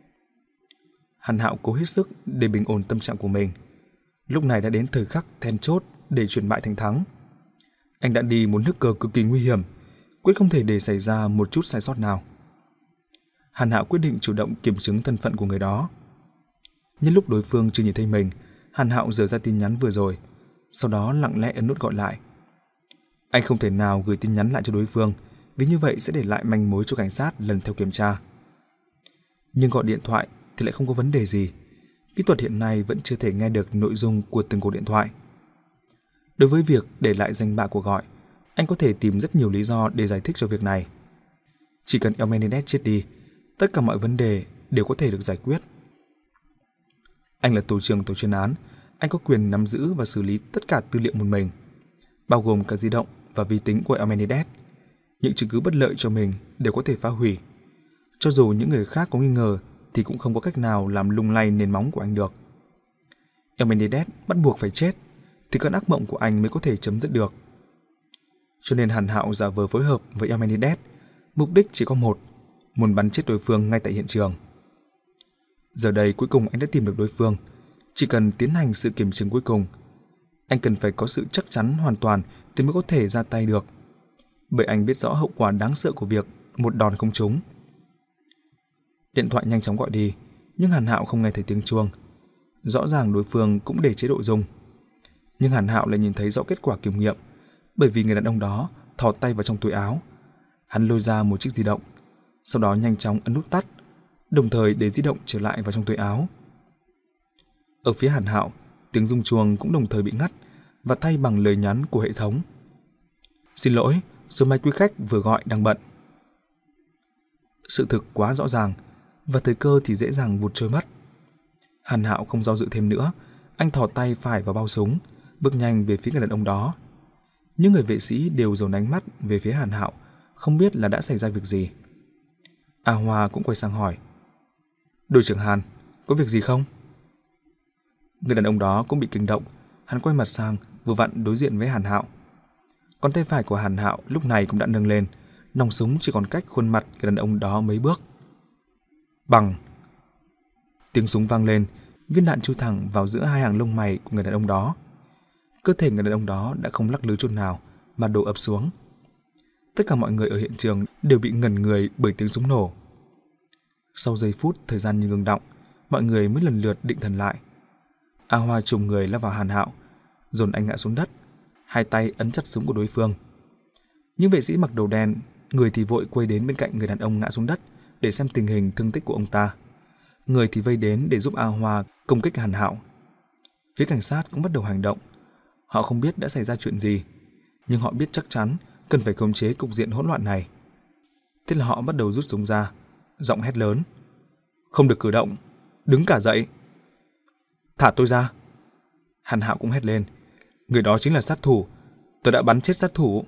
Hàn Hạo cố hết sức để bình ổn tâm trạng của mình. Lúc này đã đến thời khắc then chốt để chuyển bại thành thắng. Anh đã đi một nước cờ cực kỳ nguy hiểm, quyết không thể để xảy ra một chút sai sót nào. Hàn Hạo quyết định chủ động kiểm chứng thân phận của người đó. Nhân lúc đối phương chưa nhìn thấy mình, Hàn Hạo dở ra tin nhắn vừa rồi, sau đó lặng lẽ ấn nút gọi lại. Anh không thể nào gửi tin nhắn lại cho đối phương, vì như vậy sẽ để lại manh mối cho cảnh sát lần theo kiểm tra. Nhưng gọi điện thoại thì lại không có vấn đề gì. Kỹ thuật hiện nay vẫn chưa thể nghe được nội dung của từng cuộc điện thoại. Đối với việc để lại danh bạ cuộc gọi, anh có thể tìm rất nhiều lý do để giải thích cho việc này. Chỉ cần Eumenides chết đi, tất cả mọi vấn đề đều có thể được giải quyết. Anh là tổ trưởng tổ chuyên án, anh có quyền nắm giữ và xử lý tất cả tư liệu một mình, bao gồm cả di động và vi tính của Eumenides. Những chứng cứ bất lợi cho mình đều có thể phá hủy. Cho dù những người khác có nghi ngờ thì cũng không có cách nào làm lung lay nền móng của anh được. Eumenides bắt buộc phải chết thì cơn ác mộng của anh mới có thể chấm dứt được. Cho nên Hàn Hạo giả vờ phối hợp với Eumenides, mục đích chỉ có một, muốn bắn chết đối phương ngay tại hiện trường. Giờ đây cuối cùng anh đã tìm được đối phương, chỉ cần tiến hành sự kiểm chứng cuối cùng. Anh cần phải có sự chắc chắn hoàn toàn thì mới có thể ra tay được, bởi anh biết rõ hậu quả đáng sợ của việc một đòn không trúng. Điện thoại nhanh chóng gọi đi, nhưng Hàn Hạo không nghe thấy tiếng chuông. Rõ ràng đối phương cũng để chế độ rung, nhưng Hàn Hạo lại nhìn thấy rõ kết quả kiểm nghiệm, bởi vì người đàn ông đó thò tay vào trong túi áo. Hắn lôi ra một chiếc di động, sau đó nhanh chóng ấn nút tắt, đồng thời để di động trở lại vào trong túi áo. Ở phía Hàn Hạo, tiếng rung chuông cũng đồng thời bị ngắt và thay bằng lời nhắn của hệ thống. Xin lỗi, số máy quý khách vừa gọi đang bận. Sự thực quá rõ ràng, và thời cơ thì dễ dàng vụt trôi mất. Hàn Hạo không do dự thêm nữa, anh thò tay phải vào bao súng, bước nhanh về phía người đàn ông đó. Những người vệ sĩ đều dồn ánh mắt về phía Hàn Hạo, không biết là đã xảy ra việc gì. A Hoa cũng quay sang hỏi: Đội trưởng Hàn, có việc gì không? Người đàn ông đó cũng bị kinh động, hắn quay mặt sang, vừa vặn đối diện với Hàn Hạo. Còn tay phải của Hàn Hạo lúc này cũng đã nâng lên, nòng súng chỉ còn cách khuôn mặt người đàn ông đó mấy bước. Bằng! Tiếng súng vang lên, viên đạn chui thẳng vào giữa hai hàng lông mày của người đàn ông đó. Cơ thể người đàn ông đó đã không lắc lư chút nào mà đổ ập xuống. Tất cả mọi người ở hiện trường đều bị ngẩn người bởi tiếng súng nổ. Sau giây phút thời gian như ngừng động, mọi người mới lần lượt định thần lại. A Hoa trùng người lao vào Hàn Hạo, dồn anh ngã xuống đất, hai tay ấn chặt súng của đối phương. Những vệ sĩ mặc đồ đen, người thì vội quay đến bên cạnh người đàn ông ngã xuống đất để xem tình hình thương tích của ông ta, người thì vây đến để giúp A Hoa công kích Hàn Hạo. Phía cảnh sát cũng bắt đầu hành động. Họ không biết đã xảy ra chuyện gì, nhưng họ biết chắc chắn cần phải khống chế cục diện hỗn loạn này. Thế là họ bắt đầu rút súng ra, giọng hét lớn: Không được cử động, đứng cả dậy. Thả tôi ra. Hàn Hạo cũng hét lên: Người đó chính là sát thủ, tôi đã bắn chết sát thủ.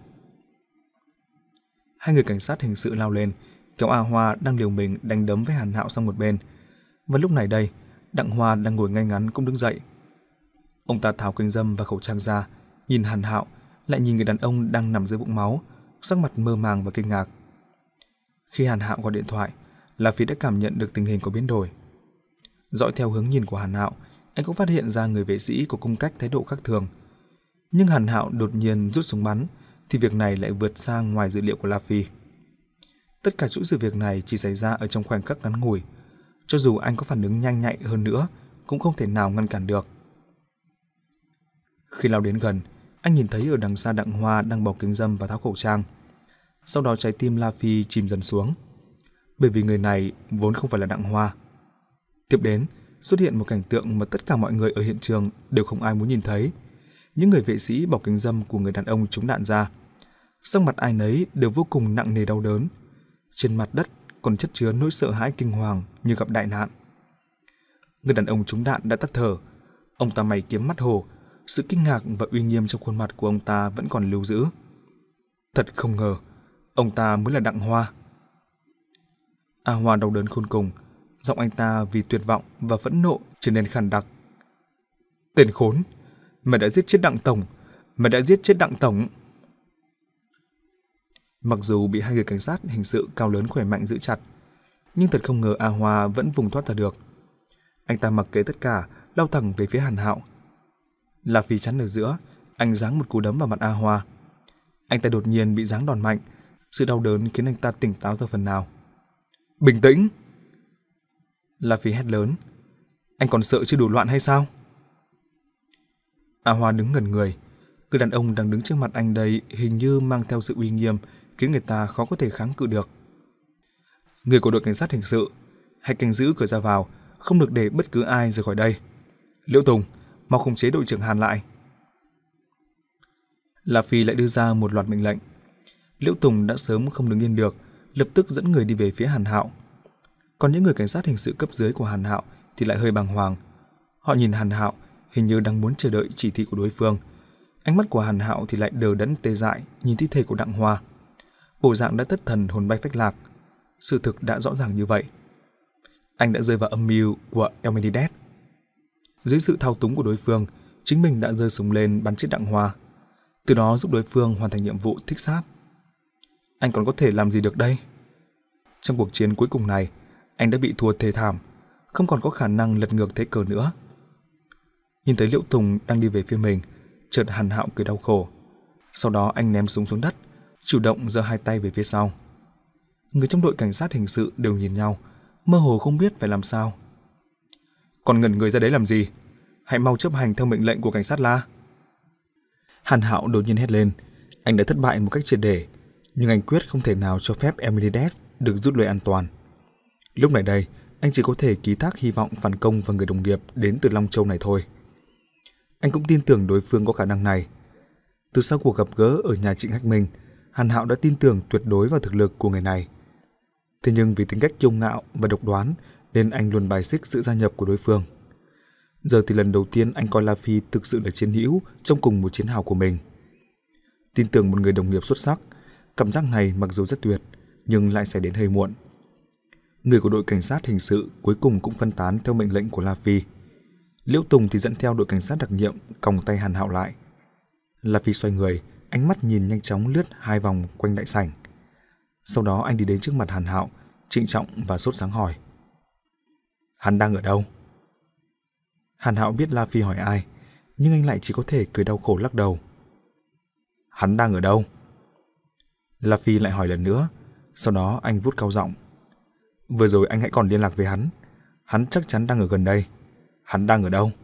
Hai người cảnh sát hình sự lao lên, kéo A Hoa đang liều mình đánh đấm với Hàn Hạo sang một bên. Và lúc này đây, Đặng Hoa đang ngồi ngay ngắn cũng đứng dậy. Ông ta tháo kính râm và khẩu trang ra, nhìn Hàn Hạo, lại nhìn người đàn ông đang nằm dưới vũng máu, sắc mặt mơ màng và kinh ngạc. Khi Hàn Hạo gọi điện thoại, La Phi đã cảm nhận được tình hình có biến đổi. Dõi theo hướng nhìn của Hàn Hạo, anh cũng phát hiện ra người vệ sĩ có cung cách thái độ khác thường. Nhưng Hàn Hạo đột nhiên rút súng bắn, thì việc này lại vượt sang ngoài dự liệu của La Phi. Tất cả chuỗi sự việc này chỉ xảy ra ở trong khoảnh khắc ngắn ngủi. Cho dù anh có phản ứng nhanh nhạy hơn nữa, cũng không thể nào ngăn cản được. Khi lao đến gần, anh nhìn thấy ở đằng xa Đặng Hoa đang bỏ kính râm và tháo khẩu trang. Sau đó trái tim La Phi chìm dần xuống. bởi vì người này vốn không phải là Đặng Hoa. Tiếp đến, xuất hiện một cảnh tượng mà tất cả mọi người ở hiện trường đều không ai muốn nhìn thấy. Những người vệ sĩ bỏ kính râm của người đàn ông trúng đạn ra. Sắc mặt ai nấy đều vô cùng nặng nề đau đớn. Trên mặt đất còn chất chứa nỗi sợ hãi kinh hoàng như gặp đại nạn. Người đàn ông trúng đạn đã tắt thở. Ông ta mày kiếm mắt hổ, sự kinh ngạc và uy nghiêm trong khuôn mặt của ông ta vẫn còn lưu giữ. Thật không ngờ, ông ta mới là Đặng Hoa. A Hoa đau đớn khôn cùng, giọng anh ta vì tuyệt vọng và phẫn nộ trở nên khàn đặc. Tên khốn, mày đã giết chết Đặng Tổng, mày đã giết chết Đặng Tổng. Mặc dù bị hai người cảnh sát hình sự cao lớn khỏe mạnh giữ chặt, nhưng thật không ngờ A Hoa vẫn vùng thoát ra được. Anh ta mặc kệ tất cả, lao thẳng về phía Hàn Hạo. La Phi chắn ở giữa, anh giáng một cú đấm vào mặt A Hoa. Anh ta đột nhiên bị giáng đòn mạnh, sự đau đớn khiến anh ta tỉnh táo ra phần nào. Bình tĩnh! La Phi hét lớn. Anh còn sợ chưa đủ loạn hay sao? A Hoa đứng ngẩn người. Người đàn ông đang đứng trước mặt anh đây hình như mang theo sự uy nghiêm, khiến người ta khó có thể kháng cự được. Người của đội cảnh sát hình sự, hãy canh giữ cửa ra vào, không được để bất cứ ai rời khỏi đây. Liễu Tùng, mau khống chế đội trưởng Hàn lại. La Phi lại đưa ra một loạt mệnh lệnh. Liễu Tùng đã sớm không đứng yên được, lập tức dẫn người đi về phía Hàn Hạo. Còn những người cảnh sát hình sự cấp dưới của Hàn Hạo thì lại hơi bàng hoàng. Họ nhìn Hàn Hạo hình như đang muốn chờ đợi chỉ thị của đối phương. Ánh mắt của Hàn Hạo thì lại đờ đẫn tê dại nhìn thi thể của Đặng Hoa. Bộ dạng đã thất thần hồn bay phách lạc. Sự thực đã rõ ràng như vậy. Anh đã rơi vào âm mưu của Elmenides. Dưới sự thao túng của đối phương, chính mình đã giơ súng lên bắn chết Đặng Hoa, từ đó giúp đối phương hoàn thành nhiệm vụ thích sát. Anh còn có thể làm gì được đây? Trong cuộc chiến cuối cùng này, anh đã bị thua thê thảm, không còn có khả năng lật ngược thế cờ nữa. Nhìn thấy Liễu Tùng đang đi về phía mình, chợt Hàn Hạo cười đau khổ. Sau đó anh ném súng xuống đất, chủ động giơ hai tay về phía sau. Người trong đội cảnh sát hình sự đều nhìn nhau, mơ hồ không biết phải làm sao. Còn ngẩn người ra đấy làm gì? Hãy mau chấp hành theo mệnh lệnh của cảnh sát La. Hàn Hạo đột nhiên hét lên. Anh đã thất bại một cách triệt để, nhưng anh quyết không thể nào cho phép Elmenides được rút lui an toàn. Lúc này đây, anh chỉ có thể ký thác hy vọng phản công vào người đồng nghiệp đến từ Long Châu này thôi. Anh cũng tin tưởng đối phương có khả năng này. Từ sau cuộc gặp gỡ ở nhà Trịnh Hách Minh, Hàn Hạo đã tin tưởng tuyệt đối vào thực lực của người này. Thế nhưng vì tính cách kiêu ngạo và độc đoán nên anh luôn bài xích sự gia nhập của đối phương. Giờ thì lần đầu tiên anh coi La Phi thực sự là chiến hữu trong cùng một chiến hào của mình. Tin tưởng một người đồng nghiệp xuất sắc, cảm giác này mặc dù rất tuyệt nhưng lại sẽ đến hơi muộn. Người của đội cảnh sát hình sự cuối cùng cũng phân tán theo mệnh lệnh của La Phi. Liễu Tùng thì dẫn theo đội cảnh sát đặc nhiệm còng tay Hàn Hạo lại. La Phi xoay người, ánh mắt nhìn nhanh chóng lướt hai vòng quanh đại sảnh. Sau đó anh đi đến trước mặt Hàn Hạo, trịnh trọng và sốt sáng hỏi: Hắn đang ở đâu? Hàn Hạo biết La Phi hỏi ai, nhưng anh lại chỉ có thể cười đau khổ lắc đầu. Hắn đang ở đâu? La Phi lại hỏi lần nữa, sau đó anh vút cao giọng: Vừa rồi anh hãy còn liên lạc với hắn, hắn chắc chắn đang ở gần đây. Hắn đang ở đâu?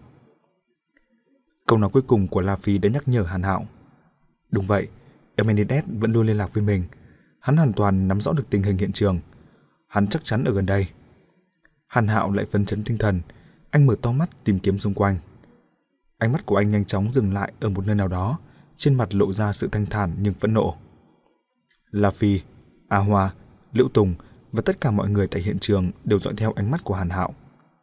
Câu nói cuối cùng của La Phi đã nhắc nhở Hàn Hạo. Đúng vậy, Elmenides vẫn luôn liên lạc với mình. Hắn hoàn toàn nắm rõ được tình hình hiện trường. Hắn chắc chắn ở gần đây. Hàn Hạo lại phấn chấn tinh thần. Anh mở to mắt tìm kiếm xung quanh. Ánh mắt của anh nhanh chóng dừng lại ở một nơi nào đó, trên mặt lộ ra sự thanh thản nhưng phẫn nộ. La Phi, A Hoa, Liễu Tùng và tất cả mọi người tại hiện trường đều dõi theo ánh mắt của Hàn Hạo.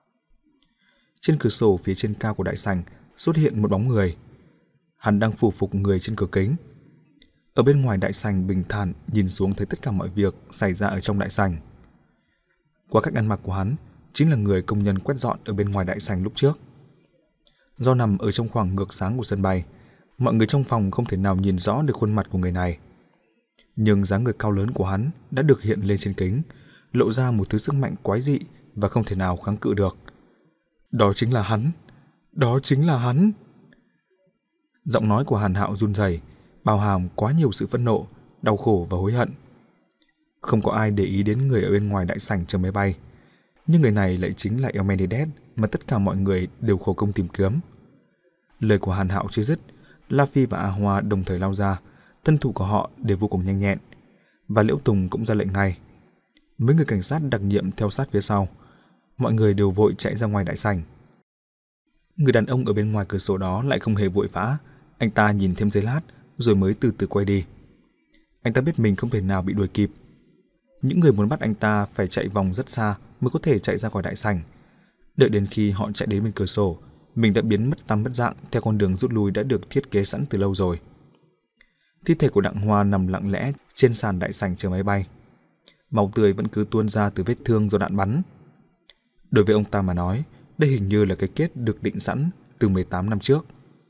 Trên cửa sổ phía trên cao của đại sảnh xuất hiện một bóng người. Hắn đang phủ phục người trên cửa kính. Ở bên ngoài đại sảnh bình thản nhìn xuống thấy tất cả mọi việc xảy ra ở trong đại sảnh. Qua cách ăn mặc của hắn, chính là người công nhân quét dọn ở bên ngoài đại sảnh lúc trước. Do nằm ở trong khoảng ngược sáng của sân bay, mọi người trong phòng không thể nào nhìn rõ được khuôn mặt của người này. Nhưng dáng người cao lớn của hắn đã được hiện lên trên kính, lộ ra một thứ sức mạnh quái dị và không thể nào kháng cự được. Đó chính là hắn, đó chính là hắn. Giọng nói của Hàn Hạo run rẩy, bao hàm quá nhiều sự phẫn nộ, đau khổ và hối hận. Không có ai để ý đến người ở bên ngoài đại sảnh chờ máy bay, nhưng người này lại chính là Elmenides mà tất cả mọi người đều khổ công tìm kiếm. Lời của Hàn Hạo chưa dứt, La Phi và A Hoa đồng thời lao ra, thân thủ của họ đều vô cùng nhanh nhẹn, và Liễu Tùng cũng ra lệnh ngay. Mấy người cảnh sát đặc nhiệm theo sát phía sau. Mọi người đều vội chạy ra ngoài đại sảnh. Người đàn ông ở bên ngoài cửa sổ đó lại không hề vội vã. Anh ta nhìn thêm giây lát rồi mới từ từ quay đi. Anh ta biết mình không thể nào bị đuổi kịp. Những người muốn bắt anh ta phải chạy vòng rất xa mới có thể chạy ra khỏi đại sảnh. Đợi đến khi họ chạy đến bên cửa sổ, mình đã biến mất tăm mất dạng theo con đường rút lui đã được thiết kế sẵn từ lâu rồi. Thi thể của Đặng Hoa nằm lặng lẽ trên sàn đại sảnh chờ máy bay. Máu tươi vẫn cứ tuôn ra từ vết thương do đạn bắn. Đối với ông ta mà nói, đây hình như là cái kết được định sẵn từ mười tám năm trước.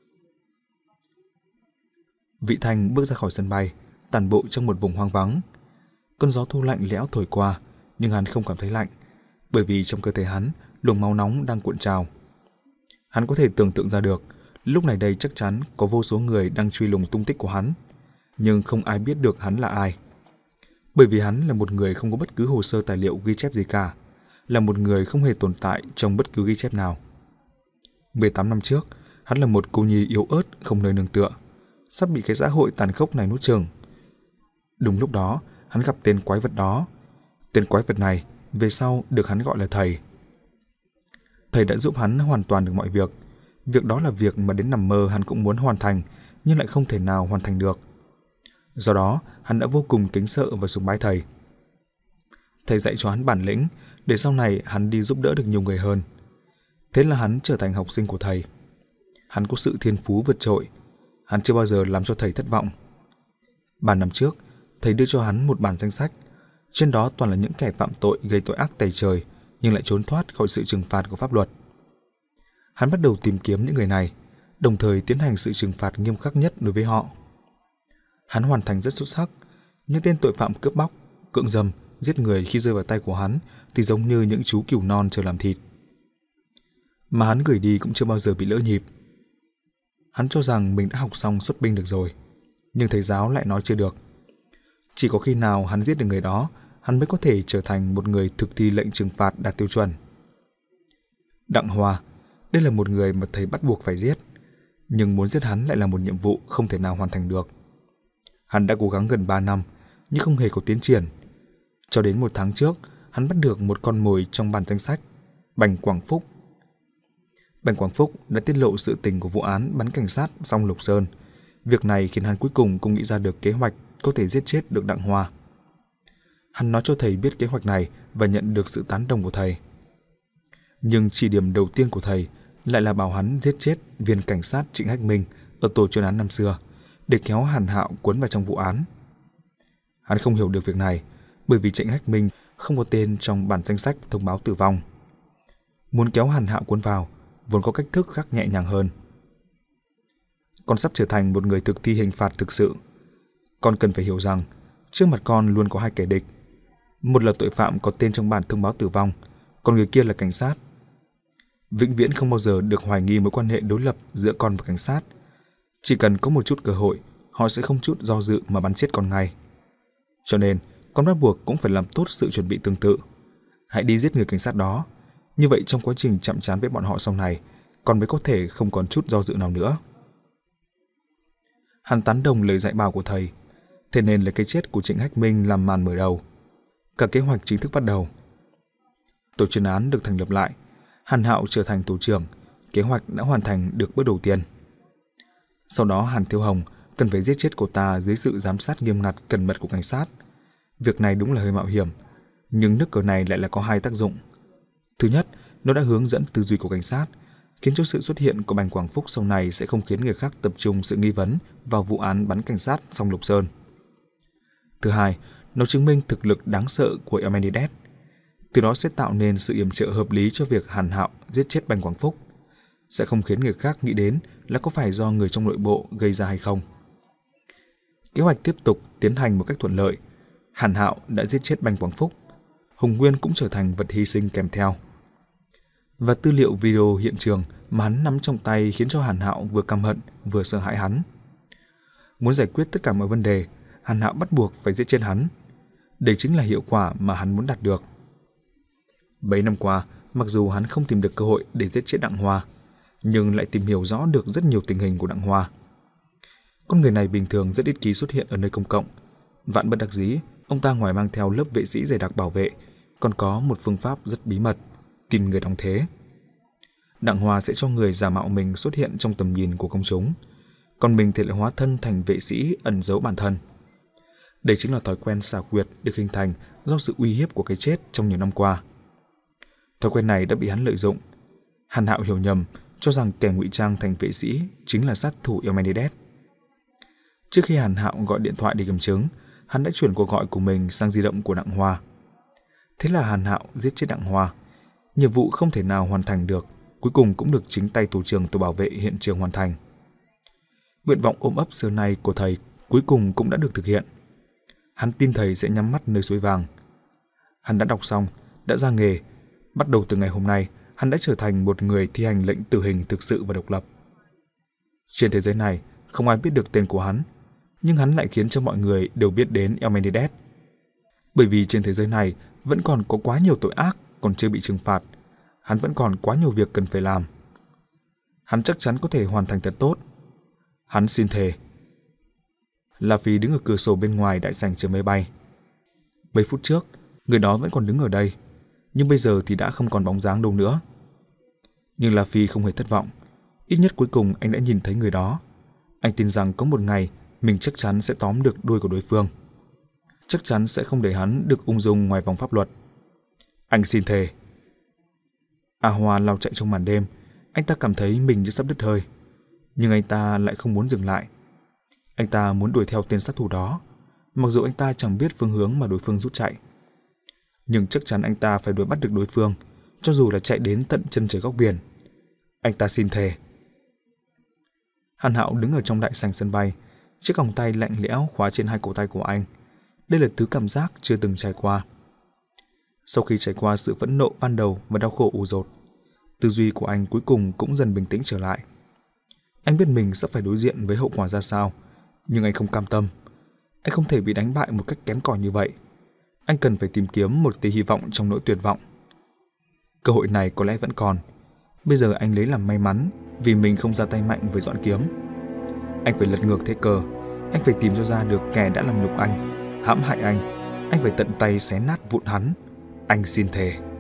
Vị Thanh bước ra khỏi sân bay, tản bộ trong một vùng hoang vắng. Cơn gió thu lạnh lẽo thổi qua, nhưng hắn không cảm thấy lạnh, bởi vì trong cơ thể hắn, luồng máu nóng đang cuộn trào. Hắn có thể tưởng tượng ra được, lúc này đây chắc chắn có vô số người đang truy lùng tung tích của hắn, nhưng không ai biết được hắn là ai. Bởi vì hắn là một người không có bất cứ hồ sơ tài liệu ghi chép gì cả, là một người không hề tồn tại trong bất cứ ghi chép nào. mười tám năm trước, hắn là một cô nhi yếu ớt không nơi nương tựa, sắp bị cái xã hội tàn khốc này nuốt chửng. Đúng lúc đó, hắn gặp tên quái vật đó. Tên quái vật này về sau được hắn gọi là thầy. Thầy đã giúp hắn hoàn toàn được mọi việc. Việc đó là việc mà đến nằm mơ hắn cũng muốn hoàn thành, nhưng lại không thể nào hoàn thành được. Do đó, hắn đã vô cùng kính sợ và sùng bái thầy. Thầy dạy cho hắn bản lĩnh, để sau này hắn đi giúp đỡ được nhiều người hơn. Thế là hắn trở thành học sinh của thầy. Hắn có sự thiên phú vượt trội. Hắn chưa bao giờ làm cho thầy thất vọng. Ba năm trước, thầy đưa cho hắn một bản danh sách. Trên đó toàn là những kẻ phạm tội gây tội ác tày trời, nhưng lại trốn thoát khỏi sự trừng phạt của pháp luật. Hắn bắt đầu tìm kiếm những người này, đồng thời tiến hành sự trừng phạt nghiêm khắc nhất đối với họ. Hắn hoàn thành rất xuất sắc. Những tên tội phạm cướp bóc, cưỡng dâm, giết người khi rơi vào tay của hắn thì giống như những chú cừu non chờ làm thịt. Mà hắn gửi đi cũng chưa bao giờ bị lỡ nhịp. Hắn cho rằng mình đã học xong xuất binh được rồi, nhưng thầy giáo lại nói chưa được. Chỉ có khi nào hắn giết được người đó, hắn mới có thể trở thành một người thực thi lệnh trừng phạt đạt tiêu chuẩn. Đặng Hoa, đây là một người mà thầy bắt buộc phải giết, nhưng muốn giết hắn lại là một nhiệm vụ không thể nào hoàn thành được. Hắn đã cố gắng gần ba năm, nhưng không hề có tiến triển. Cho đến một tháng trước, hắn bắt được một con mồi trong bản danh sách, Bành Quảng Phúc. Bành Quảng Phúc đã tiết lộ sự tình của vụ án bắn cảnh sát Song Lục Sơn. Việc này khiến hắn cuối cùng cũng nghĩ ra được kế hoạch có thể giết chết được Đặng Hoa. Hắn nói cho thầy biết kế hoạch này và nhận được sự tán đồng của thầy. Nhưng chỉ điểm đầu tiên của thầy lại là bảo hắn giết chết viên cảnh sát Trịnh Hách Minh ở tổ chuyên án năm xưa, để kéo Hàn Hạo cuốn vào trong vụ án. Hắn không hiểu được việc này, bởi vì Trịnh Hách Minh không có tên trong bản danh sách thông báo tử vong. Muốn kéo Hàn Hạo cuốn vào, vốn có cách thức khác nhẹ nhàng hơn. Con sắp trở thành một người thực thi hình phạt thực sự. Con cần phải hiểu rằng, trước mặt con luôn có hai kẻ địch. Một là tội phạm có tên trong bản thông báo tử vong, còn người kia là cảnh sát. Vĩnh viễn không bao giờ được hoài nghi mối quan hệ đối lập giữa con và cảnh sát. Chỉ cần có một chút cơ hội, họ sẽ không chút do dự mà bắn chết con ngay. Cho nên, con bắt buộc cũng phải làm tốt sự chuẩn bị tương tự. Hãy đi giết người cảnh sát đó. Như vậy trong quá trình chạm trán với bọn họ sau này, con mới có thể không còn chút do dự nào nữa. Hắn tán đồng lời dạy bảo của thầy. Thế nên là cái chết của Trịnh Hách Minh làm màn mở đầu. Cả kế hoạch chính thức bắt đầu. Tổ chuyên án được thành lập lại. Hàn Hạo trở thành tổ trưởng. Kế hoạch đã hoàn thành được bước đầu tiên. Sau đó Hàn Thiếu Hồng cần phải giết chết cô ta dưới sự giám sát nghiêm ngặt cẩn mật của cảnh sát. Việc này đúng là hơi mạo hiểm, nhưng nước cờ này lại là có hai tác dụng. Thứ nhất, nó đã hướng dẫn tư duy của cảnh sát, khiến cho sự xuất hiện của Bành Quảng Phúc sau này sẽ không khiến người khác tập trung sự nghi vấn vào vụ án bắn cảnh sát Song Lục Sơn. Thứ hai, nó chứng minh thực lực đáng sợ của Emenides. Từ đó sẽ tạo nên sự yểm trợ hợp lý cho việc Hàn Hạo giết chết Bành Quảng Phúc, sẽ không khiến người khác nghĩ đến là có phải do người trong nội bộ gây ra hay không. Kế hoạch tiếp tục tiến hành một cách thuận lợi. Hàn Hạo đã giết chết Bành Quảng Phúc, Hùng Nguyên cũng trở thành vật hy sinh kèm theo. Và tư liệu video hiện trường mà hắn nắm trong tay khiến cho Hàn Hạo vừa căm hận vừa sợ hãi hắn. Muốn giải quyết tất cả mọi vấn đề, Hàn Hạo bắt buộc phải giết chết hắn. Đây chính là hiệu quả mà hắn muốn đạt được. Mấy năm qua, mặc dù hắn không tìm được cơ hội để giết chết Đặng Hoa, nhưng lại tìm hiểu rõ được rất nhiều tình hình của Đặng Hoa. Con người này bình thường rất ít khi xuất hiện ở nơi công cộng. Vạn bất đắc dĩ, ông ta ngoài mang theo lớp vệ sĩ dày đặc bảo vệ, còn có một phương pháp rất bí mật, tìm người đóng thế. Đặng Hoa sẽ cho người giả mạo mình xuất hiện trong tầm nhìn của công chúng, còn mình thì lại hóa thân thành vệ sĩ ẩn giấu bản thân. Đây chính là thói quen xảo quyệt được hình thành do sự uy hiếp của cái chết trong nhiều năm qua. Thói quen này đã bị hắn lợi dụng. Hàn Hạo hiểu nhầm, cho rằng kẻ ngụy trang thành vệ sĩ chính là sát thủ Eumenides. Trước khi Hàn Hạo gọi điện thoại để kiểm chứng, hắn đã chuyển cuộc gọi của mình sang di động của Đặng Hoa. Thế là Hàn Hạo giết chết Đặng Hoa. Nhiệm vụ không thể nào hoàn thành được, cuối cùng cũng được chính tay thủ trưởng tổ bảo vệ hiện trường hoàn thành. Nguyện vọng ôm ấp xưa nay của thầy cuối cùng cũng đã được thực hiện. Hắn tin thầy sẽ nhắm mắt nơi suối vàng. Hắn đã đọc xong, đã ra nghề. Bắt đầu từ ngày hôm nay, hắn đã trở thành một người thi hành lệnh tử hình thực sự và độc lập. Trên thế giới này, không ai biết được tên của hắn, nhưng hắn lại khiến cho mọi người đều biết đến Eumenides. Bởi vì trên thế giới này vẫn còn có quá nhiều tội ác còn chưa bị trừng phạt, hắn vẫn còn quá nhiều việc cần phải làm. Hắn chắc chắn có thể hoàn thành thật tốt. Hắn xin thề. La Phi đứng ở cửa sổ bên ngoài đại sảnh chờ máy bay. Mấy phút trước, người đó vẫn còn đứng ở đây, nhưng bây giờ thì đã không còn bóng dáng đâu nữa. Nhưng La Phi không hề thất vọng. Ít nhất cuối cùng anh đã nhìn thấy người đó. Anh tin rằng có một ngày mình chắc chắn sẽ tóm được đuôi của đối phương. Chắc chắn sẽ không để hắn được ung dung ngoài vòng pháp luật. Anh xin thề. A Hoa lao chạy trong màn đêm. Anh ta cảm thấy mình như sắp đứt hơi, nhưng anh ta lại không muốn dừng lại. Anh ta muốn đuổi theo tên sát thủ đó, mặc dù anh ta chẳng biết phương hướng mà đối phương rút chạy. Nhưng chắc chắn anh ta phải đuổi bắt được đối phương, cho dù là chạy đến tận chân trời góc biển. Anh ta xin thề. Hàn Hạo đứng ở trong đại sảnh sân bay, chiếc vòng tay lạnh lẽo khóa trên hai cổ tay của anh. Đây là thứ cảm giác chưa từng trải qua. Sau khi trải qua sự phẫn nộ ban đầu và đau khổ ù dột, tư duy của anh cuối cùng cũng dần bình tĩnh trở lại. Anh biết mình sẽ phải đối diện với hậu quả ra sao, nhưng anh không cam tâm. Anh không thể bị đánh bại một cách kém cỏi như vậy. Anh cần phải tìm kiếm một tia hy vọng trong nỗi tuyệt vọng. Cơ hội này có lẽ vẫn còn. Bây giờ anh lấy làm may mắn vì mình không ra tay mạnh với Doãn Kiếm. Anh phải lật ngược thế cờ. Anh phải tìm cho ra được kẻ đã làm nhục anh, hãm hại anh. Anh phải tận tay xé nát vụn hắn. Anh xin thề.